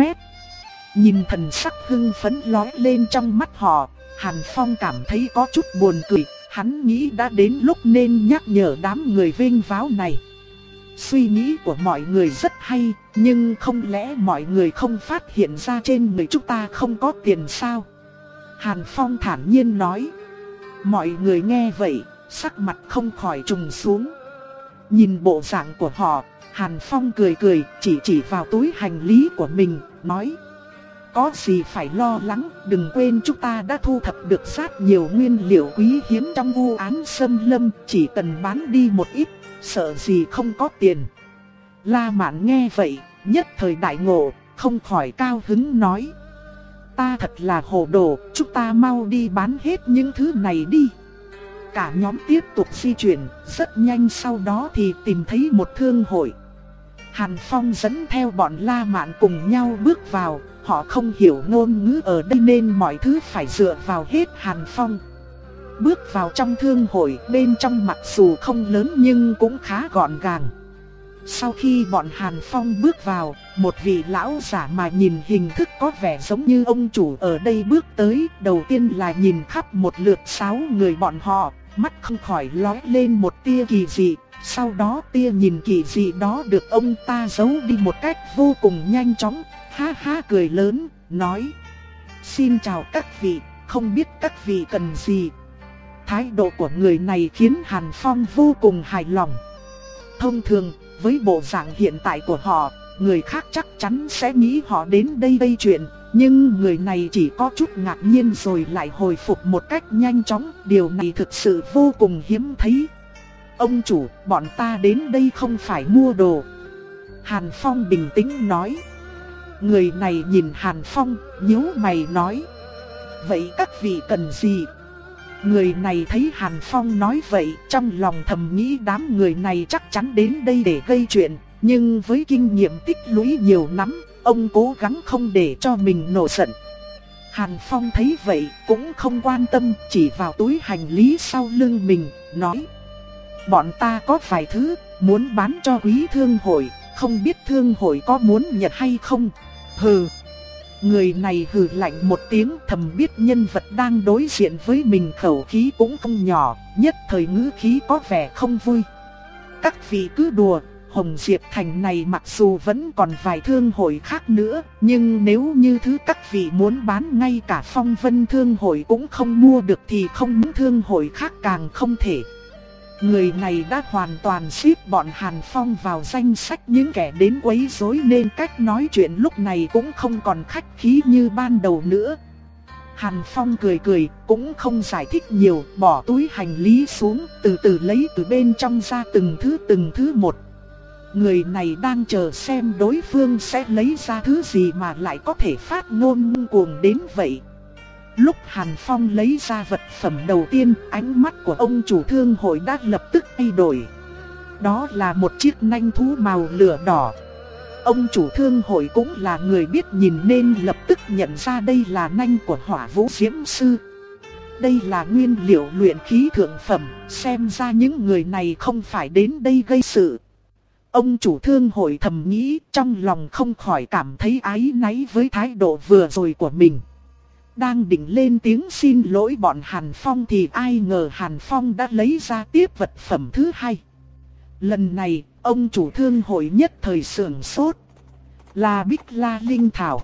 Nhìn thần sắc hưng phấn lóe lên trong mắt họ, Hàn Phong cảm thấy có chút buồn cười. Hắn nghĩ đã đến lúc nên nhắc nhở đám người vênh váo này. Suy nghĩ của mọi người rất hay, nhưng không lẽ mọi người không phát hiện ra trên người chúng ta không có tiền sao? Hàn Phong thản nhiên nói. Mọi người nghe vậy, sắc mặt không khỏi trùng xuống. Nhìn bộ dạng của họ, Hàn Phong cười cười, chỉ chỉ vào túi hành lý của mình, nói. có gì phải lo lắng, đừng quên chúng ta đã thu thập được rất nhiều nguyên liệu quý hiếm trong vụ án xâm lâm, chỉ cần bán đi một ít, sợ gì không có tiền. La Mạn nghe vậy, nhất thời đại ngộ, không khỏi cao hứng nói. Ta thật là hồ đồ, chúng ta mau đi bán hết những thứ này đi. Cả nhóm tiếp tục di chuyển, rất nhanh sau đó thì tìm thấy một thương hội. Hàn Phong dẫn theo bọn La Mạn cùng nhau bước vào, họ không hiểu ngôn ngữ ở đây nên mọi thứ phải dựa vào hết Hàn Phong. Bước vào trong thương hội, bên trong mặc dù không lớn nhưng cũng khá gọn gàng. Sau khi bọn Hàn Phong bước vào, một vị lão giả mà nhìn hình thức có vẻ giống như ông chủ ở đây bước tới. Đầu tiên là nhìn khắp một lượt sáu người bọn họ, mắt không khỏi lóe lên một tia kỳ dị. Sau đó tia nhìn kỳ dị đó được ông ta giấu đi một cách vô cùng nhanh chóng. Ha ha cười lớn, nói: Xin chào các vị, không biết các vị cần gì. Thái độ của người này khiến Hàn Phong vô cùng hài lòng. Thông thường, với bộ dạng hiện tại của họ, người khác chắc chắn sẽ nghĩ họ đến đây gây chuyện. Nhưng người này chỉ có chút ngạc nhiên rồi lại hồi phục một cách nhanh chóng. Điều này thực sự vô cùng hiếm thấy. Ông chủ, bọn ta đến đây không phải mua đồ. Hàn Phong bình tĩnh nói. Người này nhìn Hàn Phong, nhíu mày nói. Vậy các vị cần gì? Người này thấy Hàn Phong nói vậy, trong lòng thầm nghĩ đám người này chắc chắn đến đây để gây chuyện. Nhưng với kinh nghiệm tích lũy nhiều năm, ông cố gắng không để cho mình nổi giận. Hàn Phong thấy vậy cũng không quan tâm, chỉ vào túi hành lý sau lưng mình, nói. Bọn ta có vài thứ, muốn bán cho quý thương hội, không biết thương hội có muốn nhận hay không? Hừ. Người này hừ lạnh một tiếng, thầm biết nhân vật đang đối diện với mình khẩu khí cũng không nhỏ, nhất thời ngữ khí có vẻ không vui. Các vị cứ đùa, Hồng Diệp Thành này mặc dù vẫn còn vài thương hội khác nữa, nhưng nếu như thứ các vị muốn bán ngay cả Phong Vân thương hội cũng không mua được thì không những thương hội khác càng không thể. Người này đã hoàn toàn xếp bọn Hàn Phong vào danh sách những kẻ đến quấy rối nên cách nói chuyện lúc này cũng không còn khách khí như ban đầu nữa. Hàn Phong cười cười, cũng không giải thích nhiều, bỏ túi hành lý xuống, từ từ lấy từ bên trong ra từng thứ từng thứ một. Người này đang chờ xem đối phương sẽ lấy ra thứ gì mà lại có thể phát ngôn ngông cuồng đến vậy. Lúc Hàn Phong lấy ra vật phẩm đầu tiên, ánh mắt của ông chủ thương hội đã lập tức thay đổi. Đó là một chiếc nanh thú màu lửa đỏ. Ông chủ thương hội cũng là người biết nhìn nên lập tức nhận ra đây là nanh của Hỏa Vũ Diễm Sư. Đây là nguyên liệu luyện khí thượng phẩm, xem ra những người này không phải đến đây gây sự. Ông chủ thương hội thầm nghĩ, trong lòng không khỏi cảm thấy áy náy với thái độ vừa rồi của mình. Đang định lên tiếng xin lỗi bọn Hàn Phong thì ai ngờ Hàn Phong đã lấy ra tiếp vật phẩm thứ hai. Lần này, ông chủ thương hội nhất thời sưởng sốt. Là Bích La Linh Thảo.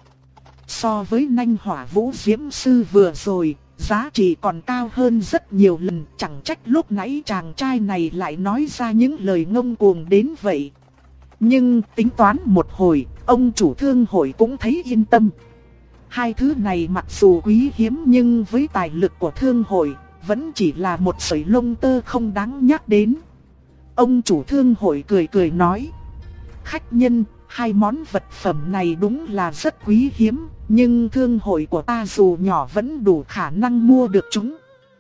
So với nanh Hỏa Vũ Diễm Sư vừa rồi, giá trị còn cao hơn rất nhiều lần. Chẳng trách lúc nãy chàng trai này lại nói ra những lời ngông cuồng đến vậy. Nhưng tính toán một hồi, ông chủ thương hội cũng thấy yên tâm. Hai thứ này mặc dù quý hiếm nhưng với tài lực của thương hội, vẫn chỉ là một sợi lông tơ không đáng nhắc đến. Ông chủ thương hội cười cười nói. Khách nhân, hai món vật phẩm này đúng là rất quý hiếm, nhưng thương hội của ta dù nhỏ vẫn đủ khả năng mua được chúng.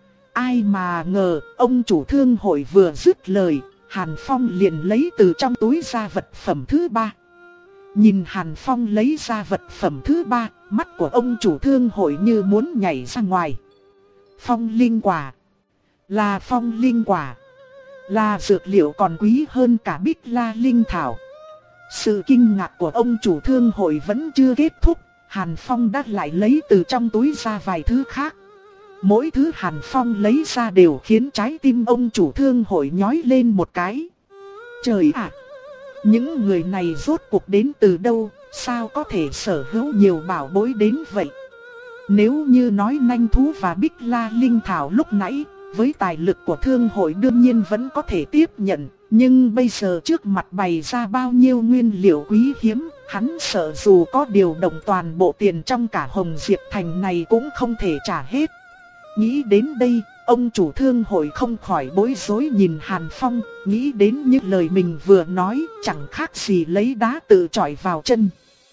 Ai mà ngờ, ông chủ thương hội vừa dứt lời, Hàn Phong liền lấy từ trong túi ra vật phẩm thứ ba. Nhìn Hàn Phong lấy ra vật phẩm thứ ba, mắt của ông chủ thương hội như muốn nhảy ra ngoài. Phong linh quả. Là phong linh quả. Là dược liệu còn quý hơn cả Bích La Linh Thảo. Sự kinh ngạc của ông chủ thương hội vẫn chưa kết thúc, Hàn Phong đã lại lấy từ trong túi ra vài thứ khác. Mỗi thứ Hàn Phong lấy ra đều khiến trái tim ông chủ thương hội nhói lên một cái. Trời ạ! Những người này rốt cuộc đến từ đâu, sao có thể sở hữu nhiều bảo bối đến vậy? Nếu như nói nanh thú và Bích La Linh Thảo lúc nãy, với tài lực của thương hội đương nhiên vẫn có thể tiếp nhận. Nhưng bây giờ trước mặt bày ra bao nhiêu nguyên liệu quý hiếm, Hắn sợ dù có điều động toàn bộ tiền trong cả Hồng Diệp Thành này cũng không thể trả hết. Nghĩ đến đây, ông chủ thương hội không khỏi bối rối nhìn Hàn Phong, nghĩ đến những lời mình vừa nói chẳng khác gì lấy đá tự chọi vào chân.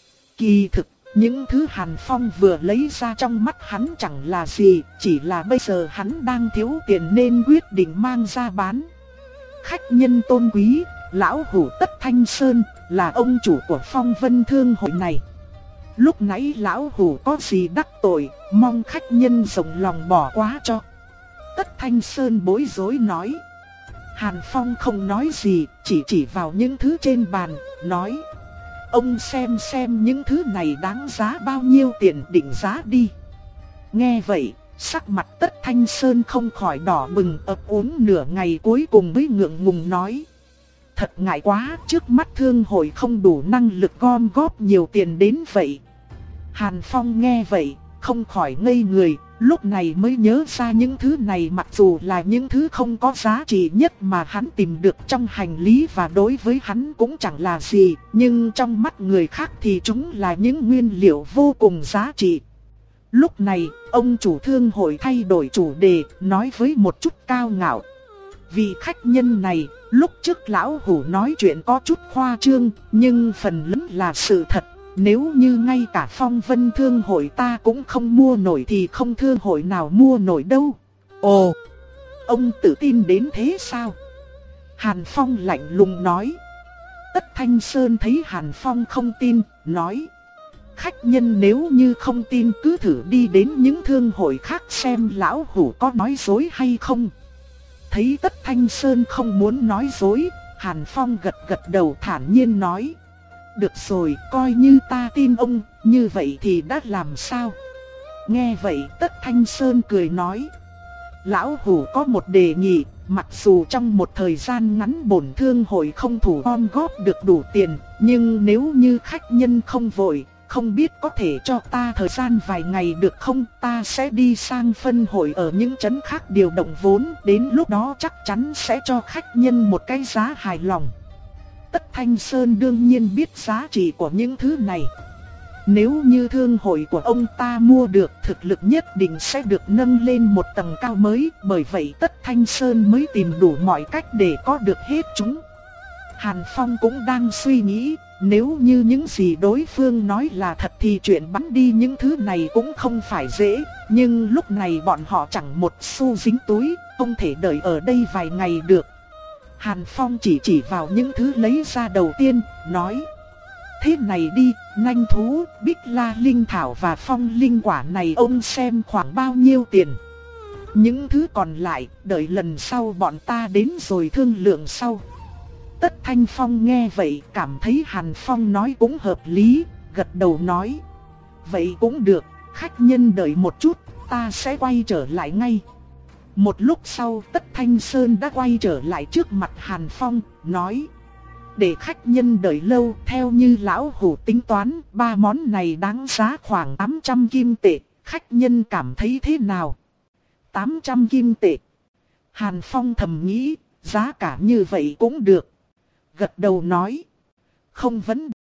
Kỳ thực, những thứ Hàn Phong vừa lấy ra trong mắt hắn chẳng là gì, chỉ là bây giờ hắn đang thiếu tiền nên quyết định mang ra bán. Khách nhân tôn quý, lão hủ Tất Thanh Sơn là ông chủ của Phong Vân Thương hội này. Lúc nãy lão hủ có gì đắc tội, mong khách nhân rộng lòng bỏ qua cho. Tất Thanh Sơn bối rối nói. Hàn Phong không nói gì, chỉ chỉ vào những thứ trên bàn, nói: ông xem xem những thứ này đáng giá bao nhiêu tiền, định giá đi. Nghe vậy, sắc mặt Tất Thanh Sơn không khỏi đỏ bừng, ấp úng nửa ngày cuối cùng mới ngượng ngùng nói: thật ngại quá, trước mắt thương hội không đủ năng lực gom góp nhiều tiền đến vậy. Hàn Phong nghe vậy, không khỏi ngây người, lúc này mới nhớ ra những thứ này mặc dù là những thứ không có giá trị nhất mà hắn tìm được trong hành lý và đối với hắn cũng chẳng là gì, nhưng trong mắt người khác thì chúng là những nguyên liệu vô cùng giá trị. Lúc này, ông chủ thương hội thay đổi chủ đề, nói với một chút cao ngạo: vị khách nhân này, lúc trước lão hủ nói chuyện có chút khoa trương, nhưng phần lớn là sự thật. Nếu như ngay cả Phong Vân Thương hội ta cũng không mua nổi thì không thương hội nào mua nổi đâu. Ồ, ông tự tin đến thế sao? Hàn Phong lạnh lùng nói. Tất Thanh Sơn thấy Hàn Phong không tin, nói: khách nhân nếu như không tin cứ thử đi đến những thương hội khác xem lão hủ có nói dối hay không. Thấy Tất Thanh Sơn không muốn nói dối, Hàn Phong gật gật đầu thản nhiên nói: được rồi, coi như ta tin ông, như vậy thì đã làm sao? Nghe vậy Tất Thanh Sơn cười nói: lão hủ có một đề nghị, mặc dù trong một thời gian ngắn bổn thương hội không thủ gom góp được đủ tiền, nhưng nếu như khách nhân không vội, không biết có thể cho ta thời gian vài ngày được không? Ta sẽ đi sang phân hội ở những trấn khác điều động vốn, đến lúc đó chắc chắn sẽ cho khách nhân một cái giá hài lòng. Tất Thanh Sơn đương nhiên biết giá trị của những thứ này. Nếu như thương hội của ông ta mua được, thực lực nhất định sẽ được nâng lên một tầng cao mới, bởi vậy Tất Thanh Sơn mới tìm đủ mọi cách để có được hết chúng. Hàn Phong cũng đang suy nghĩ, nếu như những gì đối phương nói là thật thì chuyện bắn đi những thứ này cũng không phải dễ, nhưng lúc này bọn họ chẳng một xu dính túi, không thể đợi ở đây vài ngày được. Hàn Phong chỉ chỉ vào những thứ lấy ra đầu tiên, nói: thế này đi, nanh thú, bích la linh thảo và phong linh quả này ông xem khoảng bao nhiêu tiền. Những thứ còn lại, đợi lần sau bọn ta đến rồi thương lượng sau. Tất Thanh Phong nghe vậy cảm thấy Hàn Phong nói cũng hợp lý, gật đầu nói: vậy cũng được, khách nhân đợi một chút, ta sẽ quay trở lại ngay. Một lúc sau Tất Thanh Sơn đã quay trở lại trước mặt Hàn Phong, nói: để khách nhân đợi lâu, theo như lão hủ tính toán, ba món này đáng giá khoảng tám trăm kim tệ, khách nhân cảm thấy thế nào? tám trăm kim tệ. Hàn Phong thầm nghĩ, giá cả như vậy cũng được. Gật đầu nói: không vấn